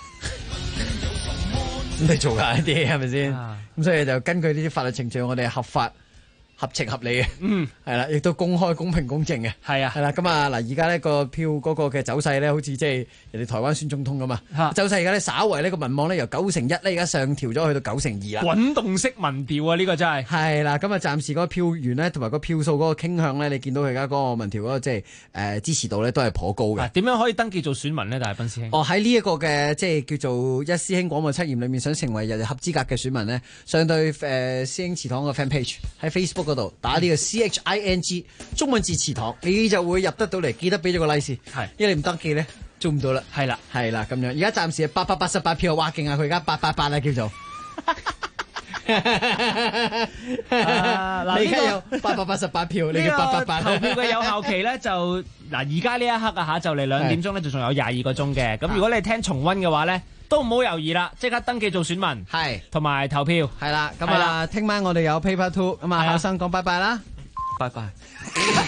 咁你做下一啲係咪先？咁所以就根據呢啲法律程序，我哋合法。合情合理嘅，係啦，亦都公開、公平、公正嘅，係啊，係啦。咁啊，嗱，而家呢個票嗰個嘅走勢咧，好似即係人哋台灣選總統咁嘛，走勢而家咧稍為呢個民望咧由91%咧而家上調咗去到92%啦。
滾動式民調啊，呢個真係
係啦。咁啊，暫時嗰個票源咧同埋個票數嗰個傾向咧，你見到佢而家嗰個民調嗰個即係支持度咧都係頗高嘅。
點樣可以登記做選民呢？大斌師兄？
喺呢一個嘅即係叫做一師兄廣播測驗裏面，想成為合資格嘅選民呢，上對師兄祠堂嘅 fan page 喺 Facebook 嗰度打呢個 CHING 中文字祠堂，你就會入得到嚟，記得俾咗個 like 先。係，因為你唔登記咧，做唔到啦。係啦，係啦，咁樣。而家暫時係888票，哇勁啊！佢而家888啦，叫做。你而家有888票，你嘅888。
投票嘅有效期咧就而家呢一刻啊就嚟2點鐘咧，就仲有22個鐘嘅。咁如果你聽重溫嘅話咧，都唔好猶豫啦，即刻登記做選民，係同埋投票，
係啦。咁啊，聽晚我哋有 Paper Two，咁啊，考生講拜拜啦，
拜拜。